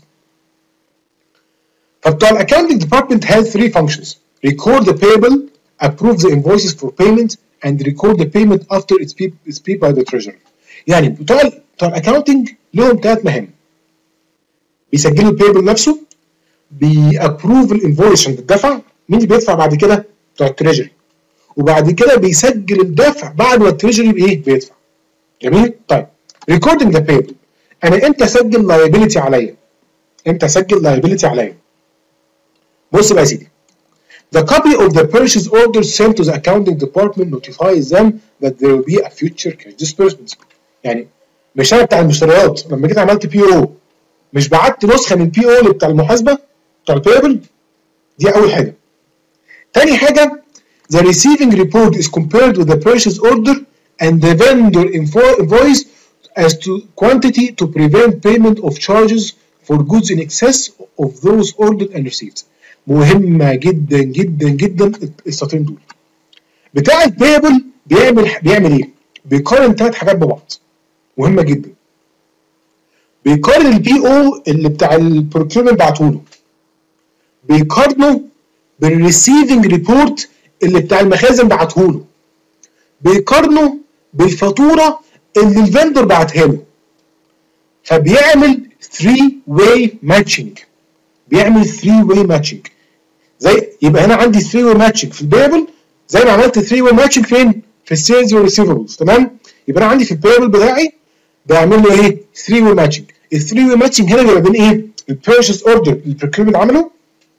فبتوع الاكونتنج ديبارتمنت has three functions: record the payable, approve the invoices for payment, and record the payment after it's paid, it's paid by the treasurer. يعني بتوع بتوع الاكونتنج لهم ثلاث مهام. بيسجلوا البيبل نفسه، بيابروف الانفويس عشان تدفع. مين اللي بيدفع بعد كده؟ بتوع التريجري. وبعد كده بيسجل الدفع بعد ما التريجري بايه؟ بيدفع. جميل؟ طيب ريكوردنج ذا بيبل، انا امتى اسجل لايبيلتي عليا؟ امتى اسجل لايبيلتي عليا؟ بص بقى يا سيدي. The copy of the purchase order sent to the accounting department notifies them that there will be a future cash disbursement. يعني مش انا بتاع المشتريات لما جيت عملت بي او مش بعت نسخه من البي او اللي بتاع المحاسبه بتاع البيبل؟ دي اول حاجه. تاني حاجه the receiving report is compared with the purchase order and the vendor invoice as to quantity to prevent payment of charges for goods in excess of those ordered and received. مهمه جدا جدا جدا السطرين دول. بتاع البيبل بيعمل بيعمل ايه؟ بيقارن ثلاث حاجات ببعض مهمه جدا. بيقارن البي او اللي بتاع البروكيورمنت بعته له، بيقارنه بالريسيفنج ريبورت اللي بتاع المخازن بعته له، بيقارنه بالفاتوره اللي الفندور بعتها له. فبيعمل ثري واي ماتشنج. بيعمل ثري واي ماتشنج. زي يبقى هنا عندي ثري واي ماتشنج في البيبل زي ما عملت ثري واي ماتشنج فين؟ في السيلز والريسيفبلز. تمام؟ يبقى انا عندي في البيبل بتاعي بعمل له ايه؟ ثري واي ماتشنج. الثري واي ماتشنج هنا بيبقى بين ايه؟ البيرشيس اوردر اللي البروكيورمنت عمله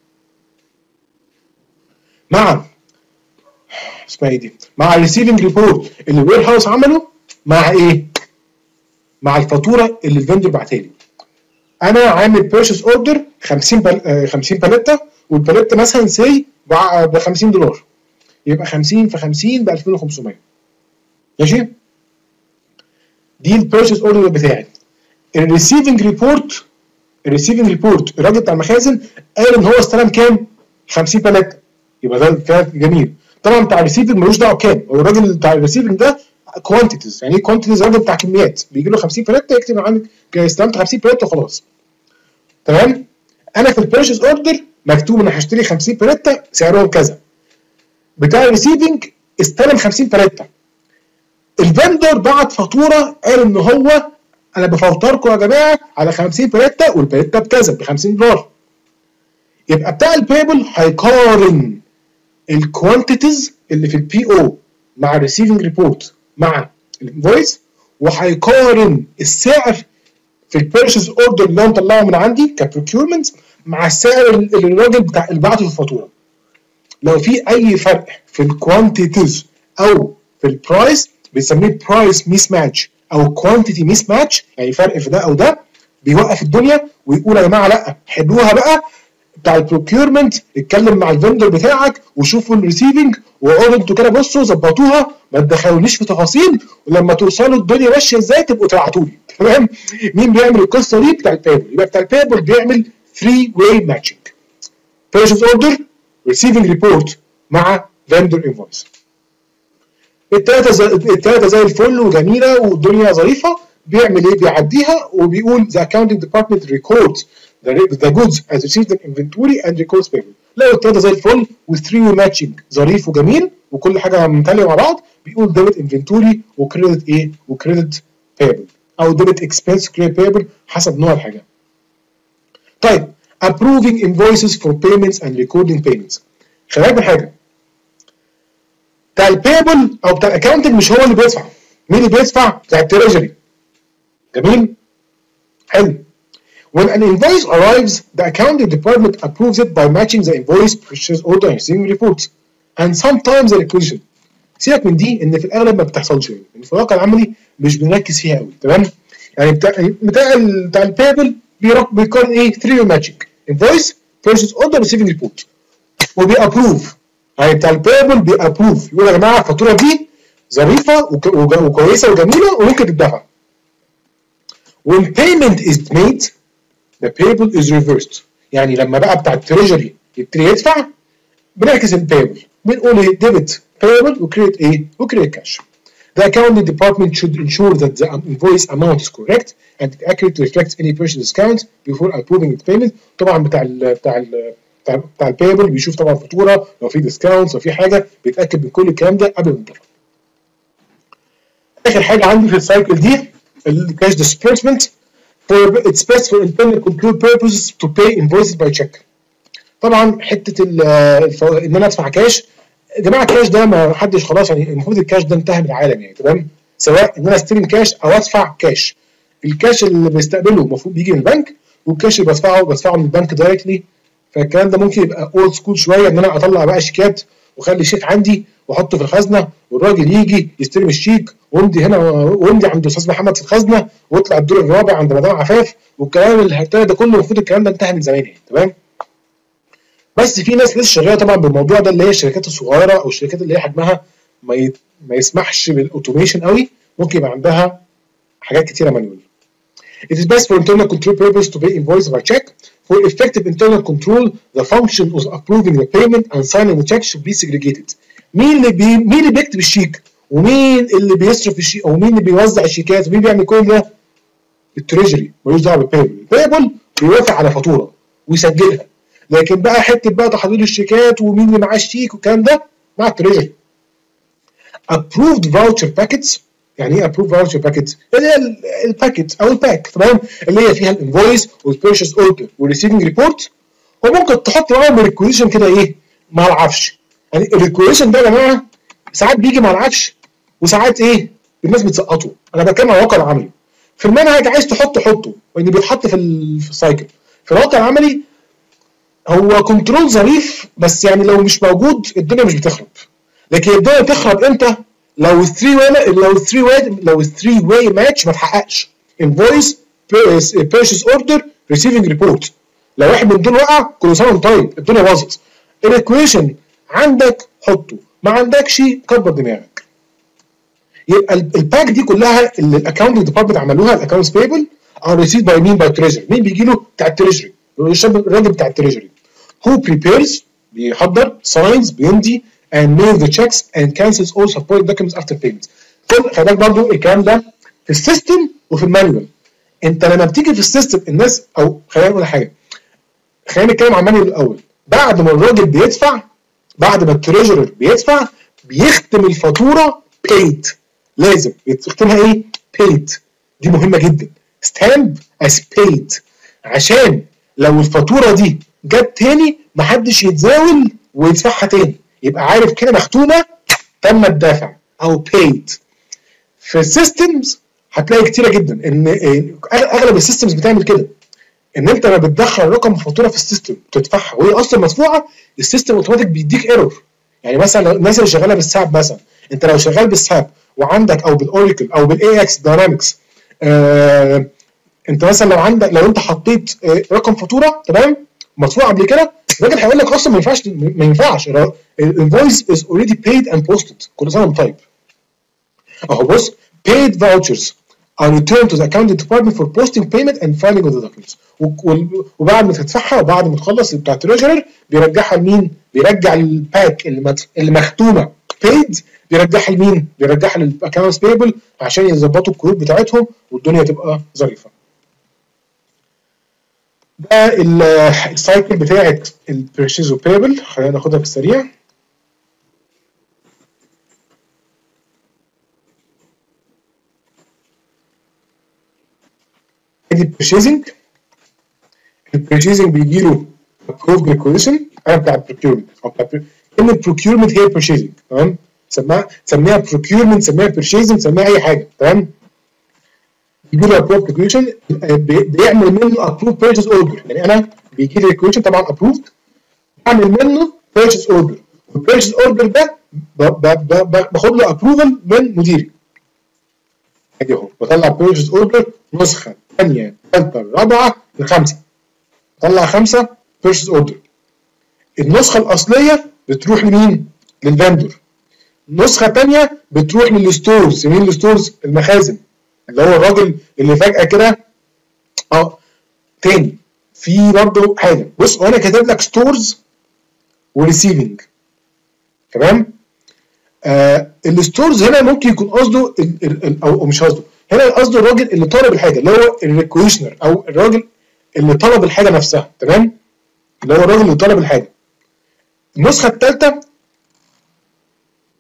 مع اسمها ايه دي؟ مع الريسيفنج ريبورت اللي الوير هاوس عمله مع ايه؟ مع الفاتوره اللي الفندور بعتها لي. انا عامل بيرشيس اوردر خمسين بل... خمسين باليته، والباليته مثلا سي ب خمسين دولار. يبقى خمسين في خمسين ب ألفين وخمسمية. ماشي؟ دي البيرشيس اوردر بتاعي. الريسيفنج ريبورت الريسيفنج ريبورت الراجل بتاع المخازن قال ان هو استلم كام؟ خمسين باليته. يبقى ده كلام جميل. طبعا بتاع الريسيفنج ملوش دعوه بكام، هو الراجل بتاع الريسيفنج ده كوانتيتيز. يعني ايه كوانتيتيز؟ الراجل بتاع كميات بيجي له خمسين باليته يكتب عندك استلمت خمسين باليته وخلاص. تمام؟ انا في البيرشيس اوردر مكتوب ان هشتري خمسين باليته سعرهم كذا. بتاع الريسيفنج استلم خمسين باليته. الفندور بعت فاتوره قال ان هو انا بفوتركم يا جماعه على خمسين باليته والباليته بكذا ب خمسين دولار. يبقى بتاع البيبل هيقارن الكوانتيتيز اللي في البي او مع الريسيفنج ريبورت مع الانفويس، وهيقارن السعر في البيرشيز اوردر اللي انا مطلعه من عندي كبروكيورمنت مع السعر اللي الراجل بتاع اللي بعته في الفاتوره. لو في اي فرق في الكوانتيتيز او في البرايس بنسميه برايس ميس ماتش او كوانتيتي ميس ماتش، يعني فرق في ده او ده، بيوقف الدنيا ويقول يا جماعه لا حلوها بقى بتاع البروكيورمنت، اتكلم مع الفندور بتاعك وشوفوا الريسيفنج واقعدوا انتوا كده بصوا ظبطوها، ما تدخلونيش في تفاصيل، ولما توصلوا الدنيا ماشيه ازاي تبقوا تبعتوا لي. تمام؟ مين بيعمل القصه دي؟ بتاع البيبل. يبقى بتاع البيبل بيعمل ثري واي ماتشنج. بيرشيز اوردر، ريسيفنج ريبورت مع فندور انفويس. الثلاثه زي الثلاثه زي الفل وجميله والدنيا ظريفه. بيعمل ايه؟ بيعديها وبيقول the accounting department records the, the goods as received in inventory and records payable. لو الثلاثه زي الفل والثري واي ماتشنج ظريف وجميل وكل حاجه متاليه مع بعض، بيقول ديبت انفنتوري وكريدت ايه؟ وكريدت بيبل او ديبت اكسبنس كريدت بيبل حسب نوع الحاجه. طيب approving invoices for payments and recording payments. خلي بالك من حاجه. بتاع البيبل او بتاع الاكونتنج مش هو اللي بيدفع. مين اللي بيدفع؟ بتاع التريجري. جميل؟ حلو. When an invoice arrives, the accounting department approves it by matching the invoice, purchase order, and receiving reports, and sometimes the requisition. سيبك من دي ان في الاغلب ما بتحصلش يعني، في الواقع العملي مش بنركز فيها قوي. تمام؟ يعني بتاع بتاع بتاع البيبل بيقارن ايه؟ ثري واي ماتشنج، invoice, purchase order, receiving report. وبيابروف. يعني بتاع البيبل بيابروف، يقول يا جماعه الفاتوره دي ظريفه وكويسه وجميله وممكن تدفع. When payment is made, the payable is reversed. يعني لما بقى بتاع التريجري يبتدي يدفع بنعكس البيبل، بنقول ايه؟ ديبت payable وكريت ايه؟ وكريت كاش. The accounting department should ensure that the invoice amount is correct and it accurately reflects any purchase discount before approving the payment. طبعا بتاع ال بتاع ال بتاع, بتاع البيبل بيشوف طبعا فاتوره، لو في ديسكاونت لو في حاجه بيتاكد من كل الكلام ده قبل ما يدفع. اخر حاجه عندي في السايكل دي الكاش ديسبيرسمنت for it's best for internal control purposes to pay invoices by check. طبعا حته ان انا ادفع كاش يا جماعه، الكاش ده ما حدش خلاص يعني، المفروض الكاش ده انتهى من العالم يعني، تمام؟ سواء ان انا استلم كاش او ادفع كاش، الكاش اللي بستقبله المفروض بيجي من البنك، والكاش اللي بدفعه بدفعه من البنك دايركتلي. فالكلام ده ممكن يبقى اولد سكول شويه، ان انا اطلع بقى شيكات واخلي الشيك عندي واحطه في الخزنه، والراجل يجي يستلم الشيك وامضي هنا وامضي عند الاستاذ محمد في الخزنه، واطلع الدور الرابع عند مدام عفاف، والكلام الهرتله ده كله المفروض الكلام ده انتهى من زمان يعني، تمام؟ بس في ناس لسه شغاله طبعا بالموضوع ده، اللي هي الشركات الصغيره او الشركات اللي هي حجمها ما ي... ما يسمحش بالاوتوميشن قوي، ممكن يبقى عندها حاجات كتيره مانيوال. It is best for internal control purpose to pay invoice by check. For effective internal control, the function of approving the payment and signing the check should be segregated. مين اللي بي... مين اللي بيكتب الشيك؟ ومين اللي بيصرف الشيك؟ او مين اللي بيوزع الشيكات؟ ومين بيعمل كل ده؟ التريجري ملوش دعوه بالبيبل، البيبل بيوافق على فاتوره ويسجلها، لكن بقى حته بقى تحضير الشيكات ومين اللي معاه الشيك والكلام ده مع التريجري. approved voucher packets، يعني ايه approved voucher packets؟ اللي هي الباكيت او الباك، تمام؟ اللي هي فيها الانفويس والبيرشيز اوردر والريسيفنج ريبورت، وممكن تحط معاهم ريكويزيشن كده ايه مع العفش. يعني الريكويزيشن ده يا جماعه ساعات بيجي مع العفش وساعات ايه الناس بتسقطه، انا بتكلم عن الواقع العملي. في المنهج عايز تحطه حطه، وان بيتحط في السايكل. في الواقع العملي هو كنترول ظريف، بس يعني لو مش موجود الدنيا مش بتخرب. لكن الدنيا بتخرب امتى؟ لو الثري واي لو الثري واي لو الثري واي ماتش ما اتحققش، انفويس بيرشيز اوردر ريسيفنج ريبورت، لو واحد من دول وقع كل سنه وانت طيب الدنيا باظت. الايكويشن عندك حطه، ما عندكش كبر دماغك. يبقى الباك دي كلها اللي الاكونتنج ديبارتمنت عملوها، الاكونتس بيبل ار ريسيفد باي مين؟ باي تريجري. مين بيجي له؟ بتاع التريجري، الراجل بتاع التريجري. who prepares بيحضر، signs بيمضي and mails the checks and cancels all supporting documents after payment. كل خلي بالك برضه الكلام ده في السيستم وفي المانيوال. انت لما بتيجي في السيستم الناس، او خلينا نقول حاجه، خلينا نتكلم عن المانيوال الاول. بعد ما الراجل بيدفع، بعد ما التريجرر بيدفع، بيختم الفاتوره paid. لازم يختمها ايه؟ paid. دي مهمه جدا. ستامب as paid، عشان لو الفاتوره دي جت تاني محدش يتزاول ويدفعها تاني، يبقى عارف كده مختومه تم الدفع او paid. في السيستمز هتلاقي كتيره جدا ان اغلب السيستمز بتعمل كده، ان انت لما بتدخل رقم فاتوره في السيستم تدفعها وهي اصلا مدفوعه، السيستم اوتوماتيك بيديك ايرور. يعني مثلا الناس اللي شغاله بالساب، مثلا انت لو شغال بالساب وعندك او بالاوراكل او بالاي اكس داينامكس، آه انت مثلا لو عندك لو انت حطيت آه رقم فاتوره تمام مدفوع قبل كده، الراجل هيقول لك اصلا ما ينفعش ما ينفعش الانفويس از اوريدي بيد اند بوستد. كل سنه وانت طيب. اهو بص، paid vouchers are returned to the accounting department for posting payment and filing of the documents. وبعد ما تدفعها وبعد ما تخلص بتاع التريجرر بيرجعها لمين؟ بيرجع الباك اللي اللي مختومه paid، بيرجعها لمين؟ بيرجعها للاكونتس بيبل عشان يظبطوا الكروت بتاعتهم والدنيا تبقى ظريفه. ده السايكل بتاعت البيرشيز وبيبل، خلينا ناخدها في السريع. ادي البيرشيزنج. البيرشيزنج بيجي له approved requisition، انا بتاع البروكيورمنت او بتاع كلمه بروكيورمنت هي البيرشيزنج، تمام؟ سميها سميها بروكيورمنت، سميها بيرشيزنج، سميها اي حاجه، تمام؟ بيجي له approved requisition، بيعمل منه approved purchase order. يعني انا بيجي لي requisition طبعا approved، بعمل منه purchase order، والبيرشيز اوردر ده باخد له approval من مديري. ادي اهو بطلع بيرشيز اوردر نسخه ثانيه ثالثه رابعه لخمسه، طلع خمسه بيرشيز اوردر. النسخه الاصليه بتروح لمين؟ للفندور. نسخه ثانيه بتروح للستورز. مين الستورز؟ المخازن، اللي هو الراجل اللي فجاه كده. اه تاني في برضه حاجه، بص وانا كاتب لك ستورز وريسيفنج، تمام؟ آه الستورز هنا ممكن يكون قصده او مش قصده، هنا قصده الراجل اللي طلب الحاجه، اللي هو الريكويشنر او الراجل اللي طلب الحاجه نفسها، تمام؟ اللي هو الراجل اللي طلب الحاجه. النسخه الثالثه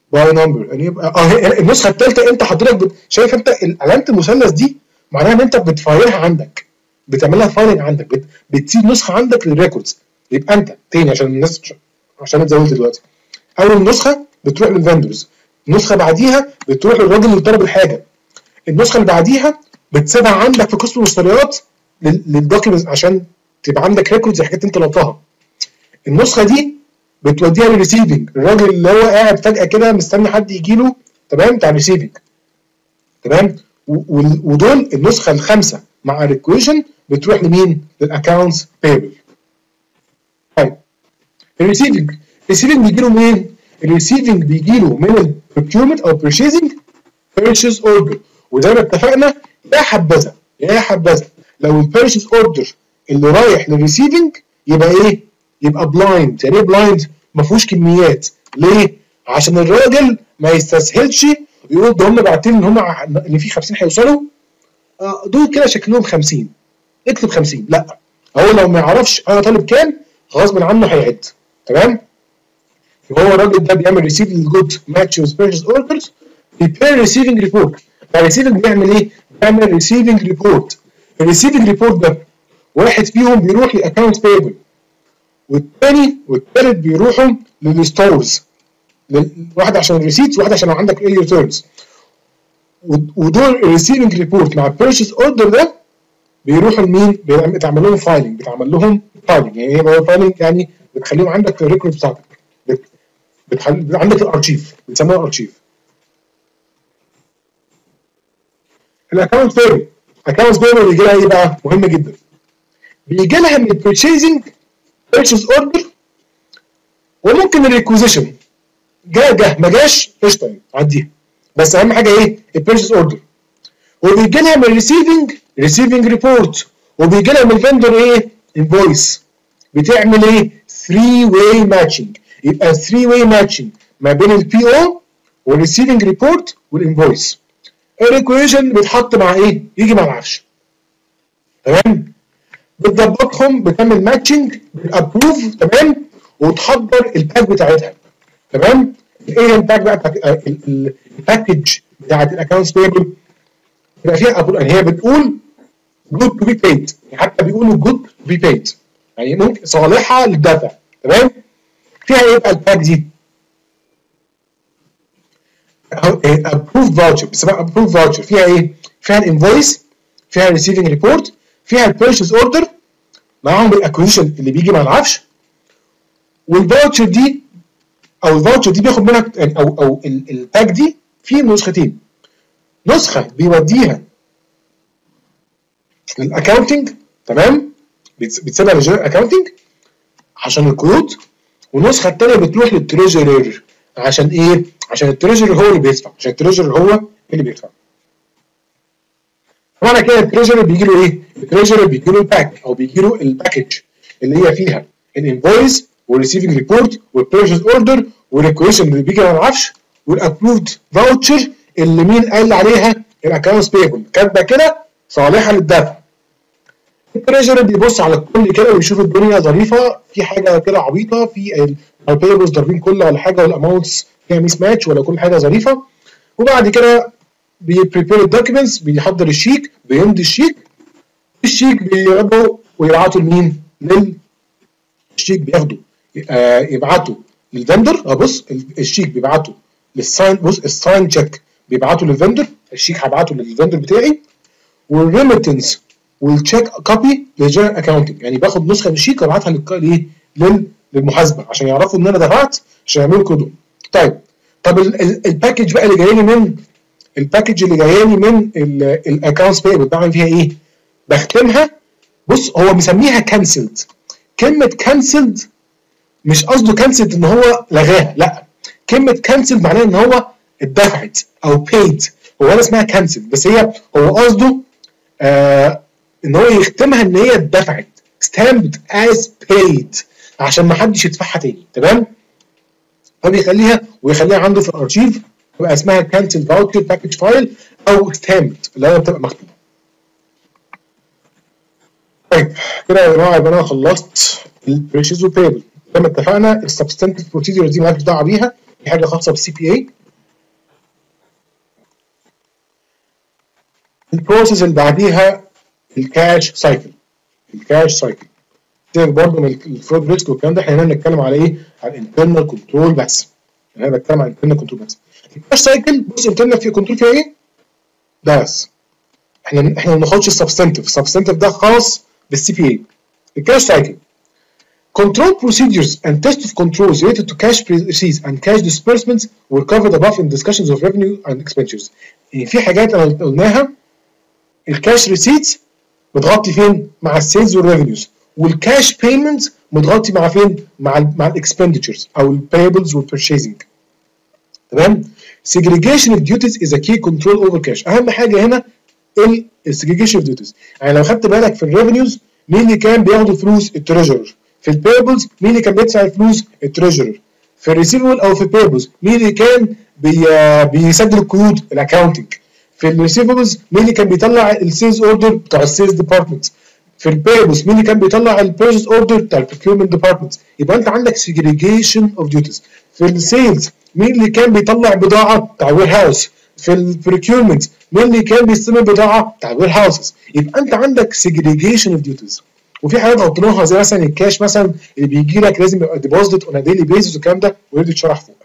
باي نمبر يعني يبقى اه النسخه الثالثه انت حضرتك بت... شايف انت علامه المثلث دي معناها ان انت بتفايلها عندك، بتعملها فايلنج عندك، بت... بتسيب نسخه عندك للريكوردز. يبقى انت تاني عشان الناس عشان اتزودت دلوقتي، اول نسخه بتروح للفندرز، النسخه بعديها بتروح للراجل اللي طلب الحاجه، النسخه اللي بعديها بتسيبها عندك في قسم المشتريات للدوكيومنتس عشان تبقى عندك ريكوردز الحاجات انت طلبتها. النسخه دي بتوديها للريسيفنج، الراجل اللي هو قاعد فجاه كده مستني حد يجي له، تمام، بتاع الريسيفنج، تمام. ودول النسخه الخامسه مع الريكويشن بتروح لمين؟ للاكونتس بيبل. طيب الريسيفنج، الريسيفنج بيجي له منين؟ الريسيفنج بيجي له من البروكيورمنت او بيرشيزنج بيرشيز اوردر، وزي ما اتفقنا يا حبذا يا حبذا لو البيرشيز اوردر اللي رايح للريسيفنج يبقى ايه؟ يبقى بلايند. يعني ايه بلايند؟ ما فيهوش كميات. ليه؟ عشان الراجل ما يستسهلش يقول ده هم باعتين ان هم ان في خمسين هيوصلوا، آه دول كده شكلهم خمسين اكتب خمسين. لا، هو لو ما يعرفش انا طالب كام غصب عنه هيعد، تمام. هو الراجل ده بيعمل ريسيف للجود ماتش بيرشيز اوردرز، بريبير ريسيفنج ريبورت. الريسيفنج بيعمل ايه؟ بيعمل ريسيفنج ريبورت. الريسيفنج ريبورت ده واحد فيهم بيروح لاكونت بيبل، والثاني والثالث بيروحوا للستورز، واحد عشان الريسيتس وواحد عشان لو عندك اي ريتيرنز. ودول الريسيفنج ريبورت مع البيرشيز اوردر ده بيروحوا لمين؟ بيتعمل لهم فايلنج، بيتعمل لهم فايلنج. يعني ايه فايلنج؟ يعني بتخليهم عندك في الريكورد بتاعتك، بت... بتخلي عندك الارشيف، بتسموها ارشيف. الاكونت بيبل، الاكونت بيبل بيجي لها ايه بقى؟ مهم جدا. بيجي لها من البيرشيزنج بيرشيز اوردر، وممكن الريكوزيشن جه جه ما جاش قشطه عديها، بس اهم حاجه ايه؟ البيرشيز اوردر. وبيجي لها من الريسيفنج ريسيفنج ريبورت، وبيجي لها من الفندر ايه؟ انفويس. بتعمل ايه؟ ثري واي ماتشنج. يبقى ثري واي ماتشنج ما بين البي او والريسيفنج ريبورت والانفويس. الريكويشن بيتحط مع ايه؟ يجي مع العفش، تمام. بتظبطهم، بتعمل ماتشنج، بتابروف، تمام، وتحضر الباك بتاعتها، تمام. ايه الباك بقى بتاعت الباكج بتاعت الاكونتس بيبل؟ يبقى فيها يعني هي بتقول جود تو بي بيد، حتى بيقولوا جود تو بي بيد، يعني ممكن صالحه للدفع، تمام. فيها ايه بقى الباك دي؟ ابروف فاوتشر، بتسمى ابروف فاوتشر. فيها ايه؟ فيها الانفويس، فيها الريسيفنج ريبورت، فيها البيرشيز اوردر معاهم الاكوزيشن اللي بيجي مع العفش. والفاوتشر دي او الفاوتشر دي بياخد منها او او الباك دي في نسختين، نسخه بيوديها للاكونتنج، تمام، بتسيبها للجنرال اكونتنج عشان القيود، والنسخه الثانيه بتروح للتريجرر عشان ايه؟ عشان التريجرر هو اللي بيدفع، عشان التريجرر هو اللي بيدفع. طبعا كده التريجرر بيجي له ايه؟ التريجرر بيجي له الباك او بيجي له الباكج اللي هي فيها الانفويس والريسيفنج ريبورت والبيرشيز اوردر والريكويشن اللي بيجي على العفش والابروفد فاوتشر اللي مين قال عليها؟ الاكونتس بيبل، كاتبه كده صالحه للدفع. التريجرر بيبص على الكل كده ويشوف الدنيا ظريفه، في حاجه كده عبيطه، في البيبلز ضاربين كله ولا حاجه، والاماونتس فيها ميس ماتش ولا كل حاجه ظريفه. وبعد كده بيبريبير الدوكيومنتس، بيحضر الشيك، بيمضي الشيك، الشيك بياخده ويبعته لمين؟ للشيك بياخده آه يبعته للفندر. اه بص الشيك بيبعته للساين، بص الساين تشيك بيبعته للفندر، الشيك هبعته للفندر بتاعي، والريميتنس والتشيك كوبي للجنرال اكاونتنج، يعني باخد نسخه من الشيك وابعتها للايه؟ للمحاسبه عشان يعرفوا ان انا دفعت، عشان يعملوا كده. طيب طب الباكج بقى اللي جاي لي من الباكج اللي جايه لي من الاكونتس بيبل بعمل فيها ايه؟ بختمها. بص هو مسميها كانسلد، كلمه كانسلد مش قصده كانسلد ان هو لغاها، لا، كلمه كانسلد معناها ان هو اتدفعت او بيد، هو انا اسمها كانسلد، بس هي هو قصده آه ان هو يختمها ان هي اتدفعت، stamped as paid، عشان ما حدش يدفعها تاني، تمام؟ فبيخليها ويخليها عنده في الارشيف، تبقى اسمها cancel voucher package file او stamped اللي هي بتبقى مختومه. طيب كده يا جماعه يبقى انا خلصت البريشيز وبيبل. زي ما اتفقنا السبستنتيف بروسيدور دي مالكش دعوه بيها، دي حاجه خاصه بالسي بي اي. البروسيس اللي بعديها الكاش سايكل. الكاش سايكل سيبك برضه من الفرود ريسك والكلام ده، احنا هنا بنتكلم على ايه؟ على الانترنال كنترول بس. انا بتكلم على الانترنال كنترول بس. الكاش سايكل بص انترنال في كنترول فيها ايه؟ ده بس. احنا احنا ما بناخدش السبستنتيف، السبستنتيف ده خاص بالسي بي اي. الكاش سايكل control procedures and test of controls related to cash receipts and cash disbursements were covered above in discussions of revenue and expenditures. يعني في حاجات انا قلناها الكاش ريسيتس متغطي فين؟ مع السيلز والريفينيوز، والكاش بيمنتس متغطي مع فين؟ مع ال مع الاكسبندتشرز او البايبلز والبرشيزنج. تمام؟ segregation of duties is a key control over cash. اهم حاجه هنا السيجريجيشن اوف duties. يعني لو خدت بالك في الريفينيوز مين اللي كان بياخد الفلوس؟ التريجرر. في البيبلز مين اللي كان بيدفع الفلوس؟ التريجرر. في الريسيفبل او في البيبلز مين اللي كان بي بيسجل القيود؟ الاكونتنج. في الريسيفبلز مين اللي كان بيطلع السيلز اوردر؟ بتاع السيلز ديبارتمنت. في البيبلز مين اللي كان بيطلع البيرشيز اوردر؟ بتاع البروكيورمنت ديبارتمنت. يبقى انت عندك سيجريجيشن اوف ديوتيز. في السيلز مين اللي كان بيطلع بضاعه؟ بتاع الوير هاوس. في البروكيورمنت مين اللي كان بيستلم البضاعه؟ بتاع الوير هاوسز. يبقى انت عندك سيجريجيشن اوف ديوتيز. وفي حاجات غلطناها زي مثلا الكاش مثلا اللي بيجي لك لازم يبقى ديبوزيت اون ديلي بيزس والكلام ده ويرد يتشرح فوق.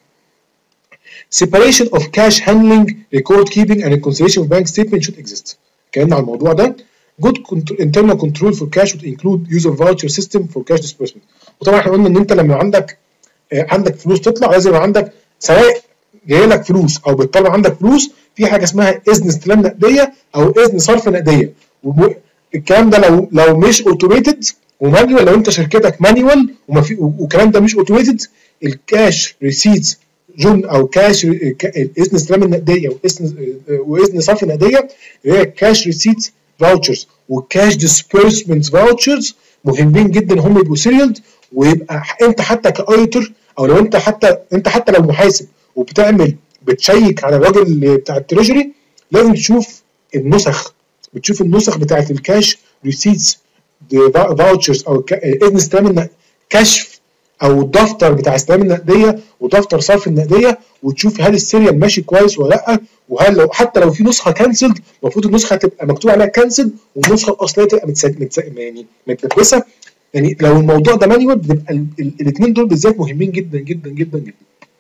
Separation of cash handling, record keeping and reconciliation of bank statement should exist. اتكلمنا على الموضوع ده. Good internal control for cash would include use of voucher system for cash disbursement. وطبعا احنا قلنا ان انت لما عندك عندك فلوس تطلع لازم يبقى عندك سواء جاي لك فلوس او بتطلع عندك فلوس في حاجه اسمها اذن استلام نقديه او اذن صرف نقديه. الكلام ده لو لو مش اوتوميتد ومانيوال، لو انت شركتك مانيوال والكلام ده مش اوتوميتد، الكاش ريسيتس جون او كاش اذن استلام النقديه واذن واذن صرف النقديه اللي هي كاش ريسيتس فاوتشرز والكاش ديسبيرسمنت فاوتشرز مهمين جدا هم يبقوا سيريالد. ويبقى انت حتى كايتر او لو انت حتى انت حتى لو محاسب وبتعمل بتشيك على الراجل بتاع التريجري لازم تشوف النسخ، بتشوف النسخ بتاعت الكاش ريسيتس فاوتشرز او اذن استلام كشف او الدفتر بتاع استلام النقديه ودفتر صرف النقديه، وتشوف هل السيريال ماشي كويس ولا لا، وهل لو حتى لو في نسخه كانسلد المفروض النسخه تبقى مكتوب عليها كانسل والنسخه الاصليه تبقى متسجله يعني متدبسه. يعني لو الموضوع ده مانيوال بيبقى الاثنين دول بالذات مهمين جدا جدا جدا جدا.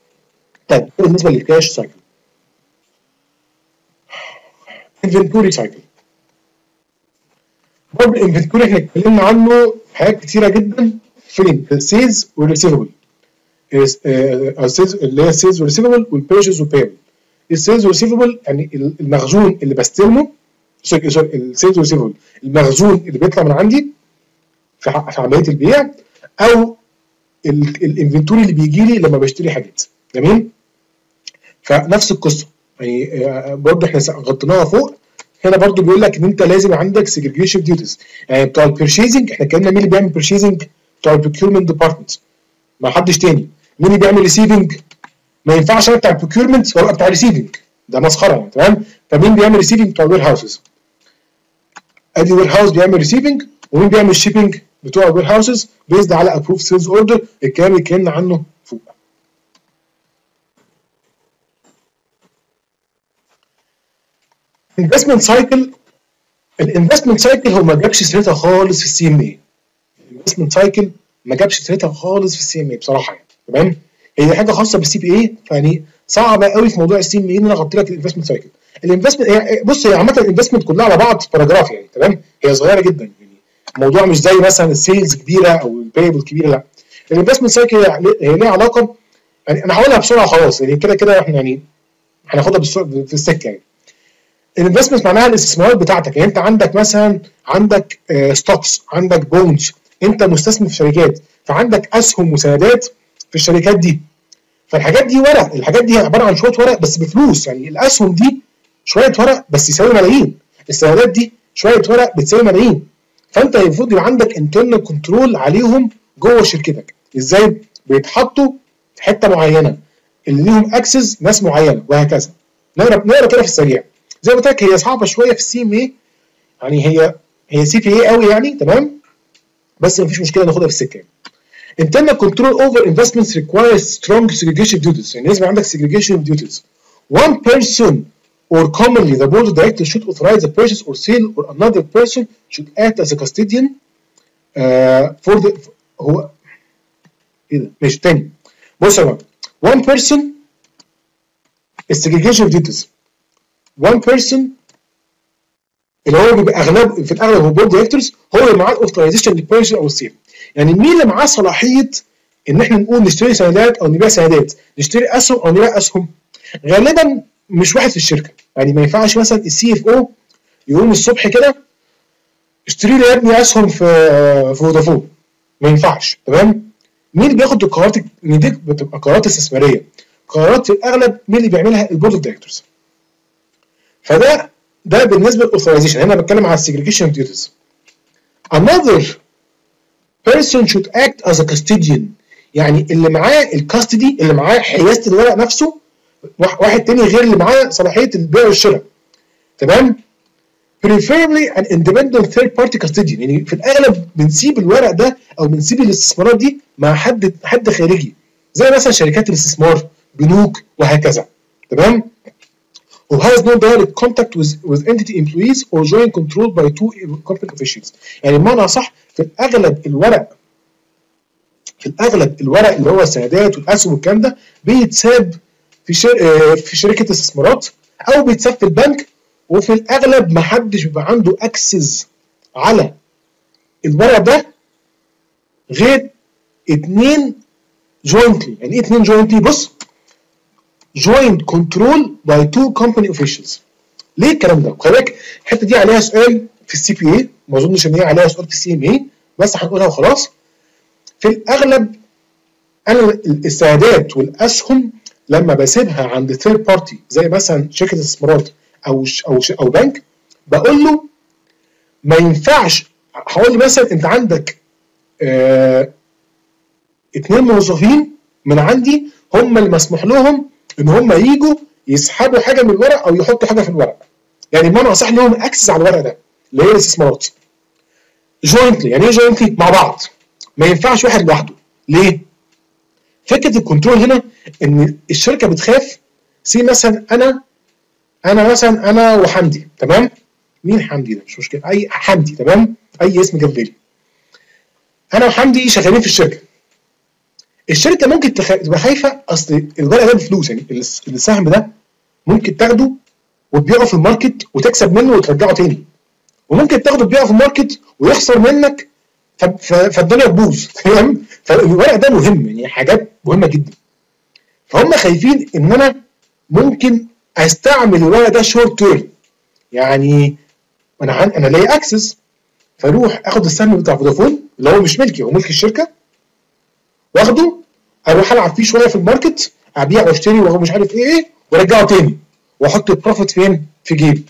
طيب بالنسبه للكاش سايكل. انفنتوري سايكل. برضه الانفنتوري احنا اتكلمنا عنه حاجات كتيره جدا فين؟ السيلز والريسيفبل. السيلز اللي هي السيلز والريسيفبل والبيرشيز والبيبل. السيلز والريسيفبل يعني المخزون اللي بستلمه، سوري سوري السيلز والريسيفبل المخزون اللي بيطلع من عندي في في عمليه البيع، او الانفنتوري اللي بيجي لي لما بشتري حاجات. جميل؟ فنفس القصه يعني برضه احنا غطيناها فوق. هنا برضه بيقول لك ان انت لازم عندك سيجريجيشن ديوتيز. يعني بتوع البيرشيزنج احنا اتكلمنا مين اللي بيعمل بيرشيزنج؟ بتوع البروكيورمنت ديبارتمنت، ما حدش تاني. مين اللي بيعمل ريسيفنج؟ ما ينفعش انا بتاع البروكيورمنت وابقى بتاع ريسيفنج، ده مسخره يعني. تمام؟ فمين بيعمل ريسيفنج؟ بتوع الوير هاوسز. ادي وير هاوس بيعمل ريسيفنج، ومين بيعمل شيبنج؟ بتوع الوير هاوسز بيزد على ابروف سيلز اوردر. الكلام اللي اتكلمنا عنه فوق. انفستمنت سايكل. الانفستمنت سايكل هو ما جابش سيرتها خالص في السي ام اي. الانفستمنت سايكل ما جابش سيرتها خالص في السي ام اي بصراحه يعني. تمام؟ هي حاجه خاصه بالسي بي اي، فيعني صعبه قوي في موضوع السي ام اي ان انا اغطي لك الانفستمنت سايكل. الانفستمنت هي بص هي عامه الانفستمنت كلها على بعض باراجراف يعني. تمام؟ هي صغيره جدا يعني الموضوع مش زي مثلا السيلز كبيره او البيبل كبيره، لا. الانفستمنت سايكل هي ليها علاقه يعني انا هقولها بسرعه خلاص يعني كده كده احنا يعني هناخدها في السكه يعني. الانفستمنت معناها الاستثمارات بتاعتك. يعني انت عندك مثلا عندك ستوكس، عندك بونز، انت مستثمر في شركات فعندك اسهم وسندات في الشركات دي. فالحاجات دي ورق، الحاجات دي عباره عن شويه ورق بس بفلوس. يعني الاسهم دي شويه ورق بس يساوي ملايين، السندات دي شويه ورق بتساوي ملايين. فانت المفروض يبقى عندك انترنال كنترول عليهم جوه شركتك. ازاي؟ بيتحطوا في حته معينه اللي ليهم اكسس ناس معينه وهكذا. نقرا نقرا كده في السريع. زي ما قلت لك هي صعبه شويه في السي ام اي يعني، هي هي سي بي اي قوي يعني. تمام؟ بس مفيش مشكله ناخدها في السكه. Internal control over investments requires strong segregation of duties. يعني لازم عندك segregation of duties. One person or commonly the board of directors should authorize the purchase or sale or another person should act as a custodian uh, for the هو ايه ده؟ ماشي تاني. بص يا جماعه one person segregation of duties. one person اللي هو بيبقى اغلب في الاغلب هو بورد دايركتورز هو اللي معاه الاوثرايزيشن للبيرشيز او السيل. يعني مين اللي معاه صلاحيه ان احنا نقول نشتري سندات او نبيع سندات، نشتري اسهم او نبيع اسهم؟ غالبا مش واحد في الشركه. يعني ما ينفعش مثلا السي اف او يقوم الصبح كده اشتري لي يا ابني اسهم في في فودافون، ما ينفعش. تمام؟ مين اللي بياخد القرارات؟ ان دي بتبقى قرارات استثماريه، قرارات في الاغلب مين اللي بيعملها؟ البورد اوف دايركتورز. فده ده بالنسبه للاوثرايزيشن. هنا بتكلم على السيجريجيشن ديوتيز. another person should act as a custodian. يعني اللي معاه الكاستدي، اللي معاه حيازه الورق نفسه، واحد تاني غير اللي معاه صلاحيه البيع والشراء. تمام؟ preferably an independent third party custodian. يعني في الاغلب بنسيب الورق ده او بنسيب الاستثمارات دي مع حد حد خارجي، زي مثلا شركات الاستثمار، بنوك، وهكذا. تمام؟ who has no direct contact with with entity employees or joint control by two corporate officials. يعني بمعنى صح في الاغلب الورق في الاغلب الورق اللي هو السندات والاسهم والكلام ده بيتساب في شر... في شركه استثمارات او بيتساب في البنك، وفي الاغلب ما حدش بيبقى عنده اكسس على الورق ده غير اتنين جوينتلي. يعني ايه اتنين جوينتلي؟ بص، joint control by two company officials. ليه الكلام ده؟ خلي بالك الحته دي عليها سؤال في السي بي اي، ما اظنش ان هي عليها سؤال في السي ام اي، بس هنقولها وخلاص. في الاغلب انا السندات والاسهم لما بسيبها عند ثيرد بارتي زي مثلا شركه استثمارات او او او بنك، بقول له ما ينفعش. هقول لي مثلا انت عندك اه اتنين موظفين من عندي هم اللي مسموح لهم ان هم ييجوا يسحبوا حاجه من الورق او يحطوا حاجه في الورق. يعني بمعنى اصح لهم اكسس على الورق ده اللي هي الاستثمارات. جوينتلي، يعني ايه جوينتلي؟ مع بعض، ما ينفعش واحد لوحده. ليه؟ فكره الكنترول هنا ان الشركه بتخاف. سي مثلا انا انا مثلا انا وحمدي، تمام؟ مين حمدي ده؟ مش مشكله، اي حمدي، تمام؟ اي اسم جه في بالي. انا وحمدي شغالين في الشركه. الشركه ممكن تخ... تبقى خايفه، اصل الورق ده بفلوس. يعني السهم ده ممكن تاخده وتبيعه في الماركت وتكسب منه وترجعه تاني، وممكن تاخده تبيعه في الماركت ويخسر منك ف... ف... فالدنيا تبوظ. تمام؟ فالورق ده مهم، يعني حاجات مهمه جدا. فهم خايفين ان انا ممكن استعمل الورق ده شورت تيرم. يعني انا عن... انا ليا اكسس، فاروح اخد السهم بتاع فودافون اللي هو مش ملكي، هو ملك الشركه، واخده اروح العب فيه شويه في الماركت، ابيع واشتري وهو مش عارف ايه ايه، وارجعه تاني واحط البروفيت فين؟ في جيب.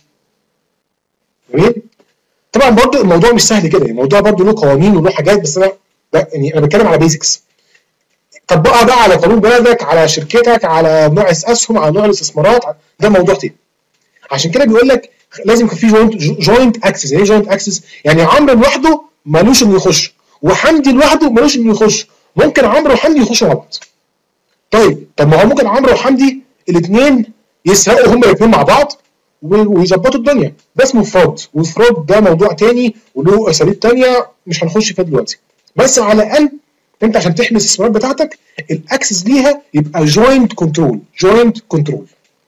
جميل؟ طبعا برضو الموضوع مش سهل كده، الموضوع برضو له قوانين وله حاجات، بس انا لا يعني انا بتكلم على بيزكس. طبقها بقى على قانون بلدك، على شركتك، على نوع الاسهم، على نوع الاستثمارات، ده موضوع تاني. عشان كده بيقول لك لازم يكون في جوينت جوينت اكسس. يعني ايه جوينت اكسس؟ يعني عمرو لوحده مالوش انه يخش، وحمدي لوحده مالوش انه يخش. ممكن عمرو وحمدي يخشوا مع بعض. طيب طب ما هو ممكن عمرو وحمدي الاثنين يسرقوا هما الاثنين مع بعض ويظبطوا الدنيا، ده اسمه فرود. والفرود ده موضوع تاني وله اساليب تانيه مش هنخش فيها دلوقتي. بس على الاقل انت عشان تحمي الاستثمارات بتاعتك الاكسس ليها يبقى جوينت كنترول. جوينت كنترول.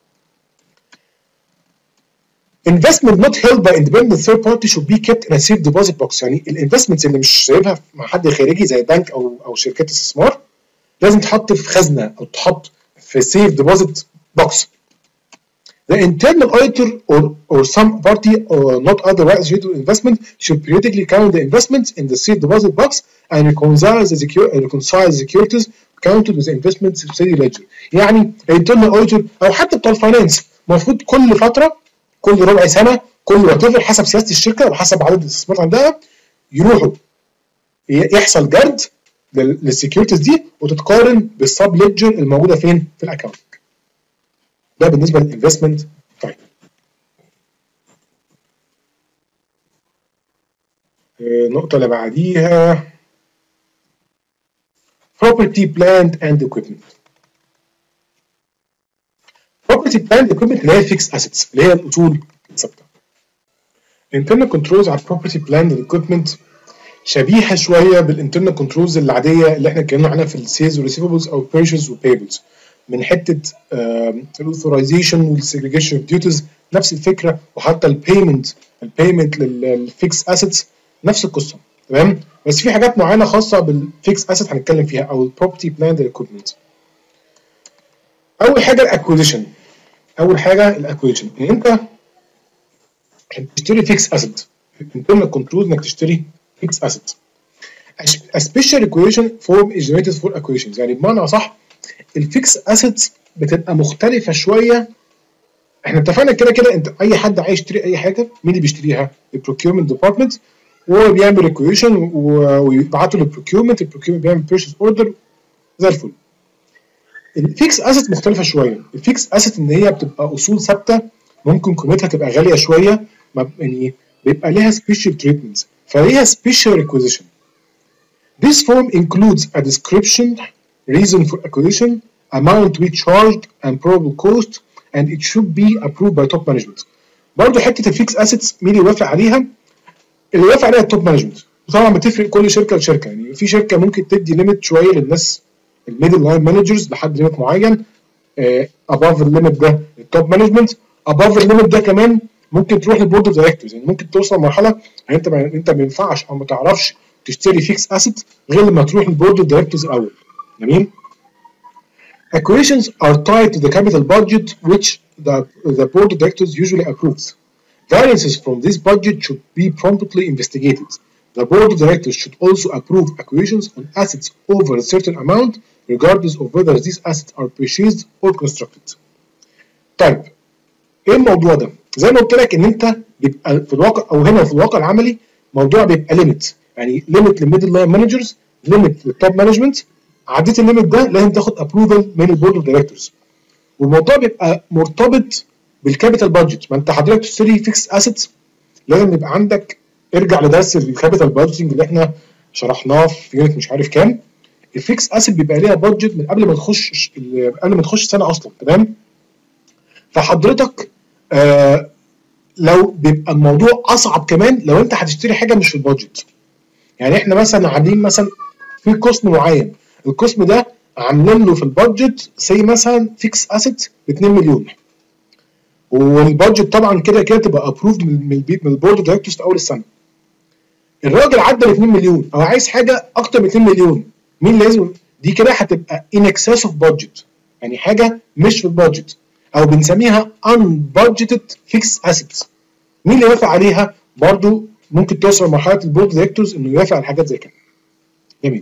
investment not held by independent third party should be kept in a safe deposit box. يعني الانفستمنتس اللي مش سايبها مع حد خارجي زي بنك او او شركات استثمار لازم تحط في خزنه او تحط في safe deposit box. The internal auditor or or some party or not otherwise related to investment should periodically count the investments in the safe deposit box and reconcile the secure reconcile the securities counted with the investment subsidiary ledger. يعني internal auditor او حتى بتوع الفاينانس المفروض كل فتره، كل ربع سنه، كل وات حسب سياسه الشركه وحسب عدد الاستثمارات عندها، يروحوا يحصل جرد للسكيورتيز دي وتتقارن بالسب ليدجر الموجوده فين؟ في الاكونت. ده بالنسبه للانفستمنت. طيب النقطه اللي بعديها property plant and equipment. property property plant equipment اللي هي fixed assets اللي هي الاصول الثابته. internal controls على property plant equipment شبيهه شويه بالانترنال كنترولز العاديه اللي احنا اتكلمنا عنها في السيلز والريسيفبلز او purchases وبيبلز، من حته الاوثرايزيشن والسيجريجيشن اوف ديوتيز نفس الفكره، وحتى البيمنت البيمنت للفيكس اسيتس نفس القصه، تمام؟ بس في حاجات معينه خاصه بالفيكس اسيت هنتكلم فيها او البروبرتي بلاند ايكويبمنت. اول حاجه الاكويزيشن. اول حاجه الاكويزيشن ان انت تشتري فيكس اسيت، internal control انك تشتري فيكس اسيت. A special equation form is generated for acquisitions، يعني بمعنى اصح الفيكس اسيتس بتبقى مختلفه شويه. احنا اتفقنا كده كده انت اي حد عايز يشتري اي حاجه مين اللي بيشتريها؟ البروكيومنت ديبارتمنت، وهو بيعمل ايكويشن ويبعته للبروكيومنت، البروكيومنت بيعمل بيرشيز اوردر زي الفل. الفيكس اسيت مختلفه شويه. الفيكس اسيت ان هي بتبقى اصول ثابته ممكن قيمتها تبقى غاليه شويه، يعني بيبقى ليها سبيشال تريتمنت فليها سبيشال ريكويزيشن. This form includes a description, reason for acquisition, amount to be charged, and probable cost, and it should be approved by top management. برضه حته الفيكس اسيتس مين اللي يوافق عليها؟ اللي يوافق عليها التوب مانجمنت. وطبعا بتفرق كل شركه لشركه، يعني في شركه ممكن تدي ليميت شويه للناس الميدل لاين مانجرز لحد ليميت معين، اباف الليميت ده التوب مانجمنت، اباف الليميت ده كمان ممكن تروح للبورد اوف دايركتورز، يعني ممكن توصل لمرحله يعني انت ما انت ما ينفعش او ما تعرفش تشتري فيكس اسيت غير لما تروح للبورد اوف دايركتورز الاول. جميل؟ Acquisitions are tied to the capital budget which the, the board of directors usually approves. Variances from this budget should be promptly investigated. The board of directors should also approve acquisitions on assets over a certain amount, regardless of whether these assets are purchased or constructed. طيب ايه الموضوع ده؟ زي ما قلت لك ان انت بيبقى في الواقع او هنا في الواقع العملي موضوع بيبقى ليميت، يعني ليميت للميدل لاين مانجرز، ليميت للتوب مانجمنت. عديت الليميت ده لازم تاخد ابروفل من البورد اوف دايركتورز، والموضوع بيبقى مرتبط بالكابيتال بادجت. ما انت حضرتك تشتري فيكس اسيت لازم يبقى عندك، ارجع لدرس الكابيتال بادجتنج اللي احنا شرحناه في يونت مش عارف كام. الفيكس اسيت بيبقى ليها بادجت من قبل ما تخش قبل ما تخش سنه اصلا، تمام؟ فحضرتك آه لو بيبقى الموضوع اصعب كمان لو انت هتشتري حاجه مش في البادجت. يعني احنا مثلا عاملين مثلا في قسم معين، القسم ده عاملين له في البادجت سي مثلا فيكس اسيت ب اتنين مليون، والبادجت طبعا كده كده تبقى ابروفد من البيت من البورد اوف دايركتورز في اول السنه. الراجل عدى ل اتنين مليون او عايز حاجه اكتر من اتنين مليون، مين لازم؟ دي كده هتبقى ان اكسس اوف بادجت، يعني حاجه مش في البادجت او بنسميها ان بادجتد فيكس اسيتس. مين اللي يوافق عليها؟ برضو ممكن توصل لمرحله البورد اوف دايركتورز انه يوافق على حاجات زي كده. جميل.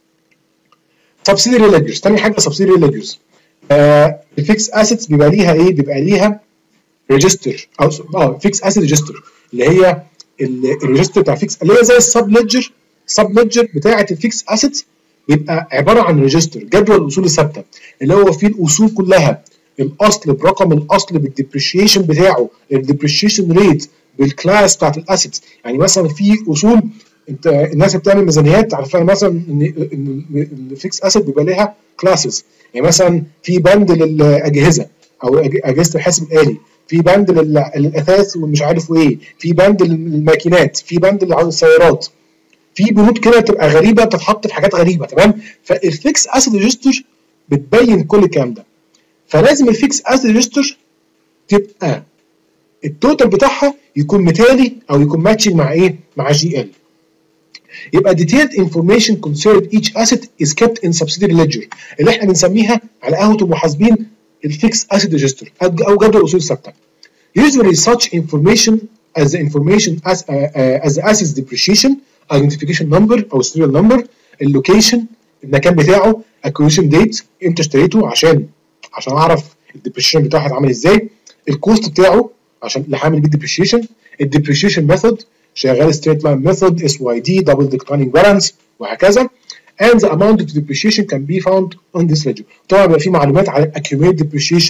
سبسيدري ليدجرز، تاني حاجه سبسيدري ليدجرز. آه الفيكس اسيتس بيبقى ليها ايه؟ بيبقى ليها ريجستر او اه فيكس اسيت ريجستر اللي هي الريجستر بتاع فيكس اللي هي زي السب ليدجر. السب ليدجر بتاعه الفيكس اسيتس بيبقى عباره عن ريجستر، جدول الاصول الثابته اللي هو فيه الاصول كلها، الاصل برقم الاصل بالديبريشيشن بتاعه، الديبريشيشن ريت بالكلاس بتاعت الاسيتس. يعني مثلا في اصول انت الناس بتعمل ميزانيات عارفه مثلا ان الفيكس اسيت بيبقى ليها كلاسز، يعني مثلا في بند للاجهزه او اجهزه الحاسب الالي، في بند للاثاث ومش عارف ايه، في بند للماكينات، في بند للسيارات، في بنود كده تبقى غريبه بتتحط في حاجات غريبه، تمام؟ فالفيكس اسيت ريجستر بتبين كل الكلام ده. فلازم الفيكس اسيت ريجستر تبقى التوتال بتاعها يكون مثالي او يكون ماتشنج مع ايه؟ مع جي ال. يبقى detailed information concerning each asset is kept in subsidiary ledger اللي احنا بنسميها على قهوه المحاسبين الفيكس اسيت ريجستر او جدول الاصول الثابته. Usually such information as the information as uh, uh, as the asset's depreciation, identification number او serial number, اللوكيشن المكان بتاعه، acquisition date امتى اشتريته عشان عشان اعرف الديبريشيشن بتاعه هيتعمل ازاي، الكوست بتاعه عشان اللي هعمل بيه الديبريشيشن، الديبريشيشن ميثود شغال ستريت لاين ميثود اس واي دي دبل ديكلايننج بالانس وهكذا. and the amount of depreciation can be found on this ledger. طبعا بيبقى في معلومات على accumulated depreciation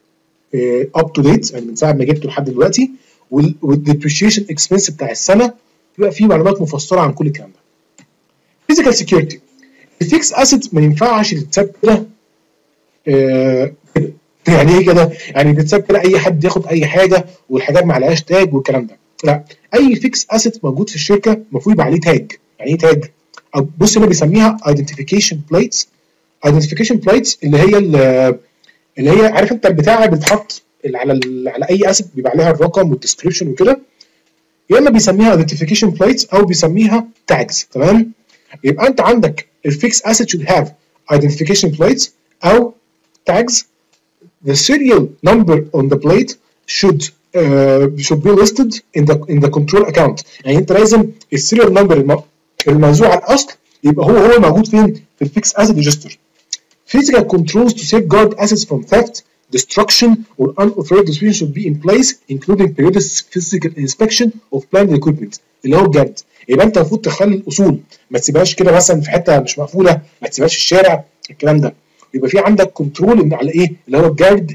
up to date يعني من ساعه ما جبته لحد دلوقتي، والديبريشيشن اكسبنس بتاع السنه بيبقى في معلومات مفصله عن كل الكلام ده. physical security. الفيكس اسيت ما ينفعش تتساب كده يعني ايه كده؟ يعني بتساب كده اي حد ياخد اي حاجه والحاجات ما عليهاش تاج والكلام ده. لا، اي فيكس اسيت موجود في الشركه المفروض يبقى عليه تاج. يعني ايه تاج؟ او بص هنا بيسميها ايدنتيفيكيشن بليتس. ايدنتيفيكيشن بليتس اللي هي اللي هي عارف انت البتاعه بتتحط على على اي اسيت بيبقى عليها الرقم والديسكربشن وكده، يا اما بيسميها ايدنتيفيكيشن بليتس او بيسميها تاجز. تمام؟ يبقى انت عندك الفيكس اسيت should have identification plates او tags. The serial number on the plate should uh, should be listed in the in the control account. يعني انت لازم السيريال نمبر الموزوع على الاصل يبقى هو هو موجود فين؟ في الفيكس اسيت ريجستر. Physical controls to safeguard assets from theft, destruction, or unauthorized disposition should be in place, including periodic physical inspection of plant equipment اللي هو الجرد. يبقى انت المفروض تخلي الاصول ما تسيبهاش كده مثلا في حته مش مقفوله، ما تسيبهاش في الشارع، الكلام ده. يبقى في عندك كنترول على ايه؟ اللي هو الجرد.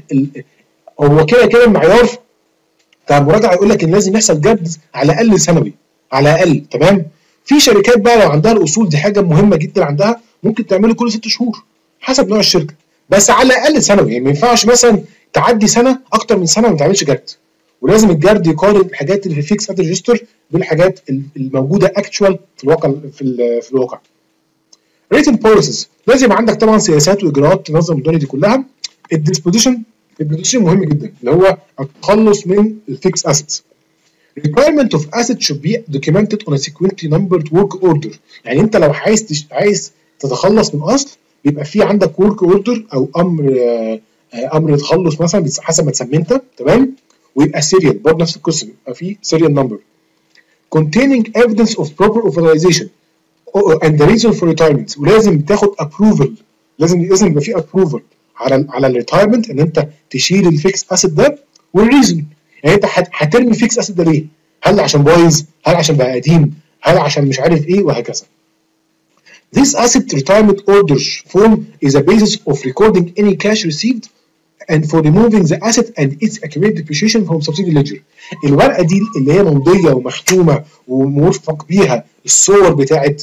هو كده كده المعيار بتاع المراجعه يقول لك ان لازم يحصل جرد على الاقل سنوي، على الاقل. تمام؟ في شركات بقى لو عندها الاصول دي حاجه مهمه جدا عندها، ممكن تعمله كل ست شهور حسب نوع الشركه، بس على الاقل سنوي. يعني ما ينفعش مثلا تعدي سنه اكتر من سنه وما تعملش جرد. ولازم الجرد يقارن الحاجات اللي في الفيكس اسيت ريجستر بالحاجات الموجوده اكتشوال في الواقع. في, في الواقع ريتن بوليسز لازم يبقى عندك طبعا سياسات واجراءات تنظم الدنيا دي كلها. الديسبوزيشن الديسبوزيشن مهم جدا اللي هو التخلص من الفيكس اسيتس. requirement of assets should be documented on a sequentially numbered work order. يعني انت لو عايز تش... عايز تتخلص من اصل بيبقى في عندك work order او امر آه امر تخلص مثلا حسب ما تسميه انت. تمام؟ ويبقى سيريال برضه نفس القصه، بيبقى في سيريال نمبر containing evidence of proper authorization and the reason for retirement. ولازم تاخد approval، لازم لازم يبقى في approval على على الريتايرمنت ان انت تشيل الفيكس اسيت ده والريزون. يعني انت هترمي الفيكس اسيت ده ليه؟ هل عشان بايظ؟ هل عشان بقى قديم؟ هل عشان مش عارف ايه؟ وهكذا. This asset retirement orders form is a basis of recording any cash received and for removing the asset and its accurate depreciation from subsidiary ledger. الورقه دي اللي هي ممضيه ومختومه وموفق بيها الصور بتاعت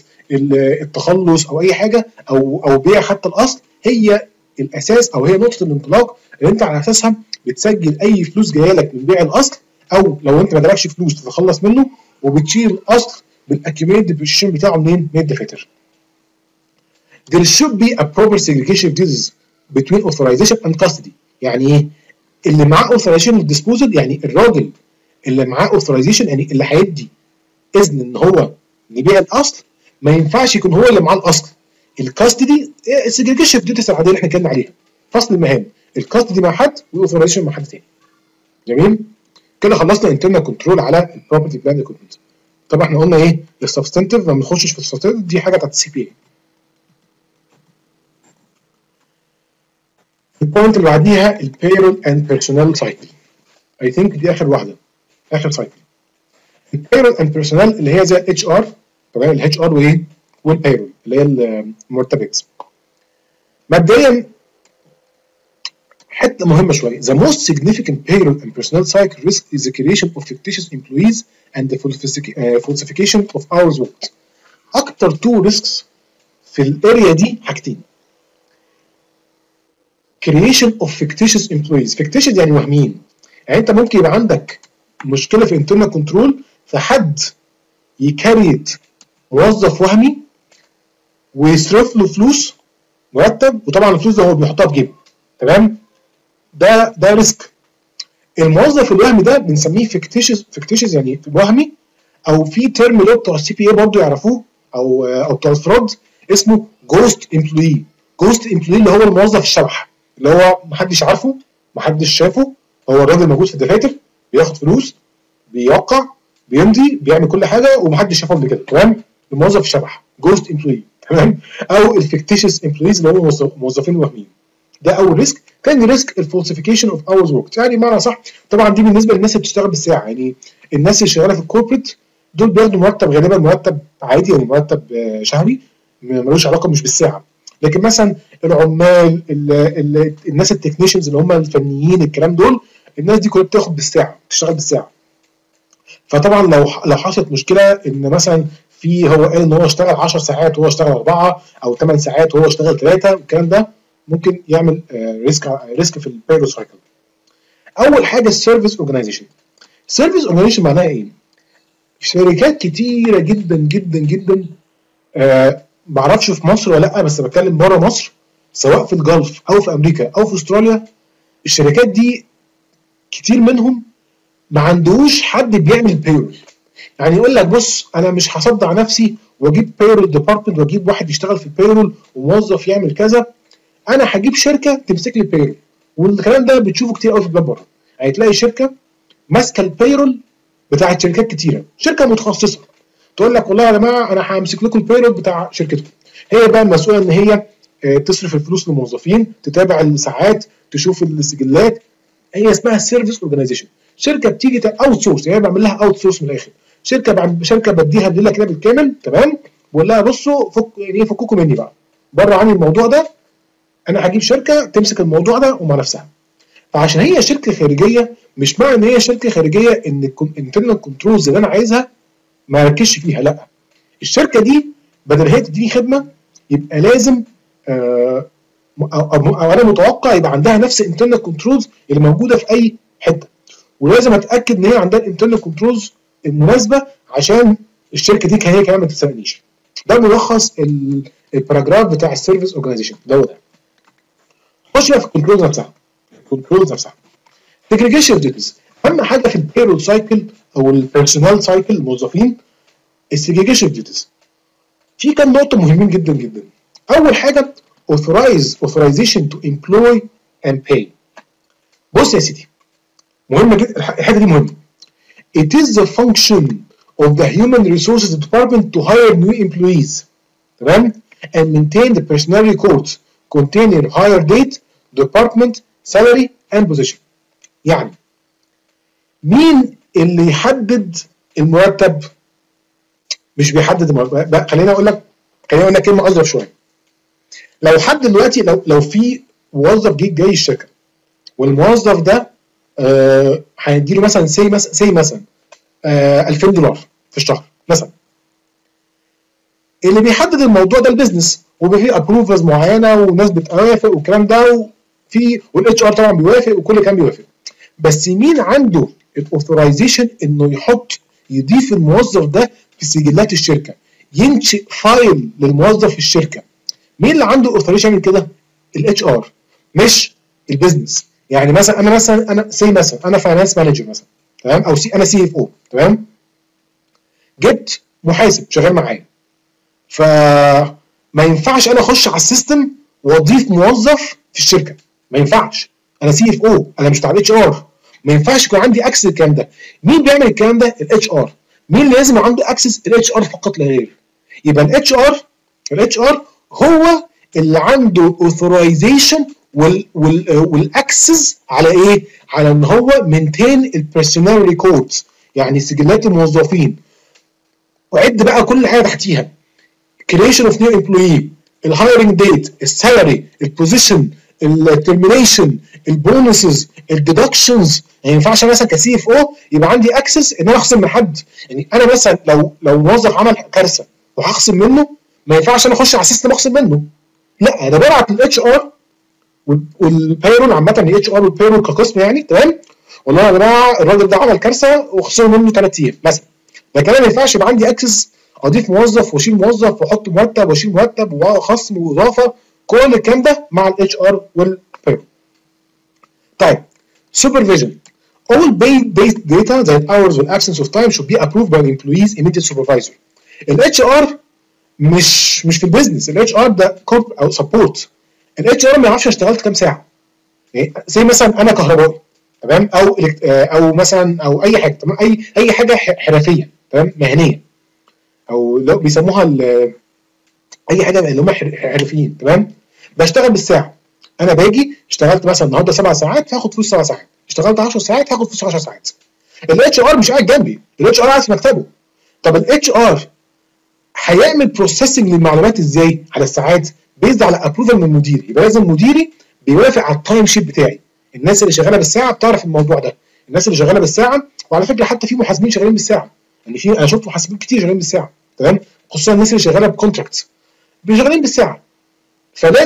التخلص او اي حاجه او او بيع حتى الاصل، هي الاساس او هي نقطه الانطلاق اللي انت على اساسها بتسجل اي فلوس جايه لك من بيع الاصل، او لو انت ما جالكش فلوس تتخلص منه، وبتشيل الاصل بالاكيوميليت ديبريشن بتاعه منين؟ من الدفاتر. There should be a proper segregation of duties between authorization and custody. يعني ايه؟ اللي معاه authorization للديسبوزل، يعني الراجل اللي معاه authorization يعني اللي هيدي اذن ان هو نبيع الاصل، ما ينفعش يكون هو اللي معاه الاصل. الكاستدي السجريجيشن اوف ديوتيز العاديه اللي احنا اتكلمنا عليها، فصل المهام، الكاستدي مع حد والاوثرايزيشن مع حد تاني. جميل؟ كده خلصنا انترنال كنترول على البروبرتي بلان ايكويبمنت. طبعا احنا قلنا ايه؟ السبستنتيف ما بنخشش في السبستنتيف، دي حاجه بتاعت السي بي اي. البوينت اللي بعديها البيرول اند بيرسونال سايكل. اي ثينك دي اخر واحده، اخر سايكل. البيرول اند بيرسونال اللي هي زي الاتش ار، تمام؟ الاتش ار وايه؟ والبيرول اللي هي المرتبات. مبدئيا حته مهمه شويه. The most significant payroll and personnel cycle risk is the creation of fictitious employees and the falsification of hours worked. اكتر تو ريسكس في الاريا دي حاجتين. creation of fictitious employees. fictitious يعني وهميين. يعني انت ممكن يبقى عندك مشكله في internal control فحد يكريت موظف وهمي ويصرف له فلوس مرتب، وطبعا الفلوس ده هو بيحطها في جيبه. تمام؟ ده ده ريسك. الموظف الوهمي ده بنسميه فيكتيشز، فيكتيشز يعني وهمي، او في ترم اللي بتوع السي بي اي برضه يعرفوه، او او بتوع الفراد، اسمه جوست امبلوي. جوست امبلوي اللي هو الموظف الشبح، اللي هو محدش عارفه، محدش شافه، هو الراجل موجود في الدفاتر بياخد فلوس، بيوقع، بيمضي، بيعمل كل حاجه ومحدش شافه قبل كده. تمام؟ الموظف الشبح جوست امبلوي. تمام؟ او الفيكتيشز امبلويز اللي هم موظفين وهميين. ده اول ريسك. تاني ريسك الفالسيفيكيشن اوف اورز ورك. يعني بمعنى صح، طبعا دي بالنسبه للناس اللي بتشتغل بالساعه. يعني الناس اللي شغاله في الكوربريت دول بياخدوا مرتب غالبا مرتب عادي، يعني مرتب شهري ملوش علاقه مش بالساعه. لكن مثلا العمال، ال ال الناس التكنيشنز اللي هم الفنيين، الكلام دول، الناس دي كلها بتاخد بالساعه، بتشتغل بالساعه. فطبعا لو لو حصلت مشكله ان مثلا في هو قال ان هو اشتغل عشر ساعات وهو اشتغل اربعه، او ثمان ساعات وهو اشتغل ثلاثه، والكلام ده ممكن يعمل ريسك ريسك في البيرول سايكل. اول حاجه السيرفيس اورجانيزيشن. السيرفيس اورجانيزيشن معناها ايه؟ شركات كتيره جدا جدا جدا، آه معرفش في مصر ولا لا، بس بتكلم بره مصر، سواء في الجلف او في امريكا او في استراليا، الشركات دي كتير منهم ما عندوش حد بيعمل بيرول. يعني يقول لك بص انا مش هصدع نفسي واجيب بيرول ديبارتمنت واجيب واحد يشتغل في البيرول وموظف يعمل كذا، انا هجيب شركه تمسك لي البيرول. والكلام ده بتشوفه كتير قوي في البلاد بره، يعني تلاقي شركه ماسكه البيرول بتاعت شركات كتيره، شركه متخصصه تقول لك والله يا جماعه انا همسك لكم البيرول بتاع شركتكم، هي بقى المسؤوله ان هي تصرف الفلوس للموظفين، تتابع الساعات، تشوف السجلات، هي اسمها سيرفيس اورجانيزيشن. شركه بتيجي اوت سورس، يعني بعمل لها اوت سورس من الاخر، شركه بعمل شركه بديها الليله كده بالكامل، تمام، بقول لها بصوا فك يعني ايه فككم مني بقى بره عني الموضوع ده، انا هجيب شركه تمسك الموضوع ده ومع نفسها. فعشان هي شركه خارجيه، مش معنى ان هي شركه خارجيه ان الانترنال كنترولز اللي انا عايزها ما اركزش فيها، لا، الشركه دي بدل هي تديني خدمه يبقى لازم آه أو, أو, او انا متوقع يبقى عندها نفس الانترنال كنترولز اللي موجوده في اي حته، ولازم اتاكد ان هي عندها الانترنال كنترولز المناسبه عشان الشركه دي هي كمان ما تسرقنيش. ده ملخص الباراجراف بتاع السيرفيس اورجانيزيشن ده وده. خش بقى في الكنترولز نفسها. الكنترولز نفسها سيجريجيشن ديوتيز. اهم حاجه في البيرول سايكل او البيرسونال سايكل الموظفين السيجريجيشن ديوتيز. في كام نقطه مهمين جدا جدا. اول حاجه authorize authorization to employ and pay. بص يا سيدي مهمه جدا الحاجه دي مهمه. It is the function of the human resources department to hire new employees, تمام, and maintain the personnel records containing hire date, department, salary and position. يعني مين اللي يحدد المرتب؟ مش بيحدد المرتب. خليني اقول لك خليني اقول لك كلمه اظرف شويه. لو حد دلوقتي لو لو في موظف جه جاي الشركه والموظف ده آه هيديله مثلا سي مثلا سي مثلا آه ألفين دولار في الشهر مثلا، اللي بيحدد الموضوع ده البيزنس، وبيبقى فيه ابروفرز معينه وناس بتوافق والكلام ده، وفي والاتش ار طبعا بيوافق وكل كان بيوافق، بس مين عنده الاوثرايزيشن انه يحط يضيف الموظف ده في سجلات الشركه، ينشئ فايل للموظف في الشركه؟ مين اللي عنده الاوثرايزيشن يعمل كده؟ الاتش ار مش البيزنس. يعني مثلا انا مثلا انا سي مثلا انا فاينانس مانجر مثلا، تمام، او سي انا سي اف او، تمام، جبت محاسب شغال معايا، فما ينفعش انا اخش على السيستم واضيف موظف في الشركه، ما ينفعش، انا سي اف او، انا مش بتاع الاتش ار، ما ينفعش يكون عندي اكسس للكلام ده. مين بيعمل الكلام ده؟ الاتش ار. مين اللي لازم عنده اكسس؟ الاتش ار فقط لا غير. يبقى الاتش ار الاتش ار هو اللي عنده اوثرايزيشن والاكسس على ايه؟ على ان هو مينتين البيرسونال ريكوردز، يعني سجلات الموظفين، وعد بقى كل حاجه تحتيها: creation of new employee، الهايرنج ديت، السالري، البوزيشن، الترمينيشن، البونسز، الديدكشنز. ما ينفعش مثلا كسي اف او يبقى عندي اكسس ان انا اخصم من حد. يعني انا مثلا لو لو موظف عمل كارثه وهخصم منه، ما ينفعش انا اخش على السيستم اخصم منه، لا، انا ببعت للاتش ار والبيرول عامه، الاتش ار والبيرول كقسم يعني، تمام، والله يا جماعه الراجل ده عمل كارثه وخصموا منه ثلاث ايام مثلا. لكن انا ما ينفعش يبقى عندي اكسس اضيف موظف واشيل موظف واحط مرتب واشيل مرتب وخصم واضافه، كل الكلام ده مع الاتش ار والبيرول. طيب supervision. All based data that hours or absence of time should be approved by the employee's immediate supervisor. الاتش ار مش مش في البيزنس، الاتش ار ده كورب او سبورت. الاتش ار ما يعرفش اشتغلت كام ساعه. يعني زي مثلا انا كهربائي، تمام، او او مثلا او اي حاجه، تمام، اي اي حاجه حرفيه، تمام، مهنيه، او لو بيسموها اي حاجه اللي هم حرفيين، تمام، بشتغل بالساعه. انا باجي اشتغلت مثلا النهارده سبع ساعات هاخد فلوس سبع ساعات، اشتغلت عشر ساعات هاخد فلوس عشر ساعات. الاتش ار مش قاعد جنبي، الاتش ار قاعد في مكتبه. طب الاتش ار هيعمل بروسيسنج للمعلومات ازاي على الساعات؟ بيزد على ابروفل من مديري. يبقى لازم مديري بيوافق على التايم شيت بتاعي. الناس اللي شغاله بالساعه بتعرف الموضوع ده، الناس اللي شغاله بالساعه، وعلى فكره حتى في محاسبين شغالين بالساعه، يعني في انا شفت محاسبين كتير شغالين بالساعه، تمام، خصوصا الناس اللي شغاله بكونتراكتس شغالين بالساعه. فلازم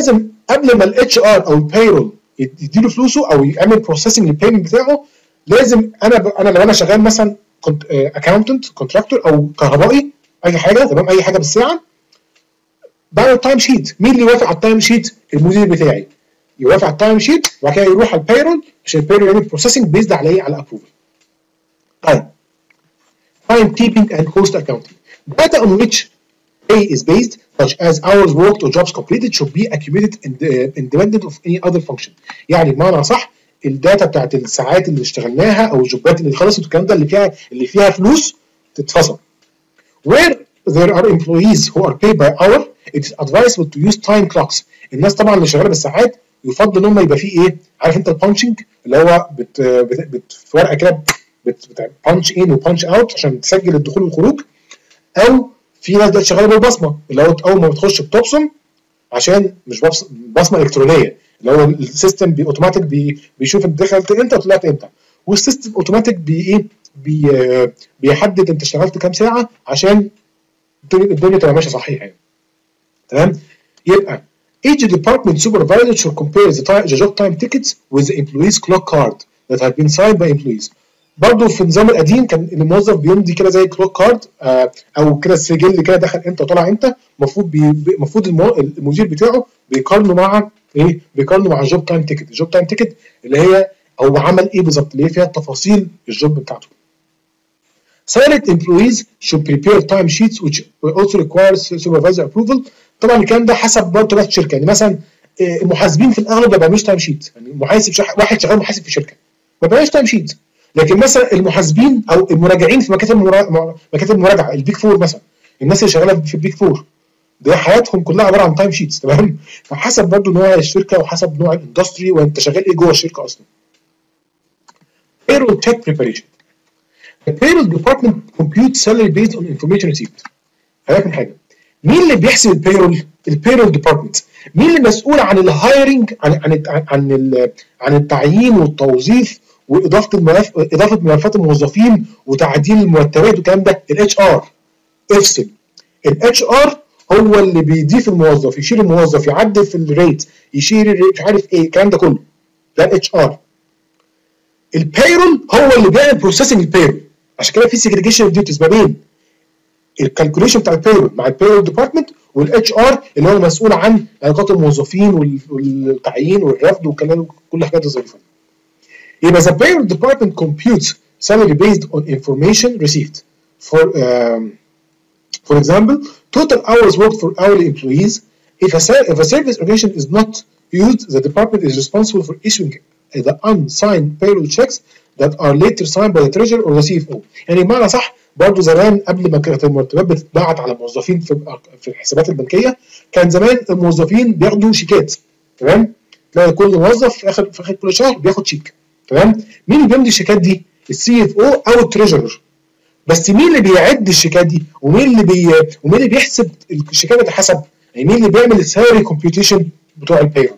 قبل ما الاتش ار او البيرول يديله فلوسه او يعمل بروسيسنج للبيمنت بتاعه، لازم انا ب... انا لو انا شغال مثلا كنت اكاونتنت كونتراكتور او كهربائي اي حاجه تمام، اي حاجه بالساعه، بعمل تايم شيت. مين اللي يوافق على التايم شيت؟ المدير بتاعي يوافق على التايم شيت، وبعد كده يروح على البيرول عشان البيرول يعمل بروسيسنج بيزد على ايه؟ على ابروفل. طيب time keeping and cost accounting. Data on which pay is based, such as hours worked or jobs completed, should be accumulated independent of any other function. يعني بمعنى صح الداتا بتاعت الساعات اللي اشتغلناها او الجوبات اللي خلصت والكلام ده اللي فيها اللي فيها فلوس تتفصل. Where there are employees who are paid by hour, it is advisable to use time clocks. الناس طبعا اللي شغاله بالساعات يفضل ان هم يبقى فيه ايه؟ عارف انت البانشنج اللي هو بت, بت, بت في ورقه كده بتبانش ان وبانش اوت عشان تسجل الدخول والخروج، او في ناس دلوقتي شغاله بالبصمه اللي هو اول ما بتخش بتبصم عشان مش بصمه الكترونيه، اللي هو السيستم بي اوتوماتيك بي بيشوف انت دخلت امتى وطلعت امتى، والسيستم اوتوماتيك بي ايه بي بيحدد انت اشتغلت كام ساعه عشان الدنيا تبقى ماشيه صحيح يعني. تمام؟ يبقى each department supervisor should compare the, time, the job time tickets with the employee's clock card that have been signed by employees. برضه في النظام القديم كان الموظف بيمضي كده زي كلوك كارد آه او كده سجل كده دخل امتى وطلع امتى، المفروض المفروض المدير بتاعه بيقارنه مع ايه؟ بيقارنه مع الجوب تايم تيكت. الجوب تايم تيكت اللي هي هو عمل ايه بالظبط، اللي هي فيها تفاصيل الجوب بتاعته. Silent employees should prepare time sheets which also requires supervisor approval. طبعا الكلام ده حسب برضه طبيعه الشركه، يعني مثلا المحاسبين في الاغلب ما بيعملوش تايم شيت، يعني محاسب شح... واحد شغال محاسب في شركه ما بيعملش تايم شيت، لكن مثلا المحاسبين او المراجعين في مكاتب المرا... مكاتب المراجعه البيك فور مثلا، الناس اللي شغاله في البيك فور ده حياتهم كلها عباره عن تايم شيتس. تمام؟ فحسب برضه نوع الشركه وحسب نوع الاندستري وانت شغال ايه جوه الشركه اصلا. Payroll check preparation. The payroll department computes salary based on information received. هذا حاجه. مين اللي بيحسب البيرول؟ البيرول ديبارتمنت. مين اللي مسؤول عن الهايرنج، عن عن عن عن التعيين والتوظيف واضافه الملف اضافه ملفات الموظفين وتعديل المرتبات والكلام ده؟ الاتش ار. افصل. الاتش ار هو اللي بيضيف الموظف، يشيل الموظف، يعدل في الريت، يشيل مش عارف ايه الكلام ده كله. ده الاتش ار. البيرول هو اللي بيعمل بروسيسنج البيرول، عشان كده في سيجريجيشن ديوتيز ما بين الكالكوليشن بتاع البيرول مع البيرول ديبارتمنت والاتش ار اللي هو المسؤول عن علاقات الموظفين والتعيين والرفض والكلام كل الحاجات الظريفه. يبقى the payroll department computes salary based on information received. For um, for example, total hours worked for hourly employees. If a if a service organization is not used, the department is responsible for issuing the unsigned payroll checks that are later signed by the treasurer or the سي اف او. يعني بمعنى صح برضه زمان قبل ما كانت المرتبات بتتبعت على الموظفين في في الحسابات البنكيه، كان زمان الموظفين بياخدوا شيكات. تمام؟ تلاقي كل موظف في اخر في اخر كل شهر بياخد شيك. تمام؟ مين اللي بيمضي الشيكات دي؟ السي اف او او التريجرر. بس مين اللي بيعد الشيكات دي؟ ومين اللي بي ومين اللي بيحسب الشيكات تتحسب؟ يعني مين اللي بيعمل السالري كومبيوتيشن بتوع البيرول؟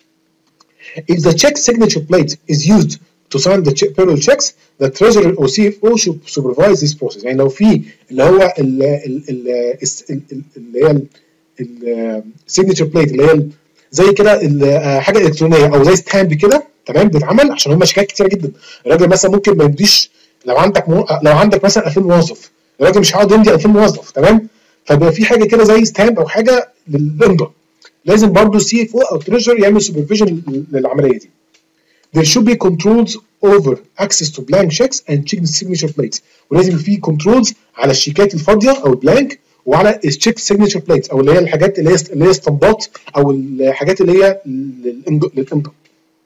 If the check signature plate is used to sign the check, payroll checks, the treasurer or سي اف او should supervise this process. يعني لو في اللي هو ال ال ال اللي هي السيجنتشر بليت اللي هي زي كده حاجه الكترونيه او زي ستامب كده، تمام؟ بيتعمل عشان هم شيكات كتيره جدا. الراجل مثلا ممكن ما يمديش، لو عندك مو... لو عندك مثلا ألفين موظف، الراجل مش هيقعد يمضي ألفين موظف. تمام؟ فبقى في حاجه كده زي ستامب او حاجه للامضاء، لازم برضه السي اف او او التريجر يعمل سوبرفيجن للعمليه دي. There should be controls over access to blank checks and check signature plates. ولازم في كنترولز على الشيكات الفاضيه او البلانك وعلى الشيك سيجنتشر بليتس او اللي هي الحاجات اللي هي اللي هي اسطمبات او الحاجات اللي هي للامضاء.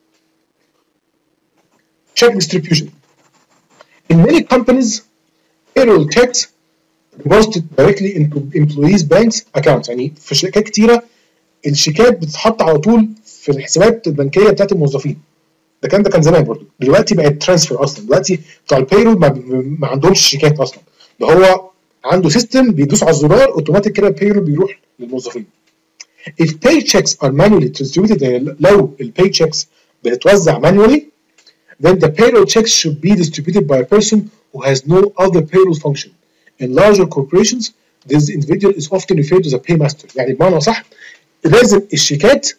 Check distribution. In many companies, payroll checks deposited directly into employees' banks accounts. يعني في شركات كتيره الشيكات بتتحط على طول في الحسابات البنكيه بتاعت الموظفين. ده كان ده كان زمان برضه، دلوقتي بقت ترانسفير اصلا، دلوقتي بتوع البيرول ما, ما عندهمش شيكات اصلا، ده هو عنده سيستم بيدوس على الزرار اوتوماتيك كده البيرول بيروح للموظفين. If paychecks are manually distributed، يعني لو البaychecks بتتوزع manually, then the payroll checks should be distributed by a person who has no other payroll function. In larger corporations, this individual is often referred to as a paymaster. يعني بمعنى صح لازم الشيكات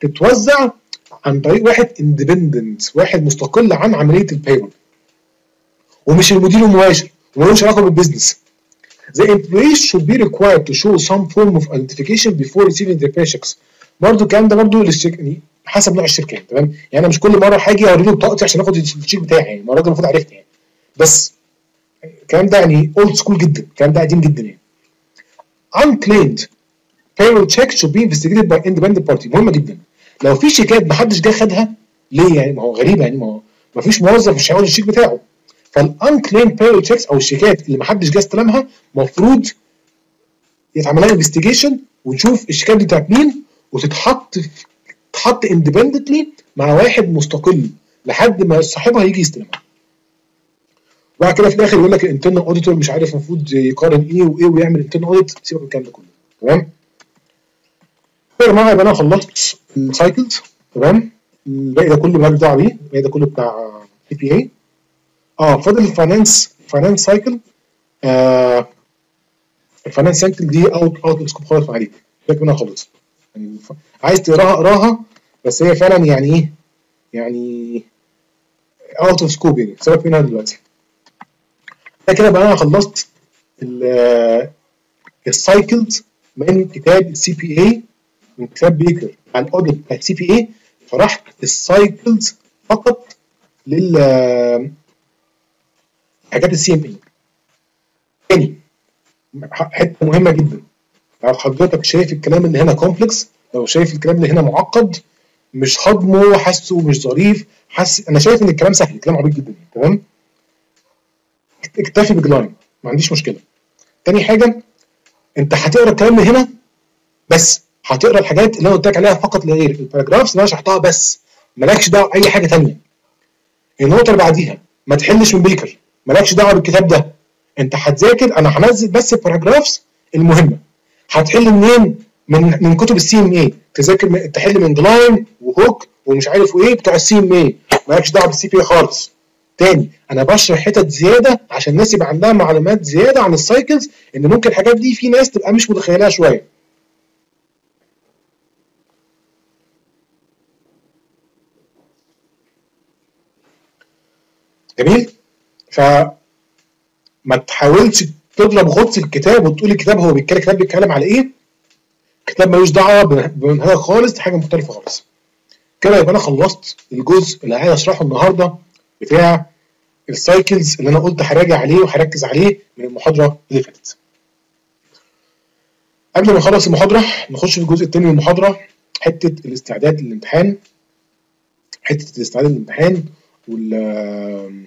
تتوزع عن طريق واحد اندبندنت، واحد مستقل عن عمليه البيرول، ومش المدير المباشر وملوش علاقه بالبيزنس. The employees should be required to show some form of identification before receiving their paychecks. برضه الكلام ده برضه للشركه يعني حسب نوع الشركه، تمام؟ يعني انا مش كل مره هاجي اوري له بطاقتي عشان اخد الشيك بتاعي، يعني المره دي المفروض عرفت يعني. بس الكلام ده يعني اولد سكول جدا، الكلام ده قديم جدا يعني. unclaimed payroll check should be investigated by independent party. مهمه جدا. لو في شيكات محدش جه خدها ليه يعني؟ ما هو غريبه يعني، ما هو ما فيش موظف مش هياخد الشيك بتاعه. فالانكليم payroll checks او الشيكات اللي محدش جه استلمها المفروض يتعمل لها انفستيجيشن ونشوف الشيكات دي بتاعت مين، وتتحط تتحط اندبندنتلي مع واحد مستقل لحد ما صاحبها يجي يستلمها. وبعد كده في الاخر يقول لك الانترنال اوديتور مش عارف المفروض يقارن ايه وايه ويعمل انترنال اوديت. سيبك من الكلام ده كله، تمام؟ يا جماعه يبقى انا خلصت السايكلز، تمام؟ الباقي ده كله مالك دعوه بيه، الباقي ده كله بتاع سي بي اي. اه فاضل الفاينانس فاينانس سايكل. آه الفاينانس سايكل دي اوت اوت اوف سكوب خالص عليك، سيبك منها خالص. يعني عايز تقراها اقراها، بس هي فعلا يعني ايه؟ يعني اوت اوف سكوب، يعني سيبك منها دلوقتي. كده بقى انا خلصت السايكلز من كتاب السي بي اي، من كتاب بيكر على الاوديت بتاع السي بي اي. فرحت السايكلز فقط لل حاجات السي ام اي. تاني حته مهمه جدا، لو حضرتك شايف الكلام اللي هنا كومبلكس، لو شايف الكلام اللي هنا معقد مش هضمه، حاسه مش ظريف، حاسس انا شايف ان الكلام سهل، الكلام عبيط جدا، تمام؟ اكتفي بجلاين، ما عنديش مشكله. تاني حاجه، انت هتقرا الكلام من هنا بس، هتقرا الحاجات اللي انا قلت لك عليها فقط لا غير، الباراجرافز اللي انا شرحتها بس، مالكش دعوه باي حاجه ثانيه. النقطه اللي بعديها ما تحلش من بيكر، مالكش دعوه بالكتاب ده. انت هتذاكر، انا هنزل بس الباراجرافز المهمه. هتحل منين؟ من من كتب السي ام اي، تذاكر تحل من جلاين وهوك ومش عارف ايه بتوع السي ام اي، مالكش دعوه بالسي بي اي خالص. تاني انا بشرح حتت زياده عشان الناس يبقى عندها معلومات زياده عن السايكلز، ان ممكن الحاجات دي في ناس تبقى مش متخيلها شويه. جميل؟ ف ما تحاولش تضرب غطس الكتاب وتقول الكتاب هو بيتكلم الكتاب بيتكلم على ايه. الكتاب ملوش دعوه بهذا خالص، دي حاجه مختلفه خالص. كده يبقى انا خلصت الجزء اللي عايز اشرحه النهارده بتاع السايكلز اللي انا قلت هراجع عليه وهركز عليه من المحاضره اللي فاتت. قبل ما نخلص المحاضره نخش في الجزء الثاني من المحاضره، حته الاستعداد للامتحان. حته الاستعداد للامتحان وال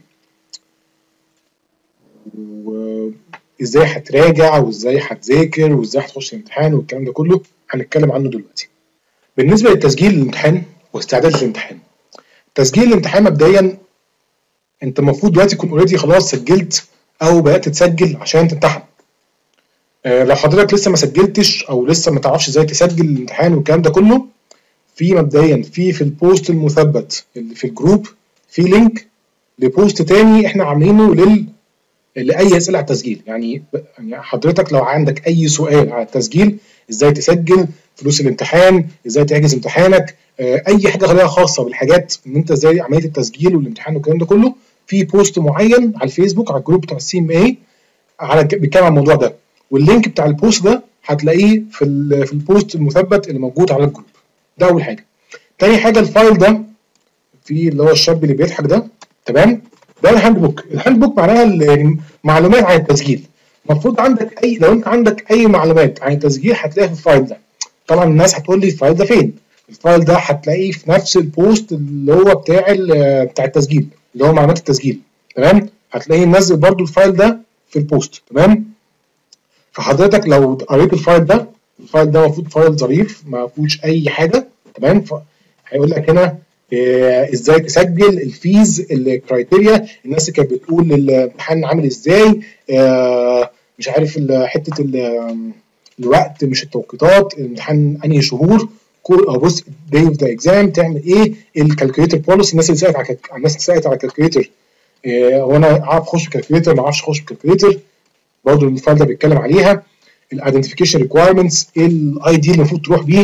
وازاي هتراجع وازاي هتذاكر وازاي هتخش الامتحان والكلام ده كله هنتكلم عنه دلوقتي. بالنسبه للتسجيل للامتحان واستعداد للامتحان، تسجيل الامتحان مبدئيا انت المفروض دلوقتي تكون اوريدي خلاص سجلت او بدات تسجل عشان تمتحن. آه لو حضرتك لسه ما سجلتش او لسه ما تعرفش ازاي تسجل الامتحان والكلام ده كله، في مبدئيا في في البوست المثبت اللي في الجروب في لينك لبوست تاني احنا عاملينه لل لاي اسئله على التسجيل. يعني يعني حضرتك لو عندك اي سؤال على التسجيل، ازاي تسجل، فلوس الامتحان، ازاي تحجز امتحانك، اي حاجه غير خاصه بالحاجات ان انت ازاي عمليه التسجيل والامتحان والكلام ده كله، في بوست معين على الفيسبوك على الجروب بتاع السي ام اي على بيتكلم عن الموضوع ده، واللينك بتاع البوست ده هتلاقيه في في البوست المثبت اللي موجود على الجروب. ده اول حاجه. تاني حاجه الفايل ده في اللي هو الشاب اللي بيضحك ده، تمام؟ ده الهاند بوك. الهاند بوك معناها معلومات عن التسجيل. المفروض عندك اي لو انت عندك اي معلومات عن التسجيل هتلاقيها في الفايل ده. طبعا الناس هتقول لي الفايل ده فين؟ الفايل ده هتلاقيه في نفس البوست اللي هو بتاع بتاع التسجيل، اللي هو معلومات التسجيل، تمام؟ هتلاقيه منزل برده الفايل ده في البوست، تمام؟ فحضرتك لو قريت الفايل ده، الفايل ده المفروض فايل ظريف ما فيهوش اي حاجه، تمام؟ هيقول لك هنا إيه ازاي تسجل، الفيز، الكرايتيريا، الناس اللي كانت بتقول الامتحان عامل ازاي، إيه مش عارف حته الوقت مش التوقيتات، الامتحان انهي شهور، بص داي اوف ذا اكزام تعمل ايه، الكالكوليتر بوليسي، الناس اللي سالت على الناس اللي سالت على الكالكوليتر، إيه هو انا اعرف اخش بالكالكوليتر ما اعرفش اخش بالكالكوليتر، برضه الفايل ده بيتكلم عليها. الايدنتيفيكيشن ريكوايرمنتس، ايه الاي دي اللي المفروض تروح بيه،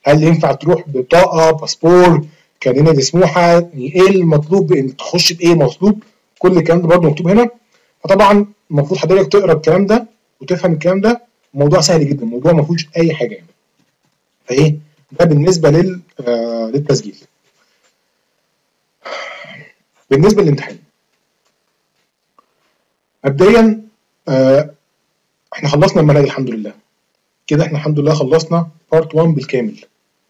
هل ينفع تروح بطاقه، باسبور، كارنيه سموحه، ايه المطلوب، ان تخش بايه مطلوب، كل الكلام ده برضه مكتوب هنا. فطبعا المفروض حضرتك تقرا الكلام ده وتفهم الكلام ده. الموضوع سهل جدا، الموضوع ما فيهوش اي حاجه يعني. فايه ده بالنسبه لل آه للتسجيل. بالنسبه للامتحان مبدئيا آه احنا خلصنا المنهج الحمد لله. كده احنا الحمد لله خلصنا بارت واحد بالكامل.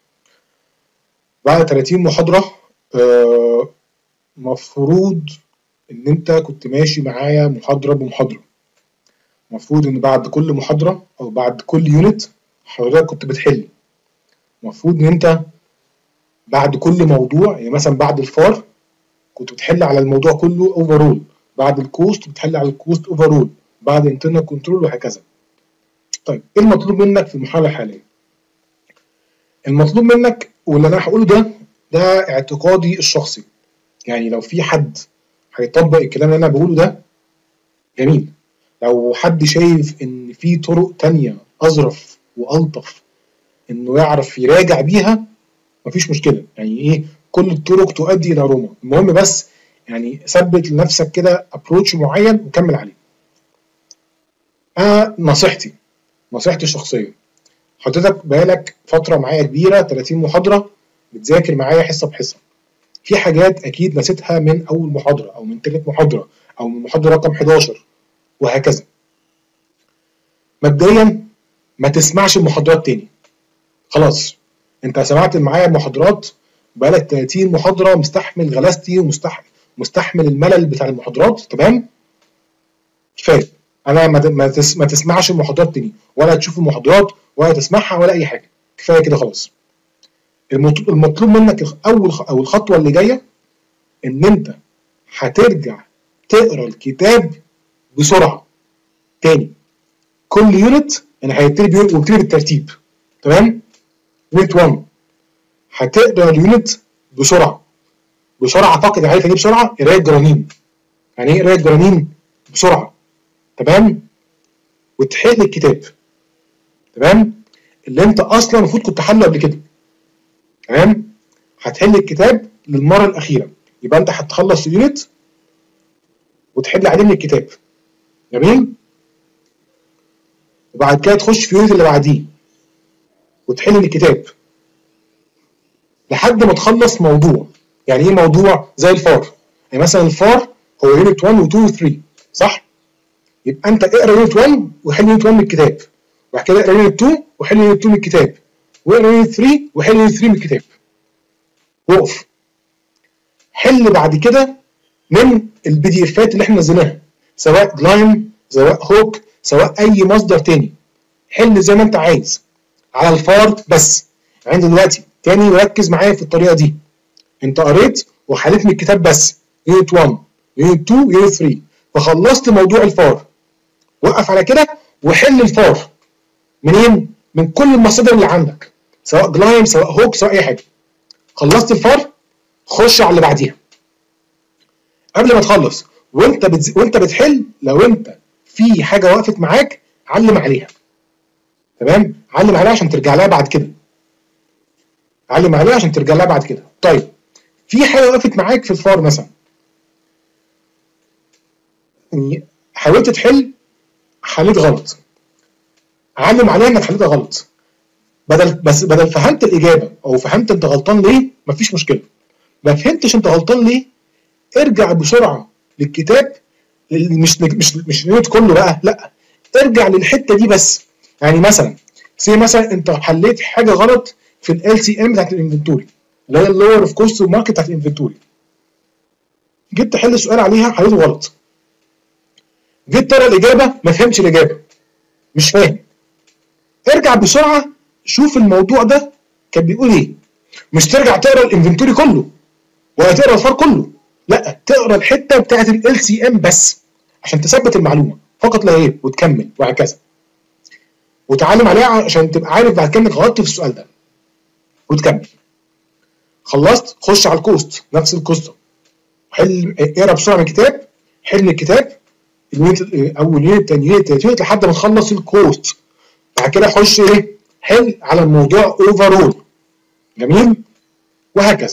بعد تلاتين محاضره آه مفروض ان انت كنت ماشي معايا محاضره بمحاضره. مفروض ان بعد كل محاضره او بعد كل يونت حضرتك كنت بتحل. مفروض ان انت بعد كل موضوع، يعني مثلا بعد الفار كنت بتحل على الموضوع كله اوفرول، بعد الكوست بتحل على الكوست اوفرول، بعد انترنال كنترول وهكذا. طيب ايه المطلوب منك في المرحله الحاليه؟ المطلوب منك واللي انا هقوله ده ده اعتقادي الشخصي، يعني لو في حد هيطبق الكلام اللي انا بقوله ده جميل، لو حد شايف ان في طرق تانية اظرف والطف انه يعرف يراجع بيها مفيش مشكله، يعني ايه، كل الطرق تؤدي الى روما. المهم بس يعني ثبت لنفسك كده ابروتش معين وكمل عليه. انا نصيحتي نصيحتي الشخصيه، حضرتك بقالك فتره معايا كبيره تلاتين محاضره بتذاكر معايا حصه بحصه، في حاجات اكيد نسيتها من اول محاضره او من تالت محاضره او من محاضره رقم حداشر وهكذا. مبدئيا ما تسمعش المحاضرات تاني، خلاص انت سمعت معايا المحاضرات بقالك تلاتين محاضره، مستحمل غلاستي ومستحمل مستحمل الملل بتاع المحاضرات، تمام، كفايه. انا ما تسمعش المحاضرات تاني، ولا تشوف المحاضرات ولا تسمعها ولا اي حاجه، كفايه كده خلاص. المطلوب منك اول او الخطوه اللي جايه ان انت هترجع تقرا الكتاب بسرعه تاني. كل يونت يعني هيبتدي ويبتدي بالترتيب، تمام. يونت واحد هتقرا اليونت بسرعه بسرعه فقط، عارف يعني ايه بسرعه؟ قرايه جرانين. يعني ايه قرايه جرانين؟ بسرعه، تمام، وتحل الكتاب، تمام، اللي انت اصلا المفروض كنت حله قبل كده، تمام. هتحل الكتاب للمره الاخيره، يبقى انت هتخلص اليونت وتحل عليه من الكتاب، جميل. وبعد كده تخش في اليونت اللي بعديه وتحل من الكتاب لحد ما تخلص موضوع. يعني ايه موضوع؟ زي الفار، يعني مثلا الفار هو يونت واحد و اتنين و تلاتة، صح؟ يبقى انت اقرا يونت واحد وحل يونت واحد من الكتاب، وبعد كده اقرا يونت اتنين وحل يونت اتنين من الكتاب، واقرا يونت تلاتة وحل يونت تلاتة من الكتاب. وقف، حل بعد كده من البي دي افات اللي احنا نزلناها، سواء جلايم سواء هوك سواء اي مصدر تاني، حل زي ما انت عايز على الفار بس. يعني دلوقتي تاني ركز معايا في الطريقه دي، انت قريت وحليت من الكتاب بس يونت واحد يونت اتنين يونت تلاتة، فخلصت موضوع الفار. وقف على كده وحل الفار منين؟ من كل المصادر اللي عندك، سواء جلايم سواء هوك سواء اي حاجه. خلصت الفار، خش على اللي بعديها. قبل ما تخلص وانت بتز... وانت بتحل، لو انت في حاجه وقفت معاك علم عليها، تمام، علم عليها عشان ترجع لها بعد كده، علم عليها عشان ترجع لها بعد كده. طيب في حاجه وقفت معاك في الفار مثلا، حاولت تحل حليت غلط، علم عليها انك حليتها غلط، بدل بس بدل فهمت الاجابه او فهمت انت غلطان ليه مفيش مشكله، ما فهمتش انت غلطان ليه ارجع بسرعه للكتاب، مش مش مش اليونت كله بقى، لا، ارجع للحته دي بس. يعني مثلا زي مثلا انت حليت حاجه غلط في ال سي ام بتاعت الانفنتوري اللي هي اللور اوف كوست ماركت بتاعت الانفنتوري، جيت تحل السؤال عليها حليته غلط، جيت تقرا الاجابه ما فهمتش الاجابه، مش فاهم، ارجع بسرعه شوف الموضوع ده كان بيقول ايه. مش ترجع تقرا الانفنتوري كله ولا تقرا الفار كله، لا، تقرا الحته بتاعت ال سي ام بس عشان تثبت المعلومه فقط لا غير، وتكمل وهكذا، وتعلم عليها عشان تبقى عارف بعد كده انك غلطت في السؤال ده وتكمل. خلصت، خش على الكوست، نفس القصه، حل، اقرا بسرعه من الكتاب، حل من الكتاب اليونت اول يونت تاني يونت تالت يونت لحد ما تخلص الكوست. بعد كده خش ايه؟ حل على الموضوع اوفرول، جميل؟ وهكذا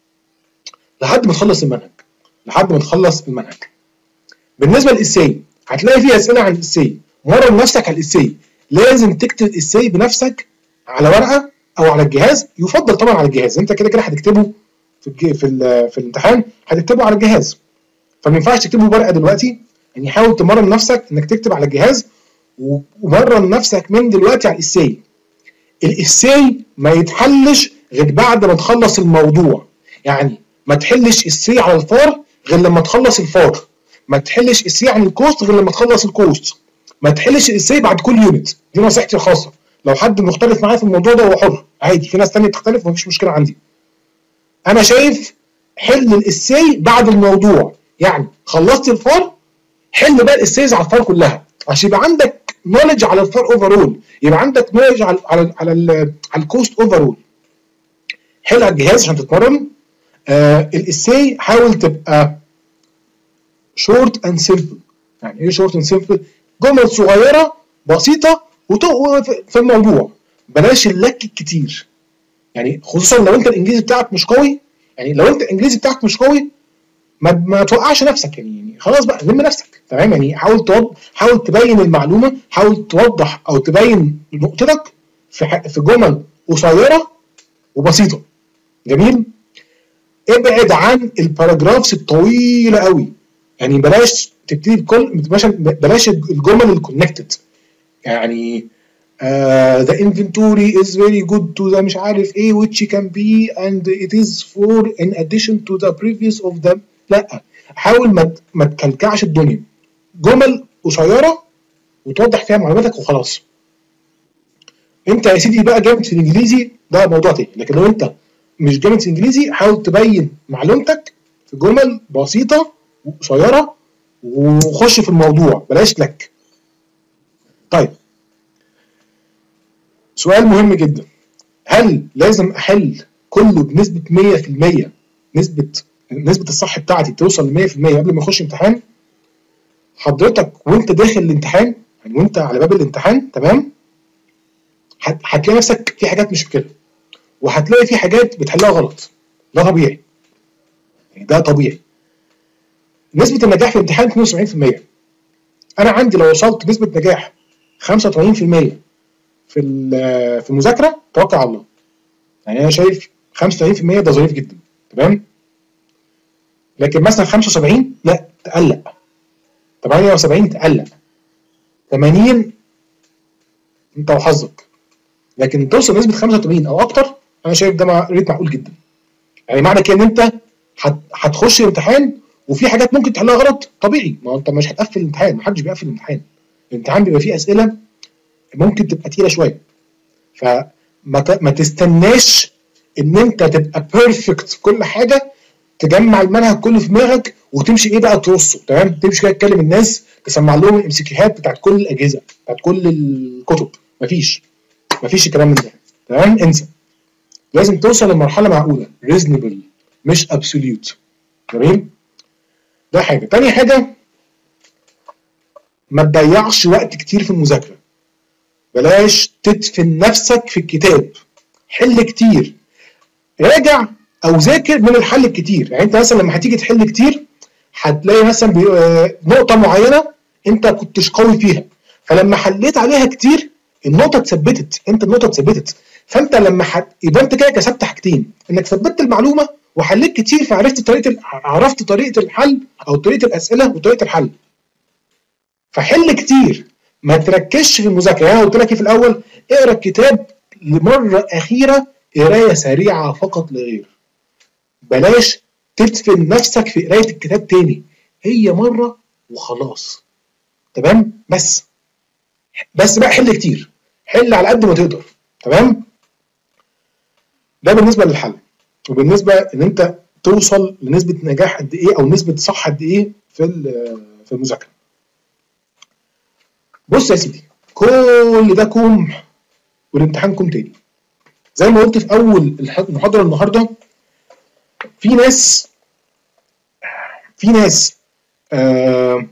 لحد ما تخلص المنهج، لحد ما تخلص المنهج. بالنسبه للإساي هتلاقي فيه اسئله عن الإساي، مرن نفسك على الإساي، لازم تكتب الإساي بنفسك على ورقه او على الجهاز، يفضل طبعا على الجهاز، انت كده كده هتكتبه في الج... في, ال... في الامتحان هتكتبه على الجهاز، فما ينفعش تكتبه بورقه دلوقتي، يعني حاول تمرن نفسك انك تكتب على الجهاز، ومرن نفسك من دلوقتي على الإساي. الإساي ما يتحلش غير بعد ما تخلص الموضوع، يعني ما تحلش إساي على الفار غير لما تخلص الفار، ما تحلش إساي عن الكوست غير لما تخلص الكوست، ما تحلش الإساي بعد كل يونت. دي نصيحتي الخاصه، لو حد مختلف معايا في الموضوع ده هو حر عادي، في ناس تانية تختلف ومفيش مشكله عندي. انا شايف حل الإساي بعد الموضوع، يعني خلصت الفار حل بقى الإسايز على الفار كلها عشان يبقى عندك نولج على الفار اوفرول، يبقى عندك نولج على على على, على الكوست اوفرول. حل على الجهاز عشان تتمرن. آه الإساي حاول تبقى شورت اند سيمبل. يعني ايه شورت اند سيمبل؟ جمل صغيره بسيطه في الموضوع، بلاش اللك الكتير، يعني خصوصا لو انت الانجليزي بتاعك مش قوي، يعني لو انت الانجليزي بتاعك مش قوي ما, ما توقعش نفسك، يعني, يعني خلاص بقى لم نفسك، تمام؟ يعني حاول توضح، حاول تبين المعلومه، حاول توضح او تبين نقطتك في في جمل قصيره وبسيطه. جميل؟ ابعد عن الباراجرافز الطويله قوي، يعني بلاش تبتدي بكل بلاش الجمل الكونكتد، يعني Uh, the inventory is very good to the مش عارف ايه which can be and it is for in addition to the previous of them. لا، حاول ما ما تكلكعش الدنيا، جمل قصيره وتوضح فيها معلوماتك وخلاص. انت يا سيدي بقى جامد في الانجليزي ده موضوع تاني، لكن لو انت مش جامد في الانجليزي حاول تبين معلومتك في جمل بسيطه وقصيره وخش في الموضوع، بلاش لك. طيب سؤال مهم جدا، هل لازم احل كله بنسبه مية في المية، نسبه نسبه الصح بتاعتي توصل ل مية في المية قبل ما اخش امتحان؟ حضرتك وانت داخل الامتحان، يعني وانت على باب الامتحان، تمام، هتلاقي نفسك في حاجات مش كده، وهتلاقي في حاجات بتحلها غلط، ده طبيعي، يعني ده طبيعي. نسبه النجاح في الامتحان اتنين وسبعين في المية، انا عندي لو وصلت نسبه نجاح خمسة وتمانين في المية في في المذاكره توكل على الله، يعني انا شايف خمسة وتمانين في المية ده ظريف جدا، تمام؟ لكن مثلا خمسة وسبعين لا تقلق، تمانية وسبعين تقلق، تمانين انت وحظك، لكن توصل نسبه خمسة وتمانين او اكتر انا شايف ده ريت معقول جدا. يعني معنى كده ان انت هتخش الامتحان وفي حاجات ممكن تحلها غلط، طبيعي، ما انت مش هتقفل الامتحان، محدش بيقفل الامتحان، الامتحان بيبقى فيه اسئله ممكن تبقى تقيله شويه، فما ما تستناش ان انت تبقى بيرفكت في كل حاجه، تجمع المنهج كله في دماغك وتمشي ايه بقى ترصه، تمام؟ تمشي كده تكلم الناس تسمع لهم الام سي كيوهات بتاعت كل الاجهزه بتاعت كل الكتب، مفيش مفيش الكلام من ده، تمام؟ انسى، لازم توصل لمرحله معقوله، ريزونبل مش ابسوليوت. جميل؟ ده حاجه. تاني حاجه، ما تضيعش وقت كتير في المذاكره، بلاش تدفن نفسك في الكتاب، حل كتير، راجع او ذاكر من الحل الكتير. يعني انت مثلا لما هتيجي تحل كتير هتلاقي مثلا نقطه معينه انت كنتش قوي فيها، فلما حليت عليها كتير النقطه اتثبتت، انت النقطه اتثبتت، فانت لما حت... يبقى انت كده كسبت حاجتين، انك ثبتت المعلومه وحليت كتير فعرفت طريقه ال... عرفت طريقه الحل او طريقه الاسئله وطريقه الحل. فحل كتير، ما تركزش في المذاكره. يعني انا قلت لك في الاول اقرا الكتاب لمره اخيره، قرايه سريعه فقط لا غير، بلاش تدفن نفسك في قرايه الكتاب تاني، هي مره وخلاص، تمام؟ بس بس بقى حل كتير، حل على قد ما تقدر، تمام؟ ده بالنسبه للحل، وبالنسبه ان انت توصل لنسبه نجاح قد ايه او نسبه صح قد ايه في في المذاكره. بص يا سيدي، كل ده كوم والامتحان كوم تاني. زي ما قلت في اول المحاضره النهارده، في ناس في ناس آه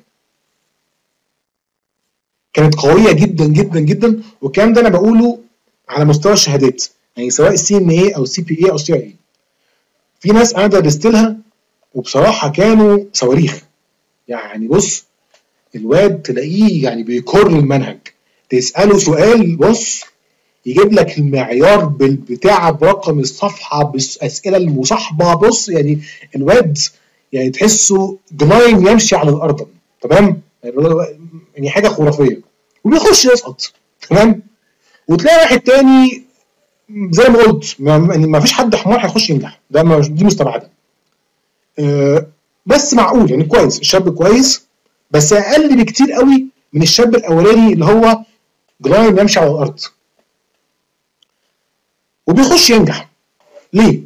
كانت قويه جدا جدا جدا، والكلام ده انا بقوله على مستوى الشهادات، يعني سواء السي ام اي او سي بي اي او سي اي. في ناس انا درست لها وبصراحه كانوا صواريخ. يعني بص، الواد تلاقيه يعني بيكر المنهج، تساله سؤال بص يجيب لك المعيار بالبتاع برقم الصفحه بالاسئله المصاحبه. بص يعني الواد يعني تحسه جناين يمشي على الارض، تمام؟ يعني حاجه خرافيه، وبيخش يسقط، تمام؟ وتلاقي واحد تاني زي ما قلت ما, ما فيش حد حمار هيخش ينجح، ده ما دي مستبعده. أه بس معقول يعني كويس، الشاب كويس بس اقل بكتير قوي من الشاب الاولاني اللي هو جناين يمشي على الارض وبيخش ينجح. ليه؟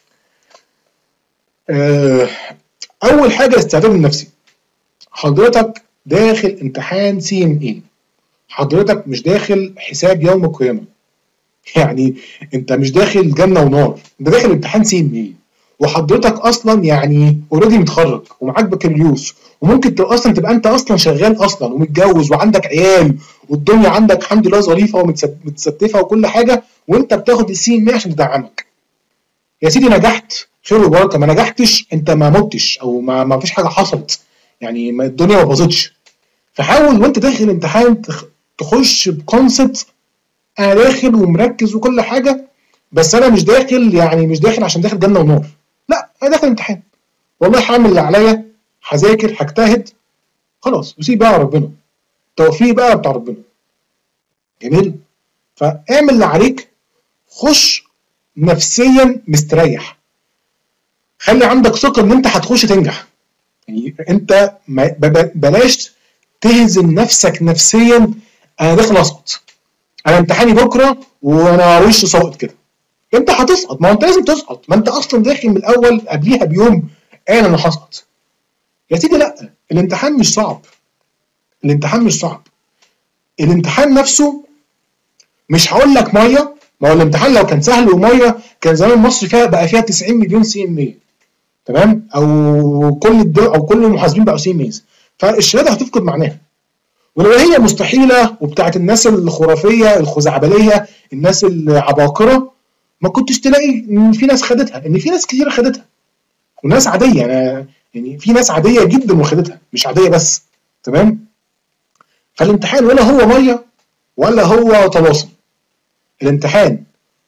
أه اول حاجه الاستعداد النفسي. حضرتك داخل امتحان سي ام اي، حضرتك مش داخل حساب يوم القيامه. يعني انت مش داخل جنه ونار، انت داخل امتحان سي ام اي، وحضرتك اصلا يعني اوريدي متخرج ومعاك بكالوريوس، وممكن تبقى اصلا تبقى انت اصلا شغال اصلا ومتجوز وعندك عيال والدنيا عندك الحمد لله ظريفه ومتستفه وكل حاجه، وانت بتاخد السي ام اي عشان تدعمك. يا سيدي نجحت خير وبركه، ما نجحتش انت ما متش او ما, ما فيش حاجه حصلت، يعني ما الدنيا ما باظتش. فحاول وانت داخل الامتحان تخش بكونسبت انا داخل ومركز وكل حاجه، بس انا مش داخل يعني مش داخل عشان داخل جنه ونار، لا انا داخل امتحان والله هعمل اللي عليا، هذاكر هجتهد خلاص وسيب بقى ربنا، التوفيق بقى بتاع ربنا. جميل؟ فاعمل اللي عليك، خش نفسيا مستريح، خلي عندك ثقه ان انت هتخش تنجح. يعني انت بلاش تهزم نفسك نفسيا انا داخل اسقط، انا امتحاني بكره وانا وش ساقط كده. انت هتسقط، ما انت لازم تسقط، ما انت اصلا داخل من الاول قبليها بيوم قال انا هسقط. يا سيدي لا، الامتحان مش صعب، الامتحان مش صعب، الامتحان نفسه مش هقول لك ميه، ما هو الامتحان لو كان سهل وميه كان زمان مصر فيها بقى فيها تسعين مليون سي ام اي، تمام؟ او كل الدول او كل المحاسبين بقوا سي ام ايز، فالشهاده هتفقد معناها. ولو هي مستحيله وبتاعت الناس الخرافيه الخزعبليه الناس العباقره، ما كنتش تلاقي ان في ناس خدتها، ان في ناس كتير خدتها وناس عاديه. انا يعني في ناس عاديه جدا وخدتها، مش عاديه بس، تمام؟ فالامتحان ولا هو ميه ولا هو طلاسم، الامتحان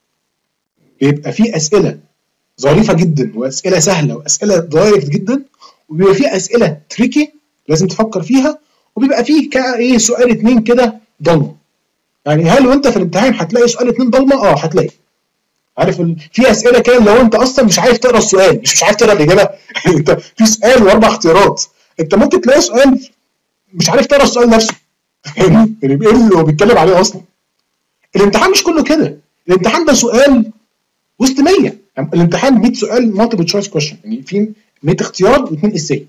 بيبقى فيه اسئله ظريفه جدا واسئله سهله واسئله دايركت جدا، وبيبقى فيه اسئله تريكي لازم تفكر فيها، وبيبقى فيه كايه سؤال اتنين كده ضلمه. يعني هل وانت في الامتحان هتلاقي سؤال اتنين ضلمه؟ اه هتلاقي. عارف ال... في اسئله كده لو انت اصلا مش عارف تقرا السؤال، مش مش عارف تقرا الاجابه انت في سؤال واربع اختيارات، انت ممكن تلاقي سؤال مش عارف تقرا السؤال نفسه يعني ايه اللي هو بيتكلم عليه اصلا. الامتحان مش كله كده، الامتحان ده سؤال وسط مية، يعني الامتحان مية سؤال مالتيبل تشويس كويشن، يعني في مية اختيار واثنين اساي.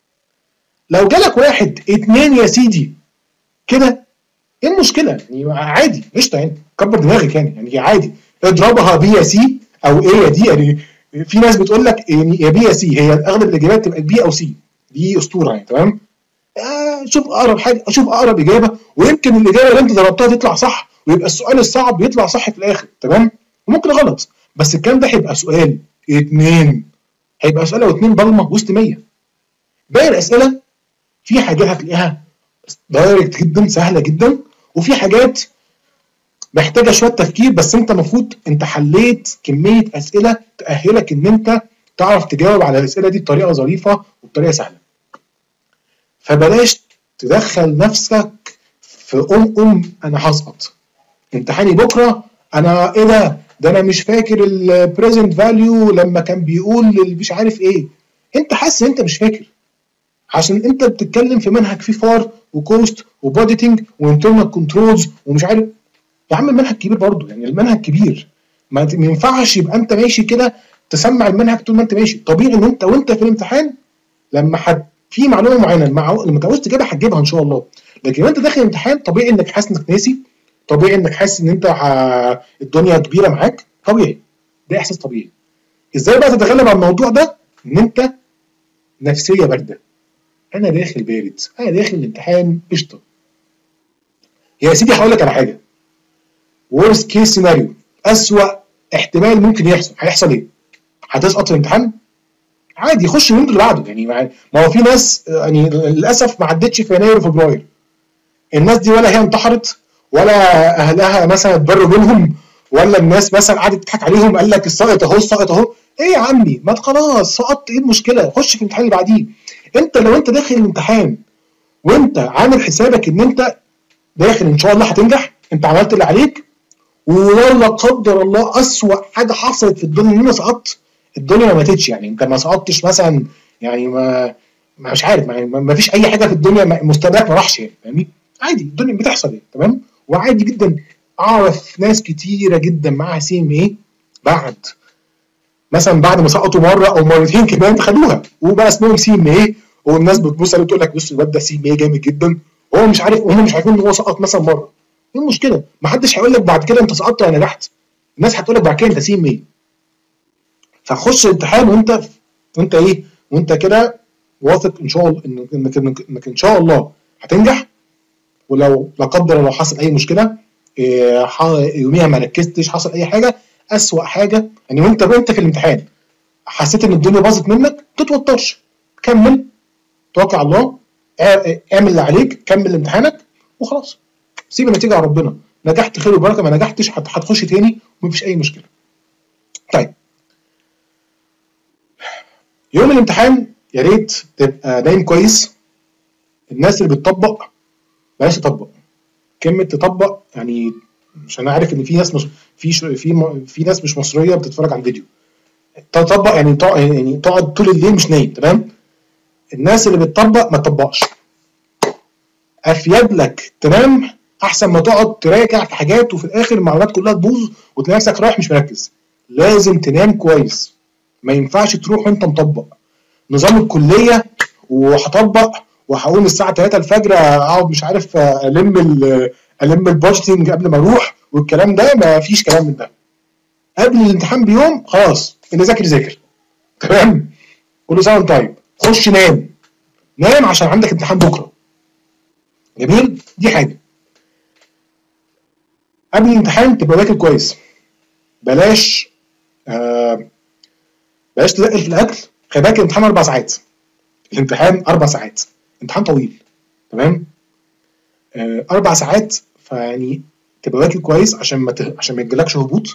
لو جالك واحد اتنين يا سيدي كده، ايه المشكله؟ يعني عادي قشطه، يعني كبر دماغك، يعني يعني عادي اضربها بي يا سي او ايه يا دي. يعني في ناس بتقول لك يعني يا بي يا سي، هي اغلب الاجابات تبقى بي او سي، دي اسطوره يعني، تمام؟ آه شوف اقرب حاجه، شوف اقرب اجابه، ويمكن الاجابه اللي انت ضربتها تطلع صح ويبقى السؤال الصعب يطلع صح في الاخر، تمام؟ وممكن غلط، بس الكلام ده هيبقى سؤال اتنين، هيبقى سؤال او اتنين ضلمه وسط مية. باقي الاسئله في حاجات هتلاقيها دايركت جدا سهله جدا، وفي حاجات محتاجه شويه تفكير، بس انت المفروض انت حليت كميه اسئله تاهلك ان انت تعرف تجاوب على الاسئله دي بطريقه ظريفه وبطريقه سهله. فبلاش تدخل نفسك في ام ام انا هسقط، امتحاني بكره، انا ايه ده ده انا مش فاكر البريزنت فاليو لما كان بيقول مش عارف ايه. انت حاسس ان انت مش فاكر عشان انت بتتكلم في منهج فيه فار وكوست وباديتنج وانترنال كنترولز ومش عارف. يا عم المنهج كبير برضه، يعني المنهج كبير، ما ينفعش يبقى انت ماشي كده تسمع المنهج طول ما انت ماشي. طبيعي ان انت وانت في الامتحان لما حد في معلومه معينه مع لما تعوز تجيبها هتجيبها ان شاء الله، لكن وانت داخل الامتحان طبيعي انك حاسس انك ناسي، طبيعي انك حاسس ان انت ح... الدنيا كبيره معاك، طبيعي، ده احساس طبيعي. ازاي بقى تتغلب على الموضوع ده؟ ان انت نفسيه بارده، انا داخل بارد، انا داخل الامتحان قشطه. يا سيدي هقول لك على حاجه، worst case scenario، اسوأ احتمال ممكن يحصل، هيحصل ايه؟ هتسقط في الامتحان؟ عادي خش اليوم اللي بعده. يعني ما هو في ناس يعني للاسف ما عدتش في يناير وفبراير. الناس دي ولا هي انتحرت ولا اهلها مثلا اتبروا منهم ولا الناس مثلا قعدت تضحك عليهم قال لك الساقط اهو الساقط اهو. ايه يا عمي ما خلاص سقطت، ايه المشكله؟ خش في الامتحان اللي بعديه. انت لو انت داخل الامتحان وانت عامل حسابك ان انت داخل ان شاء الله هتنجح، انت عملت اللي عليك، ولو لا قدر الله اسوأ حاجه حصلت في الدنيا ان انا سقطت، الدنيا ما ماتتش. يعني انت ما سقطتش مثلا، يعني ما, ما مش عارف، ما, ما فيش اي حاجه في الدنيا مستقبلك ما راحش، يعني فاهمني؟ عادي الدنيا بتحصل يعني تمام. وعادي جدا اعرف ناس كتيره جدا معاها سي ام ايه بعد مثلا بعد ما سقطوا مره او مرتين كمان خدوها وبقى اسمهم سي ام ايه، والناس بتبص عليه وتقول لك بص الواد ده سي ام ايه جامد جدا، وهو مش عارف، وهم مش عارفين ان هو سقط مثلا مره. ايه المشكله؟ ما حدش هيقول لك بعد كده انت سقطت ولا نجحت، الناس هتقول لك بعد كده انت سي ام ايه. فخش الامتحان وانت وانت ايه وانت كده واثق ان شاء الله انك انك, إنك, إنك ان شاء الله هتنجح. ولو لا قدر الله حصل اي مشكله إيه يوميها ما ركزتش حصل اي حاجه اسوأ حاجه، يعني وانت وانت في الامتحان حسيت ان الدنيا باظت منك ما تتوترش، كمل توكل على الله، اعمل اللي عليك، كمل امتحانك وخلاص، سيب النتيجه على ربنا. نجحت خير وبركه، ما نجحتش هتخش تاني ومفيش اي مشكله. طيب يوم الامتحان يا ريت تبقى نايم كويس. الناس اللي بتطبق بلاش تطبق. كلمه تطبق يعني عشان انا عارف ان في ناس مش في في في ناس مش مصريه بتتفرج على الفيديو. تطبق يعني يعني تقعد طول الليل مش نايم، تمام؟ الناس اللي بتطبق ما تطبقش. افيد لك تنام احسن ما تقعد تراجع في حاجات وفي الاخر المعلومات كلها تبوظ وتلاقي نفسك رايح مش مركز. لازم تنام كويس، ما ينفعش تروح وانت مطبق. نظام الكليه وهطبق وهقوم الساعه تلاتة الفجر اقعد مش عارف الم الم البادجتنج قبل ما اروح والكلام ده، ما فيش كلام من ده. قبل الامتحان بيوم خلاص اللي ذاكر ذاكر، تمام؟ كل سنه وانت طيب. خش نام، نام عشان عندك امتحان بكره. جميل؟ دي حاجه. قبل الامتحان تبقى واكل كويس، بلاش آه بلاش تقل في الاكل. خلي بالك الامتحان اربع ساعات، الامتحان اربع ساعات، امتحان طويل، تمام؟ آه اربع ساعات، فيعني تبقى واكل كويس عشان ما ت... عشان ما يجيلكش هبوط.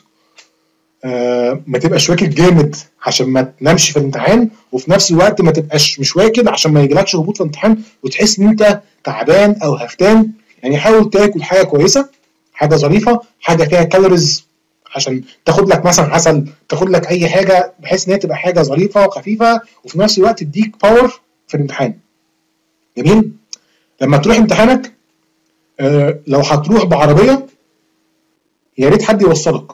آه ما تبقاش واكل جامد عشان ما تنامش في الامتحان، وفي نفس الوقت ما تبقاش مش واكل عشان ما يجيلكش هبوط في الامتحان وتحس ان انت تعبان او هفتان. يعني حاول تاكل حاجه كويسه، حاجه ظريفه، حاجه فيها كالوريز، عشان تاخد لك مثلا عسل، تاخد لك اي حاجه بحيث ان هي تبقى حاجه ظريفه وخفيفه وفي نفس الوقت تديك باور في الامتحان. جميل؟ لما تروح امتحانك آه لو هتروح بعربيه يا ريت حد يوصلك،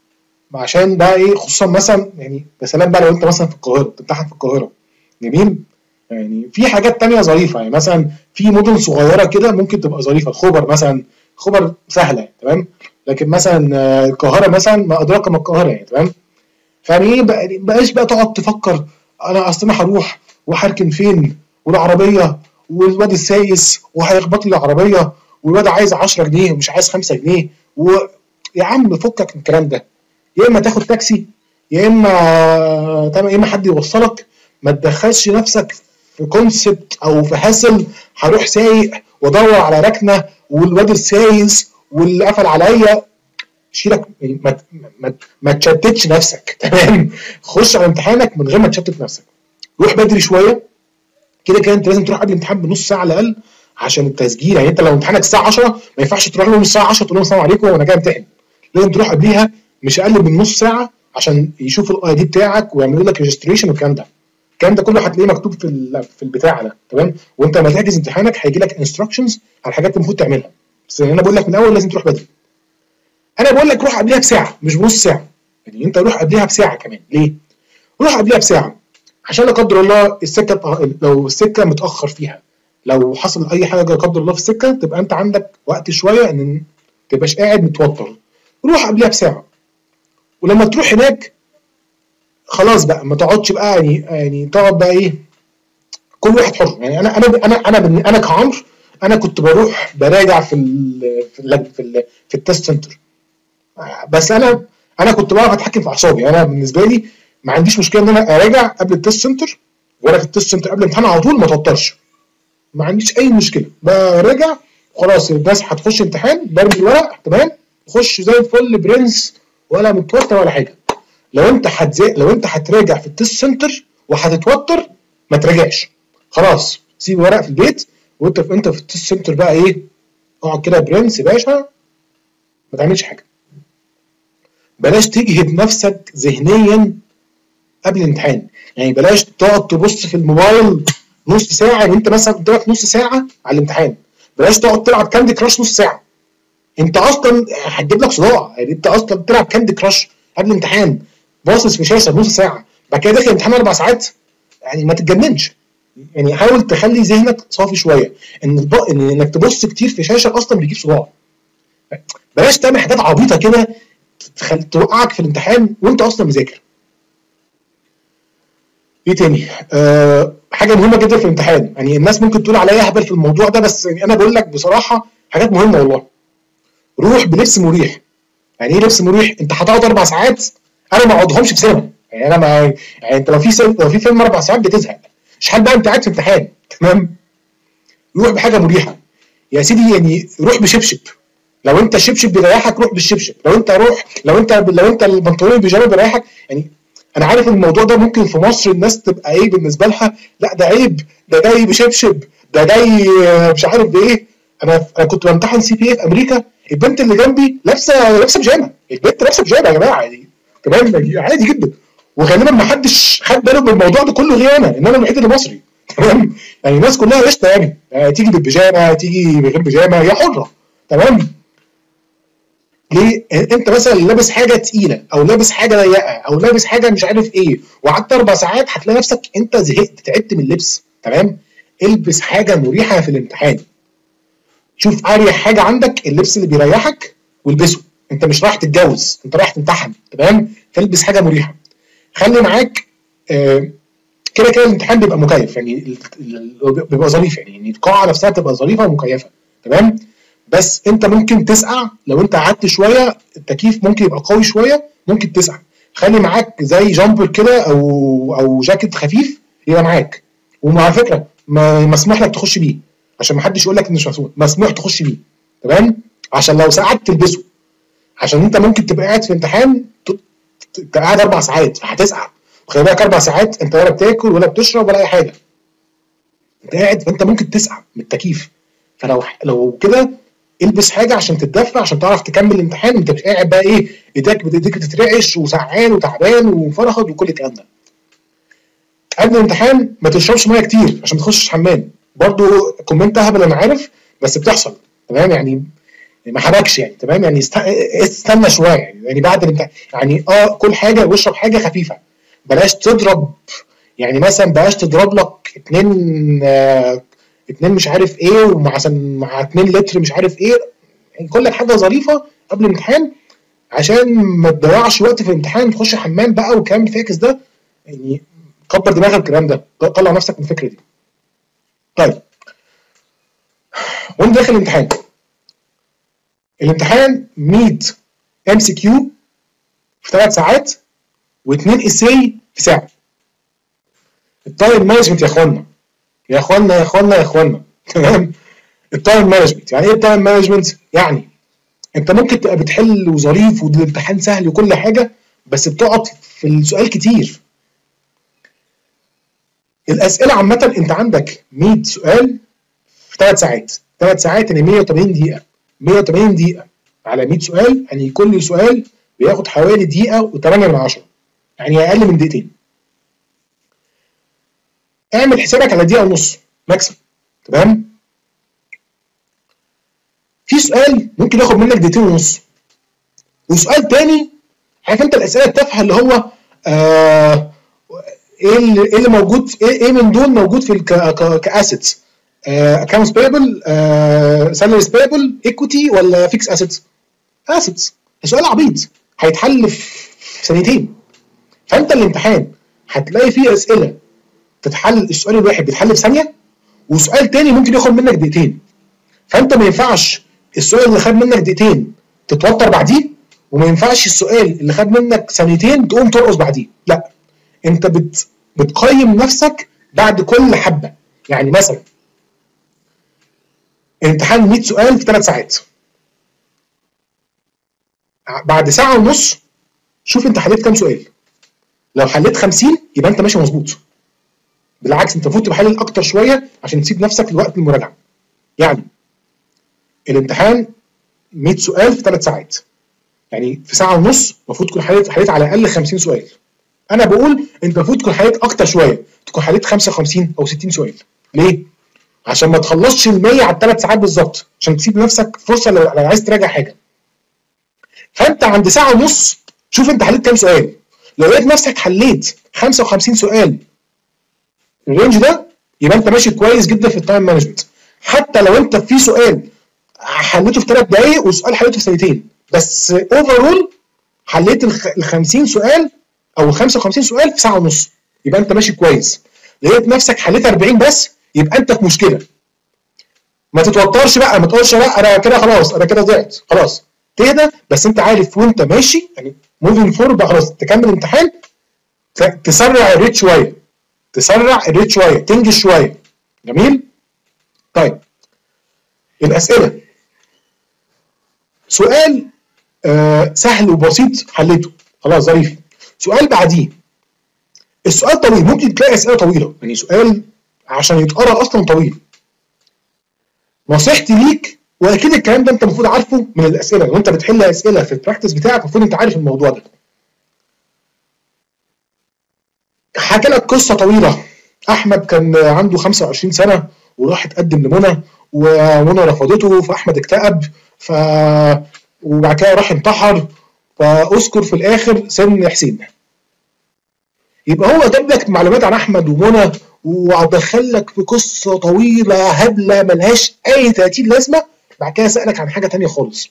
عشان بقى ايه، خصوصا مثلا يعني يا سلام بقى لو انت مثلا في القاهره بتمتحن في القاهره. جميل؟ يعني في حاجات تانية ظريفه، يعني مثلا في مدن صغيره كده ممكن تبقى ظريفه. الخبر مثلا، خبر سهله يعني تمام، لكن مثلا القاهره مثلا ما ادراك ما القاهره يعني تمام. فيعني ايه بقى بقاش بقى تقعد تفكر انا اصل انا هروح وهركن فين والعربيه والواد السايس وهيخبط لي العربيه والواد عايز عشرة جنيه ومش عايز خمسة جنيه و... يا عم فكك من الكلام ده. يا اما تاخد تاكسي يا اما تمام، يا اما حد يوصلك. ما تدخلش نفسك في كونسبت او في هاسل هروح سايق وادور على ركنه والواد السايس واللي قفل عليا. شيلك، ما ما ما تشتتش نفسك، تمام؟ خش على امتحانك من غير ما تشتت نفسك. روح بدري شويه، كده كده انت لازم تروح قبل الامتحان بنص ساعه على الاقل عشان التسجيل. يعني انت لو امتحانك الساعه عشرة ما ينفعش تروح لهم الساعه عشرة تقول لهم السلام عليكم وانا جاي امتحن. لازم تروح قبليها مش اقل من نص ساعه عشان يشوفوا الاي دي بتاعك ويعملوا لك ريجستريشن والكلام ده. الكلام ده كله هتلاقيه مكتوب في في البتاع ده، تمام؟ وانت لما تحجز امتحانك هيجي لك انستراكشنز على الحاجات المفروض تعملها. بس انا بقول لك من الاول لازم تروح بدري. انا بقول لك روح قبلها بساعه مش بنص ساعه، يعني انت روح قبلها بساعه كمان. ليه؟ روح قبلها بساعه عشان لا قدر الله السكه، لو السكه متاخر فيها، لو حصل اي حاجه لا قدر الله في السكه تبقى انت عندك وقت شويه ان ما تبقاش قاعد متوتر. روح قبلها بساعه، ولما تروح هناك خلاص بقى ما تقعدش بقى يعني يعني تقعد بقى ايه، كل واحد حر. يعني انا انا انا انا انا كعمرو انا كنت بروح براجع في ال في ال في, ال في التست سنتر. بس انا انا كنت بعرف اتحكم في اعصابي. انا بالنسبه لي ما عنديش مشكله ان انا اراجع قبل التست سنتر، وانا في التست سنتر قبل الامتحان على طول ما اتوترش، ما عنديش اي مشكله، براجع خلاص. الناس هتخش امتحان برمي الورق تمام، خش زي الفل برنس ولا متوتر ولا حاجه. لو انت هتزي... لو انت هتراجع في التست سنتر وهتتوتر ما تراجعش، خلاص سيب ورق في البيت، وانت في انت في التست سنتر بقى ايه، اقعد كده برنس يا باشا، ما تعملش حاجه. بلاش تجهد نفسك ذهنيا قبل الامتحان، يعني بلاش تقعد تبص في الموبايل نص ساعه، وانت مثلا قدامك نص ساعه على الامتحان. بلاش تقعد تلعب كاندي كراش نص ساعه، انت اصلا هتجيب لك صداع. يعني انت اصلا بتلعب كاندي كراش قبل الامتحان باصص في شاشه نص ساعه، بعد كده داخل الامتحان اربع ساعات، يعني ما تتجننش. يعني حاول تخلي ذهنك صافي شويه، ان الب... ان انك تبص كتير في شاشه اصلا بيجيب صداع. بلاش تعمل حاجات عبيطه كده تخل... توقعك في الامتحان وانت اصلا مذاكر. ايه تاني؟ أه حاجه مهمه جدا في الامتحان، يعني الناس ممكن تقول عليا اهبل في الموضوع ده، بس يعني انا بقول لك بصراحه حاجات مهمه والله. روح بلبس مريح. يعني ايه لبس مريح؟ انت هتقعد اربع ساعات، انا ما اقعدهمش في سينما. يعني انا ما يعني انت لو في سينما لو في فيلم اربع ساعات بتزهق، مش حال بقى انت قاعد في امتحان تمام. روح بحاجه مريحه يا سيدي، يعني روح بشبشب. لو انت الشبشب بيريحك روح بالشبشب، لو انت روح لو انت لو انت البنطلون البيجامه بيريحك. يعني انا عارف الموضوع ده ممكن في مصر الناس تبقى ايه بالنسبه لها، لا ده عيب، ده جاي بشبشب، ده جاي مش عارف بايه. انا انا كنت بمتحن سي بي اي في امريكا، البنت اللي جنبي لابسه لابسه بيجامه، البنت لابسه بيجامه يا جماعه عادي تمام، عادي جدا. وغالبا ما حدش خد باله من الموضوع ده كله غير انا، ان انا الوحيد اللي مصري تمام. يعني الناس كلها قشطه، يعني, يعني تيجي بالبيجامه تيجي من غير بيجامه هي حره تمام. ليه؟ انت مثلا لابس حاجه تقيله او لابس حاجه ضيقه او لابس حاجه مش عارف ايه وقعدت اربع ساعات، هتلاقي نفسك انت زهقت تعبت من اللبس تمام. البس حاجه مريحه في الامتحان، شوف اريح حاجه عندك اللبس اللي بيريحك والبسه. انت مش رايح تتجوز، انت رايح تمتحن تمام، فالبس حاجه مريحه. خلي معاك آه كده كده الامتحان بيبقى مكيف، يعني بيبقى ظريف، يعني القاعه نفسها بتبقى ظريفه ومكيفه تمام. بس انت ممكن تسقع لو انت قعدت شويه، التكييف ممكن يبقى قوي شويه ممكن تسقع. خلي معاك زي جامبر كده او او جاكيت خفيف يبقى معاك. وعلى فكره مسموح لك تخش بيه، عشان ما حدش يقول لك ان مش مسموح، مسموح تخش بيه تمام، عشان لو سقعت تلبسه. عشان انت ممكن تبقى قاعد في امتحان تبقى قاعد اربع ساعات فهتسقع، وخلي بالك اربع ساعات انت ولا بتاكل ولا بتشرب ولا اي حاجه، انت قاعد فانت ممكن تسقع من التكييف. فلو لو كده البس حاجه عشان تتدفى عشان تعرف تكمل الامتحان، انت مش قاعد بقى ايه ايديك بايديك بتترعش وسعان وتعبان ومفرهد وكل الكلام ده. قبل الامتحان ما تشربش ميه كتير عشان ما تخشش حمام، برضو كومنت هبل انا عارف بس بتحصل تمام، يعني ما حركش يعني تمام، يعني استنى شويه يعني, يعني بعد الامتحان يعني اه كل حاجه واشرب حاجه خفيفه، بلاش تضرب. يعني مثلا بلاش تضرب لك اتنين آه اتنين مش عارف ايه ومع مع اتنين لتر مش عارف ايه، يعني كل حاجه ظريفه قبل الامتحان عشان ما تضيعش وقت في الامتحان تخش حمام بقى والكلام الفاكس ده. يعني كبر دماغك الكلام ده، طلع نفسك من الفكره دي. طيب وانت داخل الامتحان، الامتحان مية ام سي كيو في ثلاث ساعات واثنين اساي في ساعه. التايم مانجمنت يا اخوانا يا اخوانا يا اخوانا يا اخوانا تمام. التايم مانجمنت يعني ايه التايم مانجمنت؟ يعني انت ممكن تبقى بتحل وظريف والامتحان سهل وكل حاجه، بس بتقعد في السؤال كتير. الاسئله عامه انت عندك مية سؤال في ثلاث ساعات، ثلاث ساعات يعني مية وتمانين دقيقه، مية وتمانين دقيقه على مية سؤال، يعني كل سؤال بياخد حوالي دقيقه و8 من عشرة، يعني اقل من دقيقتين. اعمل حسابك على دقيقه ونص ماكسيمم تمام. في سؤال ممكن ياخد منك دقيقتين ونص، وسؤال تاني عارف انت الاسئله التافهه اللي هو آه ايه اللي, إيه اللي موجود في ايه, إيه من دول موجود في كاسيتس، اكونتس بيبل، سالاريز بيبل، ايكويتي ولا فيكس اسيتس؟ اسيتس. سؤال عبيط هيتحل في ثانيتين. فانت الامتحان هتلاقي فيه اسئله تتحل، السؤال الواحد بيتحل في ثانيه، وسؤال تاني ممكن ياخد منك دقيقتين. فانت ما ينفعش السؤال اللي خد منك دقيقتين تتوتر بعديه، وما ينفعش السؤال اللي خد منك ثانيتين تقوم ترقص بعديه، لا، انت بت بتقيم نفسك بعد كل حبه. يعني مثلا امتحان مية سؤال في ثلاث ساعات، بعد ساعه ونص شوف انت حليت كام سؤال. لو حليت خمسين يبقى انت ماشي مظبوط، بالعكس انت المفروض تبقى حلل اكتر شويه عشان تسيب نفسك لوقت المراجعه. يعني الامتحان مية سؤال في ثلاث ساعات، يعني في ساعه ونص المفروض تكون حليت حليت على الاقل خمسين سؤال. انا بقول انت المفروض تكون حليت اكتر شويه، تكون حليت خمسة وخمسين او ستين سؤال. ليه؟ عشان ما تخلصش ال مية على الثلاث ساعات بالظبط، عشان تسيب لنفسك فرصه لو عايز تراجع حاجه. فانت عند ساعه ونص شوف انت حليت كام سؤال. لو لقيت نفسك حليت خمسة وخمسين سؤال الرينج ده يبقى انت ماشي كويس جدا في التايم مانجمنت. حتى لو انت في سؤال حليته في ثلاث دقائق وسؤال حليته في ثانيتين، بس اوفرول حليت ال خمسين سؤال او ال خمسة وخمسين سؤال في ساعه ونص، يبقى انت ماشي كويس. لقيت نفسك حليت أربعين بس يبقى انت في مشكله. ما تتوترش بقى، ما تقولش لا انا كده خلاص انا كده ضعت، خلاص تهدى. بس انت عارف وانت ماشي يعني موفينج فورورد بقى خلاص تكمل الامتحان، تسرع الريت شويه، تسرع الريت شويه، تنجز شويه. جميل؟ طيب الاسئله، سؤال آه سهل وبسيط حليته خلاص ظريف. سؤال بعديه السؤال طويل، ممكن تلاقي اسئله طويله، يعني سؤال عشان يتقرا اصلا طويل. نصيحتي ليك، واكيد الكلام ده انت المفروض عارفه من الاسئله، لو انت بتحل اسئله في البراكتس بتاعك المفروض انت عارف الموضوع ده. حكى لك قصه طويله، احمد كان عنده خمسة وعشرين سنه وراح اتقدم لمنى ومنى رفضته، فاحمد اكتئب، ف وبعد كده راح انتحر، فاذكر في الاخر سن حسين. يبقى هو جاب لك معلومات عن احمد ومنى ودخل لك في قصه طويله هبله ملهاش اي ثلاثين لازمه، بعد كده سالك عن حاجه ثانيه خالص.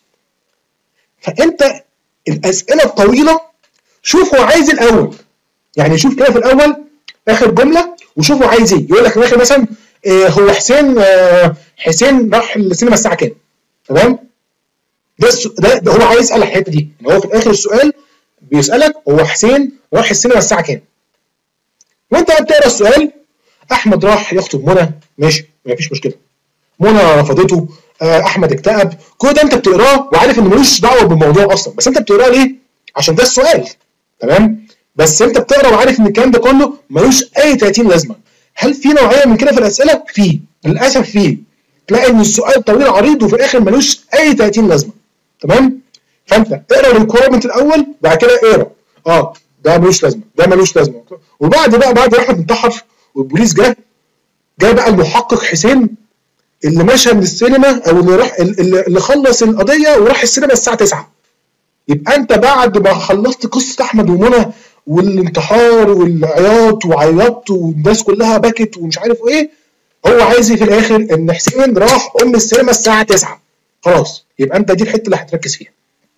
فانت الاسئله الطويله شوف هو عايز الاول، يعني شوف كده في الاول اخر جمله وشوف هو عايز ايه. يقول لك في الاخر مثلا إيه هو حسين آه حسين راح السينما الساعه كام؟ تمام؟ ده, ده ده هو عايز يسال الحته دي، يعني هو في الاخر السؤال بيسالك هو حسين راح السينما الساعه كام؟ وانت بتقرا السؤال احمد راح يخطب منى، ماشي مفيش مشكله، منى رفضته، آه احمد اكتئب، كل ده انت بتقراه وعارف ان ملوش دعوه بالموضوع اصلا، بس انت بتقراه ليه؟ عشان ده السؤال. تمام؟ بس انت بتقرا وعارف ان الكلام ده كله ملوش اي ثلاثين لازمه. هل في نوعيه من كده في الاسئله؟ في، للاسف في. تلاقي ان السؤال طويل عريض وفي الاخر ملوش اي ثلاثين لازمه. تمام؟ فانت اقرا الريكويرمنت الاول بعد كده اقرا اه ده ملوش لازمه، ده ملوش لازمه. وبعد بقى بعد احمد انتحر والبوليس جه، جاء بقى المحقق حسين اللي مشى من السينما او اللي راح اللي خلص القضيه وراح السينما الساعه تسعة. يبقى انت بعد ما خلصت قصه احمد ومنى والانتحار والعياط وعيطت والناس كلها بكت ومش عارف ايه، هو عايز في الاخر ان حسين راح ام السينما الساعه تسعة. خلاص يبقى انت دي الحته اللي هتركز فيها.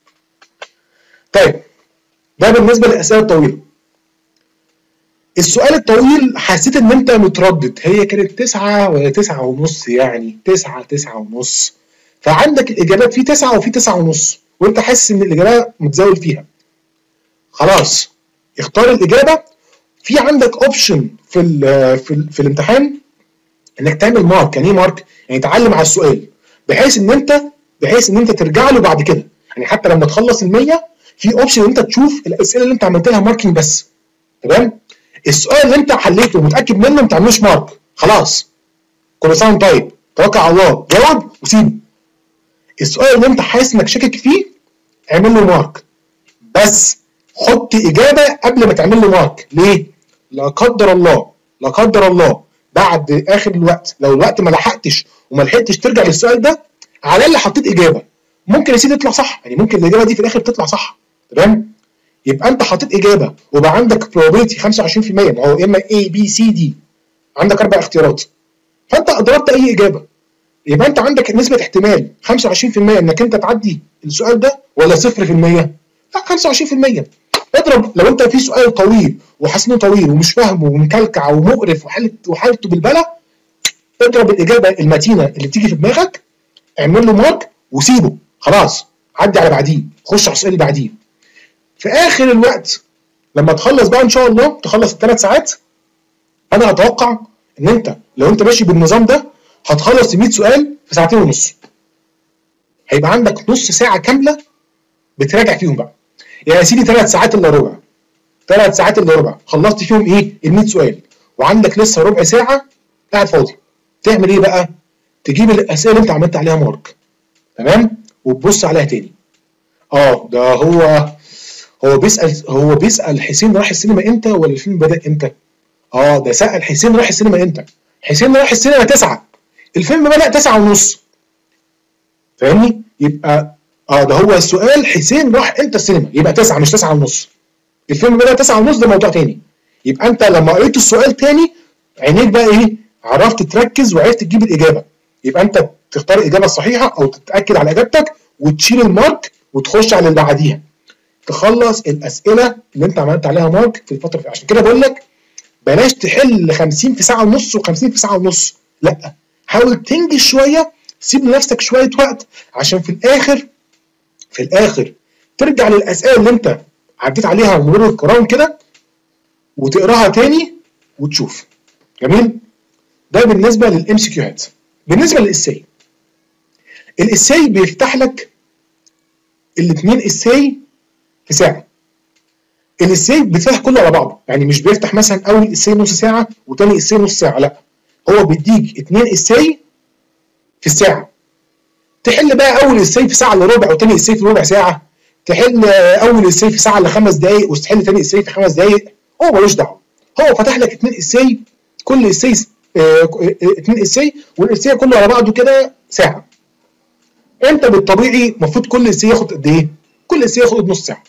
طيب ده بالنسبه للاسئله الطويله. السؤال الطويل حسيت ان انت متردد، هي كانت تسعة ولا تسعة ونص؟ يعني تسعة تسعة ونص، فعندك الاجابات في تسعة وفي تسعة ونص وانت حاسس ان الاجابه متزاول فيها. خلاص اختار الاجابه. في عندك اوبشن في ال في, ال في الامتحان انك تعمل مارك. يعني ايه مارك؟ يعني تعلم على السؤال بحيث ان انت بحيث ان انت ترجع له بعد كده، يعني حتى لما تخلص ال مية في اوبشن ان انت تشوف الاسئله اللي انت عملت لها ماركينج بس. تمام؟ السؤال اللي انت حليته ومتاكد منه ما تعملوش مارك، خلاص كل سنه وانت طيب، توكل على الله، جاوب وسيبه. السؤال اللي انت حاسس انك شاكك فيه اعمل له مارك، بس حط اجابه قبل ما تعمل له مارك. ليه؟ لا قدر الله لا قدر الله بعد اخر الوقت لو الوقت ما لحقتش وما لحقتش ترجع للسؤال ده، على الاقل حطيت اجابه، ممكن يا سيدي تطلع صح، يعني ممكن الاجابه دي في الاخر تطلع صح. تمام؟ يبقى انت حطيت اجابه وبقى عندك probability خمسة وعشرين في المية، ما هو اما A B C D، عندك اربع اختيارات، فانت ضربت اي اجابه، يبقى انت عندك نسبه احتمال خمسة وعشرين في المية انك انت تعدي السؤال ده ولا صفر في المية؟ لا خمسة وعشرين في المية. اضرب لو انت في سؤال طويل وحاسس انه طويل ومش فاهمه ومكلكع ومقرف وحالته وحالته بالبلة، اضرب الاجابه المتينه اللي بتيجي في دماغك، اعمل له مارك وسيبه، خلاص عدي على بعديه، خش على السؤال اللي بعديه. في اخر الوقت لما تخلص بقى ان شاء الله، تخلص الثلاث ساعات، انا اتوقع ان انت لو انت ماشي بالنظام ده هتخلص مية سؤال في ساعتين ونص. هيبقى عندك نص ساعه كامله بتراجع فيهم بقى. يا سيدي ثلاث ساعات الا ربع، ثلاث ساعات الا ربع خلصت فيهم ايه؟ ال مية سؤال، وعندك لسه ربع ساعه قاعد فاضي. تعمل ايه بقى؟ تجيب الاسئله اللي انت عملت عليها مارك، تمام، وتبص عليها تاني. اه ده هو هو بيسال هو بيسال حسين راح السينما امتى ولا الفيلم بدا امتى؟ اه ده سال حسين راح السينما امتى؟ حسين راح السينما تسعة، الفيلم بدا تسعة ونص. فاهمني؟ يبقى اه ده هو السؤال حسين راح امتى السينما، يبقى تسعة مش تسعة ونص. الفيلم بدا تسعة ونص ده موضوع تاني. يبقى انت لما قريت السؤال تاني عينيك بقى ايه؟ عرفت تركز وعرفت تجيب الاجابه. يبقى انت تختار الاجابه الصحيحه او تتاكد على اجابتك وتشيل المارك وتخش على اللي بعديها. تخلص الاسئله اللي انت عملت عليها مارك في الفتره دي. عشان كده بقول لك بلاش تحل خمسين في ساعه ونص و50 في ساعه ونص، لا، حاول تنجز شويه، سيب لنفسك شويه وقت عشان في الاخر في الاخر ترجع للاسئله اللي انت عديت عليها مرور الكرام كده وتقراها تاني وتشوف. جميل؟ ده بالنسبه للام سي كيوهات. بالنسبه للاساي، الاساي بيفتح لك الاثنين اساي في ساعه. الاساي بيفتح كله على بعضه، يعني مش بيفتح مثلا اول اساي نص ساعه وثاني اساي نص ساعه، لا، هو بيديك اثنين اساي في الساعه. تحل بقى اول اساي في ساعه الا ربع وثاني اساي في ربع ساعه، تحل اول اساي في ساعه الا خمس دقائق وتحل ثاني اساي في خمس دقائق، هو ملوش دعوه. هو فتح لك اثنين اساي، كل اساي اثنين اساي، والاساي كله على بعضه كده ساعه. انت بالطبيعي المفروض كل اساي ياخد قد ايه؟ كل اساي ياخد نص ساعه.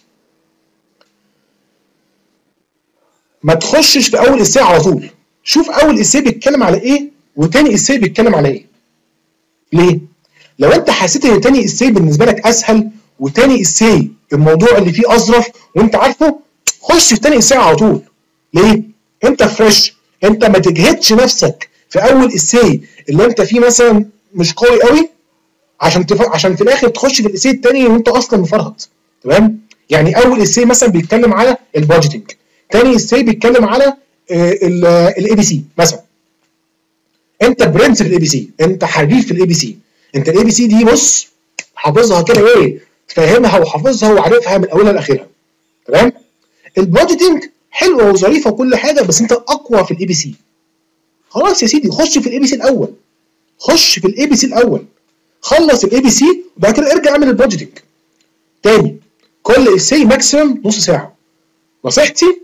ما تخشش في اول اساي على طول، شوف اول اساي بيتكلم على ايه وتاني اساي بيتكلم على ايه. ليه؟ لو انت حسيت ان تاني اساي بالنسبه لك اسهل وتاني اساي الموضوع اللي فيه اظرف وانت عارفه، خش في تاني اساي على طول. ليه؟ انت فريش، انت ما تجهدش نفسك في اول اساي اللي انت فيه مثلا مش قوي قوي عشان تف... عشان في الاخر تخش في الاساي الثاني وانت اصلا مفرهط. تمام؟ يعني اول اساي مثلا بيتكلم على البادجيتنج، ثاني اساي بيتكلم على الاي بي سي مثلا. انت برنس في الاي بي سي، انت حريف في الاي بي سي، انت الاي بي سي دي بص حافظها كده، ايه، فاهمها وحافظها وعارفها من اولها لاخرها. تمام؟ البادجيتنج حلوه وظريفه وكل حاجه، بس انت اقوى في الاي بي سي. خلاص يا سيدي خش في الاي بي سي الاول، خش في الاي بي سي الاول، خلص الاي بي سي وبعد كده ارجع اعمل البادجيتنج. تاني، كل اساي ماكسيمم نص ساعه. نصيحتي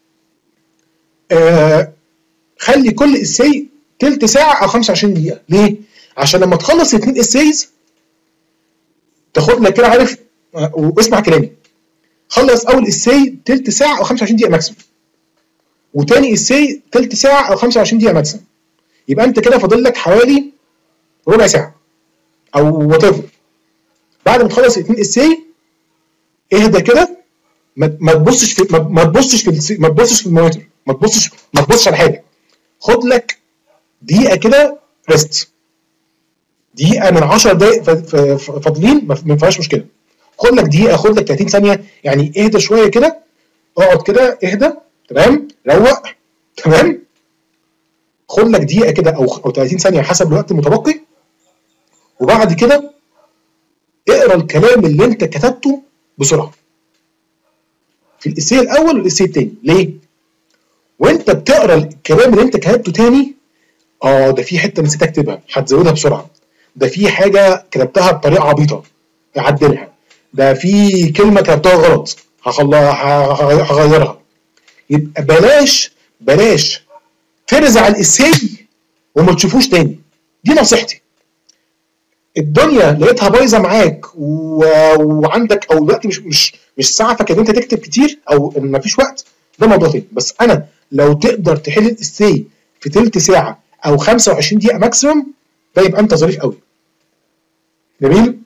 آه خلي كل اساي تلت ساعه او خمسة وعشرين دقيقه. ليه؟ عشان لما تخلص الاثنين اسايز تاخد لك كده، عارف، آه واسمع كلامي، خلص اول اساي تلت ساعه او خمسة وعشرين دقيقه ماكسيمم، وتاني اساي تلت ساعه او خمسة وعشرين دقيقه ماكسيمم. يبقى انت كده فاضل لك حوالي ربع ساعه او وات ايفر. بعد ما تخلص الاثنين اساي اهدى كده، ما تبصش في ما تبصش في ما تبصش في المونيتور، ما تبصش ما تبصش على حاجه. خد لك دقيقه كده ريست، دقيقه من عشر دقائق فاضلين ما فيهاش مشكله. خد لك دقيقه، خد لك ثلاثين ثانيه، يعني اهدى شويه كده، اقعد كده اهدى، تمام، روق، تمام، خد لك دقيقه كده او او ثلاثين ثانيه حسب الوقت المتبقي، وبعد كده اقرا الكلام اللي انت كتبته بسرعه في الاساي الاول والاساي الثاني. ليه؟ وانت بتقرا الكلام اللي انت كتبته تاني، اه ده في حته نسيت اكتبها هتزودها بسرعه، ده في حاجه كتبتها بطريقه عبيطه اعدلها، ده في كلمه كتبتها غلط هغيرها. يبقى بلاش بلاش ترزع الاساي وما تشوفوش تاني. دي نصيحتي. الدنيا لقيتها بايظه معاك و... وعندك او الوقت مش مش مش ساعتك ان انت تكتب كتير او ان مفيش وقت، ده موضوع تاني. بس انا لو تقدر تحل الاساي في تلت ساعه او خمسة وعشرين دقيقه ماكسيمم، ده يبقى انت ظريف قوي. جميل؟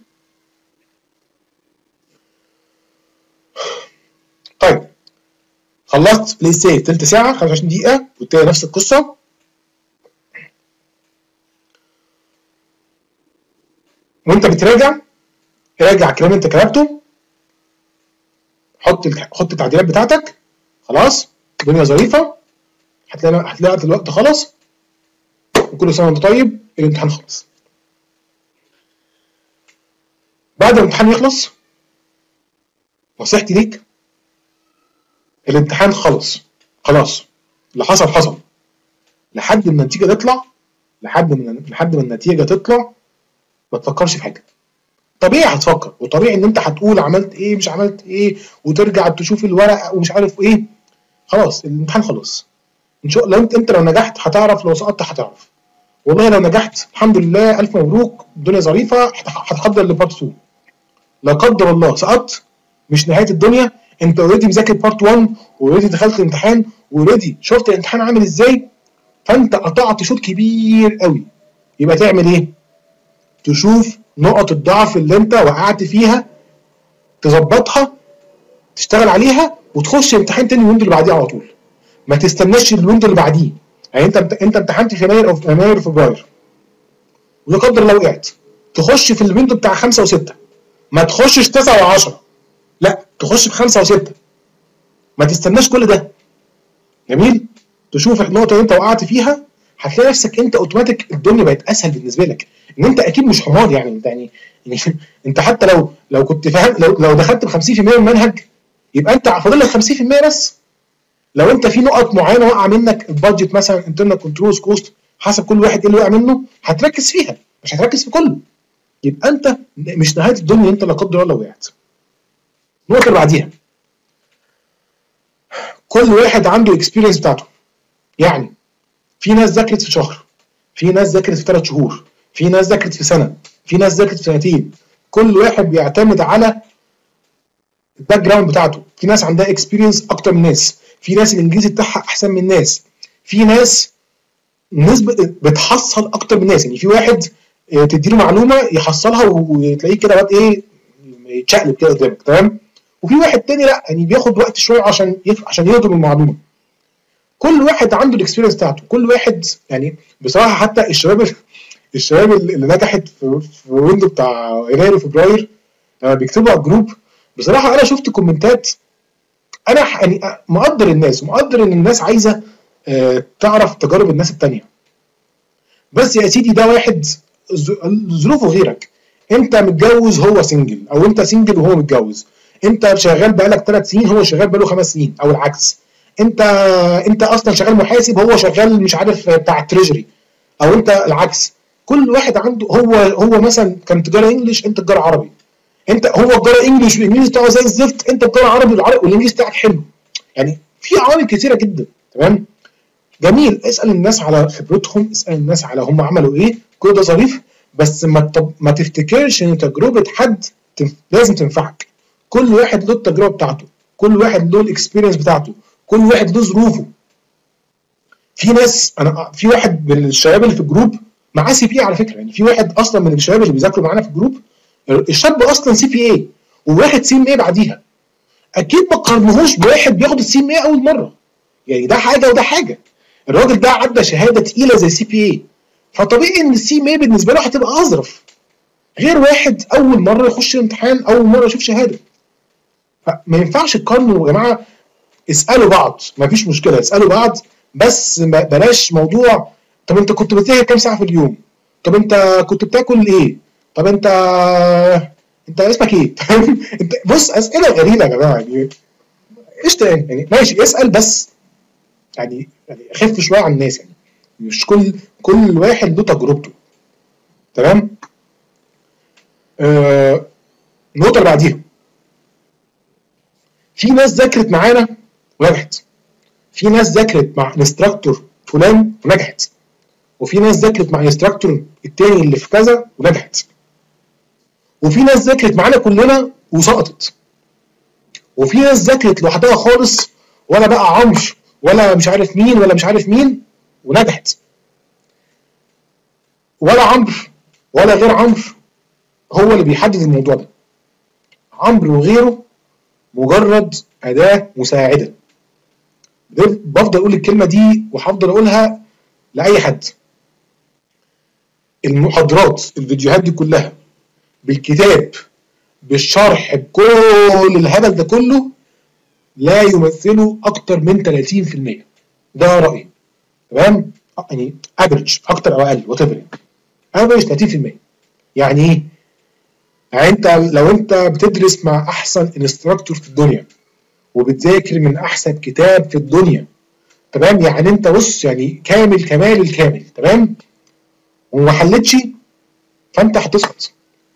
طيب خلصت الاساي تلت ساعه خمسة وعشرين دقيقه والتاني نفس القصه. وانت بتراجع راجع الكلام اللي انت كتبته، حط حط التعديلات بتاعتك، خلاص الدنيا ظريفه، هتلاقي هتلاقي الوقت خلص، وكل سنه وانت طيب، الامتحان خلص. بعد ما الامتحان يخلص، نصيحتي ليك، الامتحان خلص خلاص، اللي حصل حصل، لحد ما النتيجه تطلع، لحد ما لحد ما النتيجه تطلع ما تفكرش في حاجه. طبيعي هتفكر، وطبيعي ان انت هتقول عملت ايه مش عملت ايه، وترجع تشوف الورق ومش عارف ايه. خلاص الامتحان خلص. ان شاء الله انت انت لو نجحت هتعرف، لو سقطت هتعرف. والله لو نجحت الحمد لله الف مبروك، الدنيا ظريفه، هتحضر لبارت اتنين. لا قدر الله سقطت، مش نهايه الدنيا، انت اوريدي مذاكر بارت واحد، واوريدي دخلت الامتحان، واوريدي شفت الامتحان عامل ازاي، فانت قطعت شوط كبير قوي. يبقى تعمل ايه؟ تشوف نقط الضعف اللي انت وقعت فيها، تظبطها، تشتغل عليها، وتخش امتحان تاني الويندو اللي بعديه على طول. ما تستناش الويندو اللي بعديه. يعني انت انت امتحنت في يناير او في يناير وفبراير، ولا قدر الله وقعت، تخش في الويندو بتاع خمسه وسته، ما تخشش تسعه وعشره، لا تخش في خمسه وسته. ما تستناش كل ده. جميل؟ تشوف النقطه اللي انت وقعت فيها، هتلاقي نفسك انت اوتوماتيك الدنيا بقت اسهل بالنسبه لك. ان انت اكيد مش حمار يعني، انت يعني, يعني انت حتى لو لو كنت فاهم، لو لو دخلت ب خمسين في المية من المنهج، يبقى انت فاضل لك خمسين في المية بس. لو انت في نقط معينه وقع منك، البادجت مثلا، انترنال كنترولز، كوست، حسب كل واحد ايه اللي وقع منه، هتركز فيها، مش هتركز في كله. يبقى انت مش نهايه الدنيا انت لا قدر الله وقعت. النقطه اللي بعديها، كل واحد عنده اكسبيرينس بتاعته. يعني في ناس ذاكرت في شهر، في ناس ذاكرت في ثلاث شهور، في ناس ذاكرت في سنه، في ناس ذاكرت في سنتين. كل واحد بيعتمد على الباك جراوند بتاعته. في ناس عندها اكسبيرينس اكتر من ناس، في ناس الانجليزي بتاعها احسن من ناس، في ناس نسبه بتحصل اكتر من ناس. يعني في واحد تديله معلومه يحصلها وتلاقيه كده بقى ايه، يتشقلب كده قدامك، تمام. وفي واحد تاني لا، يعني بياخد وقت شويه عشان يف... عشان يهضم المعلومه. كل واحد عنده الاكسبيرينس بتاعته. كل واحد يعني بصراحه، حتى الشباب الشباب اللي نجحت في, في ويندو بتاع يناير وفبراير لما بيكتبوا على الجروب، بصراحه انا شفت كومنتات، انا يعني مقدر الناس، ومقدر ان الناس عايزه آه تعرف تجارب الناس التانيه. بس يا سيدي ده واحد ظروفه غيرك. انت متجوز هو سنجل، او انت سنجل وهو متجوز. انت شغال بقالك ثلاث سنين هو شغال بقاله خمس سنين، او العكس. انت انت اصلا شغال محاسب هو شغال مش عارف بتاع التريجري، او انت العكس. كل واحد عنده، هو هو مثلا كان تجاره انجلش، انت تجاره عربي. انت هو تجاره انجلش والانجليزي بتاعه زي الزفت، انت تجاره عربي والانجليزي بتاعك حلو. يعني في عوامل كثيره جدا، تمام. جميل، اسال الناس على خبرتهم، اسال الناس على هم عملوا ايه، كل ده ظريف. بس ما ما تفتكرش ان تجربه حد لازم تنفعك. كل واحد له التجربه بتاعته، كل واحد له الاكسبيرينس بتاعته، كل واحد له ظروفه. في ناس، انا في واحد من الشباب اللي في الجروب معاه سي بي اي على فكره. يعني في واحد اصلا من الشباب اللي بيذاكروا معانا في الجروب، الشاب اصلا سي بي اي، وواحد سي ام اي بعديها. اكيد ما قارنهوش بواحد بياخد السي ام اي اول مره. يعني ده حاجه وده حاجه. الراجل ده عدى شهاده تقيله زي سي بي اي، فطبيعي ان السي ام اي بالنسبه له هتبقى اظرف، غير واحد اول مره يخش الامتحان، اول مره يشوف شهاده. فما ينفعش تقارنوا يا جماعه. اسالوا بعض، ما فيش مشكله، اسالوا بعض، بس بلاش موضوع طب انت كنت بتذاكر كام ساعه في اليوم؟ طب انت كنت بتاكل ايه؟ طب انت انت اسمك ايه؟ انت بص، اسئله غريبه يا جماعه. يعني ايش يعني ماشي اسال، بس يعني يعني خف شويه على الناس. يعني مش كل كل واحد له تجربته، تمام. آه النقطه اللي بعديها، في ناس ذاكرت معانا ونجحت، في ناس ذاكرت مع انستراكتور فلان ونجحت، وفي ناس ذاكرت مع الانستراكتور التاني اللي في كذا ونجحت، وفي ناس ذاكرت معانا كلنا وسقطت، وفي ناس ذاكرت لوحدها خالص، ولا بقى عمرو ولا مش عارف مين ولا مش عارف مين ونجحت. ولا عمرو ولا غير عمرو هو اللي بيحدد الموضوع ده. عمرو وغيره مجرد أداة مساعدة. بفضل أقول الكلمة دي وهفضل أقولها لأي حد. المحاضرات، الفيديوهات دي كلها بالكتاب بالشرح بكل الهبل ده كله لا يمثلوا اكتر من ثلاثين في المية. ده رايي. تمام؟ يعني افريج اكتر او اقل وات ايفر، افريج ثلاثين في المية. يعني ايه؟ يعني انت لو انت بتدرس مع احسن انستراكتور في الدنيا وبتذاكر من احسن كتاب في الدنيا، تمام؟ يعني انت بص يعني كامل كمال الكامل، تمام؟ وما حلتش، فانت هتسقط.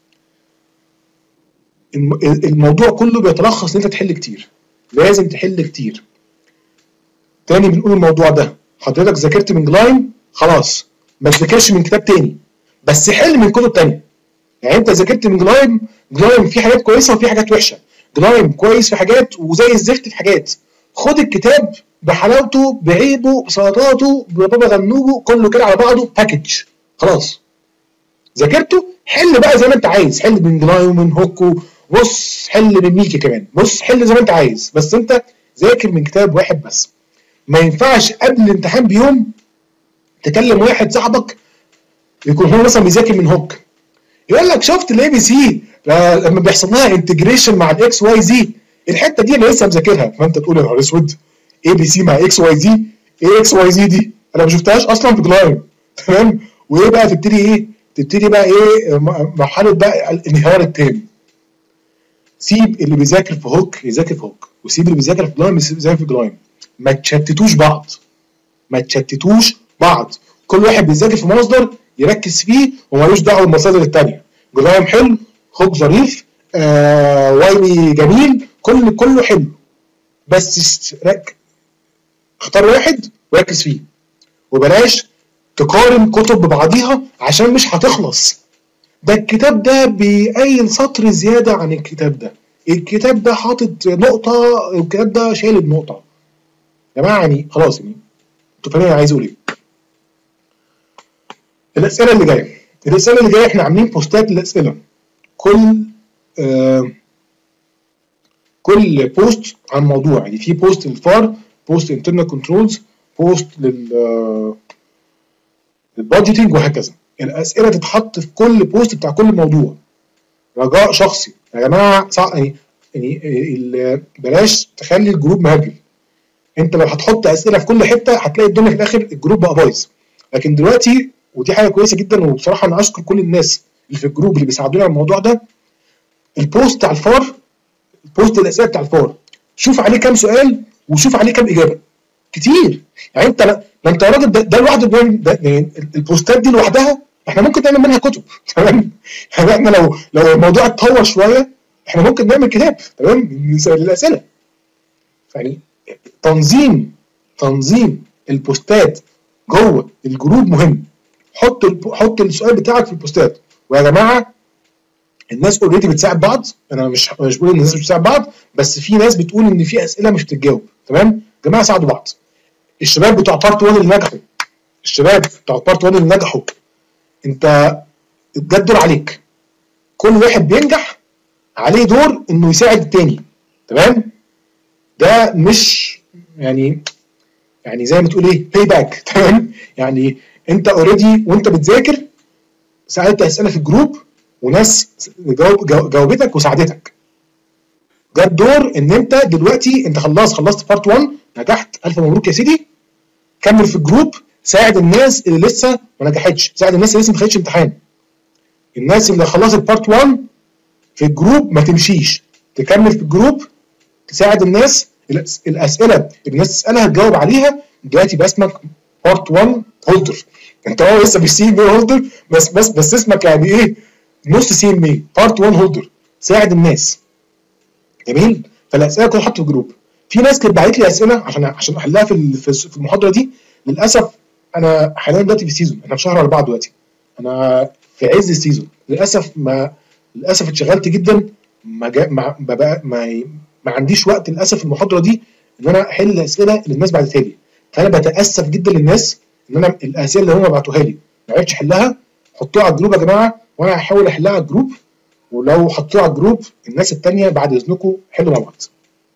الموضوع كله بيتلخص ان انت تحل كتير، لازم تحل كتير. تاني بنقول الموضوع ده، حضرتك ذاكرت من جلايم خلاص ما تذاكرش من كتاب تاني، بس حل من كتب تانية. يعني انت ذاكرت من جلايم، جلايم فيه حاجات كويسه وفيه حاجات وحشه، جلايم كويس في حاجات وزي الزفت في حاجات. خد الكتاب بحلاوته بعيبه بسلطاته ببابا غنوجه كله كده على بعضه باكج، خلاص ذاكرته. حل بقى زي ما انت عايز، حل من جلايم ومن هوكو، بص حل من ميكي كمان، بص حل زي ما انت عايز، بس انت ذاكر من كتاب واحد بس. ما ينفعش قبل الامتحان بيوم تكلم واحد صاحبك يكون هو مثلا بيذاكر من هوك، يقول لك شفت الاي بي سي لما بيحصل لها انتجريشن مع الاكس واي زي، الحته دي انا لسه مذاكرها، فانت تقول يا نهار اسود اي بي سي مع اكس واي زي، ايه اكس واي زي دي؟ انا ما شفتهاش اصلا في جلايم. تمام؟ وايه بقى تبتدي ايه؟ تبتدي بقى ايه مرحله بقى الانهيار التام. سيب اللي بيذاكر في هوك يذاكر في هوك، وسيب اللي بيذاكر في جلايم يذاكر في جلايم. ما تشتتوش بعض، ما تشتتوش بعض. كل واحد بيذاكر في مصدر يركز فيه ومالوش دعوه بالمصادر الثانيه. جلايم حلو، هوك ظريف، آه وايلي جميل، كل كله حلو، بس رك اختار واحد وركز فيه، وبلاش تقارن كتب ببعضيها عشان مش هتخلص. ده الكتاب ده بأي سطر زياده عن الكتاب ده، الكتاب ده حاطط نقطه، الكتاب ده شايل النقطه. يا جماعه يعني خلاص، يعني انتوا فاهمين انا عايز اقول ايه. الاسئله اللي جايه، الاسئله اللي جايه احنا عاملين بوستات للاسئله، كل آه كل بوست عن موضوع. يعني في بوست للفار، بوست انترنال كنترولز، بوست لل للبادجيتنج وهكذا. الاسئله تتحط في كل بوست بتاع كل موضوع. رجاء شخصي يا جماعه، يعني يعني بلاش تخلي الجروب مهجل. انت لو هتحط اسئله في كل حته هتلاقي الدنيا في الاخر الجروب بقى بايظ. لكن دلوقتي ودي حاجه كويسه جدا، وبصراحه انا اشكر كل الناس اللي في الجروب اللي بيساعدونا على الموضوع ده. البوست بتاع الفار، البوست الاسئله بتاع الفار، شوف عليه كام سؤال وشوف عليه كام اجابه. كتير. يعني انت ما انت يا راجل ده, ده لوحده، ده يعني البوستات دي لوحدها احنا ممكن نعمل منها كتب. تمام؟ يعني احنا لو لو الموضوع اتطور شويه احنا ممكن نعمل كتاب، تمام؟ للاسئله. يعني تنظيم تنظيم البوستات جوه الجروب مهم. حط حط السؤال بتاعك في البوستات. ويا جماعه الناس اوريدي بتساعد بعض، انا مش مش بقول ان الناس مش بتساعد بعض، بس في ناس بتقول ان في اسئله مش بتتجاوب. تمام يا جماعه، ساعدوا بعض. الشباب بتوع بارت واحد اللي نجحوا، الشباب بتوع بارت واحد اللي نجحوا، انت جه الدور عليك. كل واحد بينجح عليه دور انه يساعد التاني. تمام؟ ده مش يعني يعني زي ما تقول ايه باي باك. تمام؟ يعني انت اوريدي وانت بتذاكر سالت اسئله في الجروب وناس جاوب جاوبتك وساعدتك. جه الدور ان انت دلوقتي انت خلاص خلصت بارت واحد، نجحت، الف مبروك يا سيدي. كمل في الجروب، ساعد الناس اللي لسه ما نجحتش، ساعد الناس اللي لسه ما خدتش امتحان. الناس اللي خلصت بارت واحد في الجروب ما تمشيش، تكمل في الجروب، تساعد الناس. الاسئله اللي الناس تسالها تجاوب عليها. دلوقتي بقى اسمك بارت واحد هولدر. انت اه لسه مش سي ام اي هولدر، بس بس بس اسمك يعني ايه نص سي ام اي، بارت واحد هولدر. ساعد الناس. جميل؟ فالاسئله كلها حط في جروب. في ناس كانت باعت لي اسئله عشان عشان احلها في في المحاضره دي. للاسف انا حاليا دلوقتي في السيزون، احنا في شهر اربعه دلوقتي، انا في عز السيزون. للاسف ما للاسف اتشغلت جدا، ما جا ما ما, ما ما عنديش وقت للاسف المحاضره دي ان انا احل الاسئله اللي الناس بعتها لي. فانا بتاسف جدا للناس ان انا الاسئله اللي هم بعتوها لي ما عرفتش احلها. حطوها على الجروب يا جماعه وانا هحاول احلها على الجروب، ولو حطوها على الجروب الناس الثانيه بعد اذنكم حلوا مع بعض.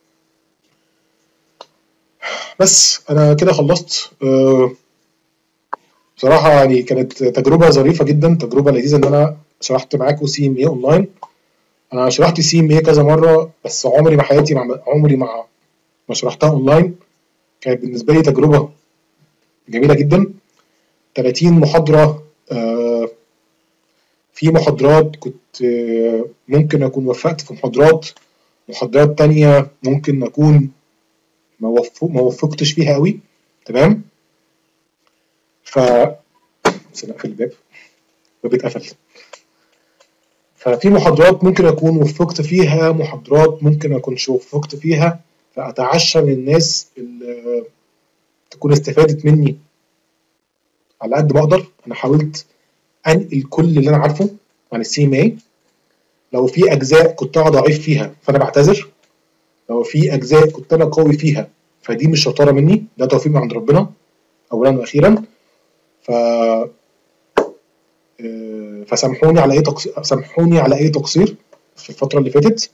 بس انا كده خلصت. أه بصراحه يعني كانت تجربه ظريفه جدا، تجربه لذيذه ان انا شرحت معاكم سي ام اي اونلاين. انا شرحت سي ام اي كذا مره، بس عمري ما حياتي مع عمري ما ما شرحتها اونلاين. كانت بالنسبه لي تجربه جميله جدا. ثلاثين محاضره. آه في محاضرات كنت آه ممكن اكون وفقت في محاضرات، محاضرات تانية ممكن اكون ما وفق ما وفقتش فيها قوي. تمام. ف استنى اقفل الباب، الباب اتقفل. ففي محاضرات ممكن اكون وفقت فيها، محاضرات ممكن اكونش وفقت فيها. فاتعشى للناس اللي تكون استفادت مني على قد ما اقدر. انا حاولت انقل كل اللي انا عارفه عن السي ام اي. لو في اجزاء كنت انا ضعيف فيها فانا بعتذر، لو في اجزاء كنت انا قوي فيها فدي مش شطاره مني، ده توفيق من عند ربنا اولا واخيرا. ف فسامحوني على اي تقصير، سامحوني على اي تقصير في الفتره اللي فاتت.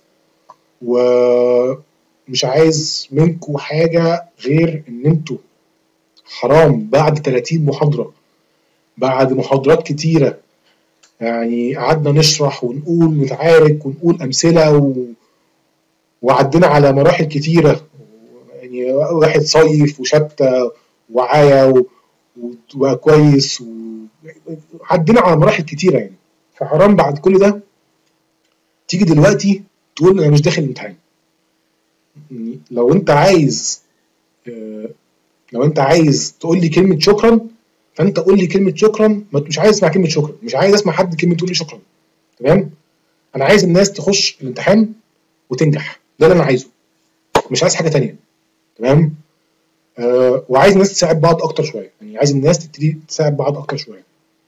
ومش عايز منكم حاجه غير ان انتوا حرام بعد ثلاثين محاضره، بعد محاضرات كتيره يعني قعدنا نشرح ونقول نتعارك ونقول امثله و... وعدينا على مراحل كتيره، يعني واحد صيف وشتى وعايا و... وبقى كويس، وعدينا على مراحل كتيره يعني. فحرام بعد كل ده تيجي دلوقتي تقول انا مش داخل الامتحان. لو انت عايز لو انت عايز تقول لي كلمه شكرا فانت قول لي كلمه شكرا، مش عايز اسمع كلمه شكرا، مش عايز اسمع حد كلمه تقول لي شكرا. تمام. انا عايز الناس تخش الامتحان وتنجح، ده اللي انا عايزه، مش عايز حاجه تانية. تمام. آه وعايز الناس تساعد بعض اكتر شويه، يعني عايز الناس تبتدي تساعد بعض اكتر شويه.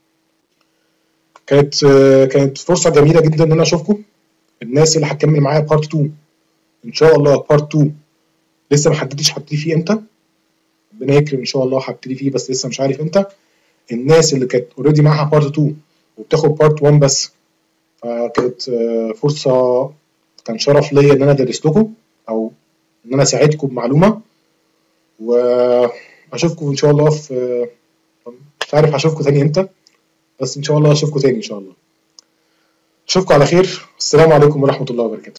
كانت آه كانت فرصه جميله جدا ان انا اشوفكم، الناس اللي هتكمل معايا بارت اتنين ان شاء الله. بارت اتنين لسه ما حددتش هبتدي فيه امتى، ربنا يكرم ان شاء الله هبتدي فيه، بس لسه مش عارف امتى. الناس اللي كانت اوريدي معاها بارت اتنين وبتاخد بارت واحد بس، فكانت فرصه، كان شرف ليا ان انا ادرس لكم او ان انا اساعدكم بمعلومه. واشوفكم ان شاء الله في، مش عارف هشوفكم تاني امتى، بس ان شاء الله اشوفكم تاني ان شاء الله. اشوفكم على خير. السلام عليكم ورحمه الله وبركاته.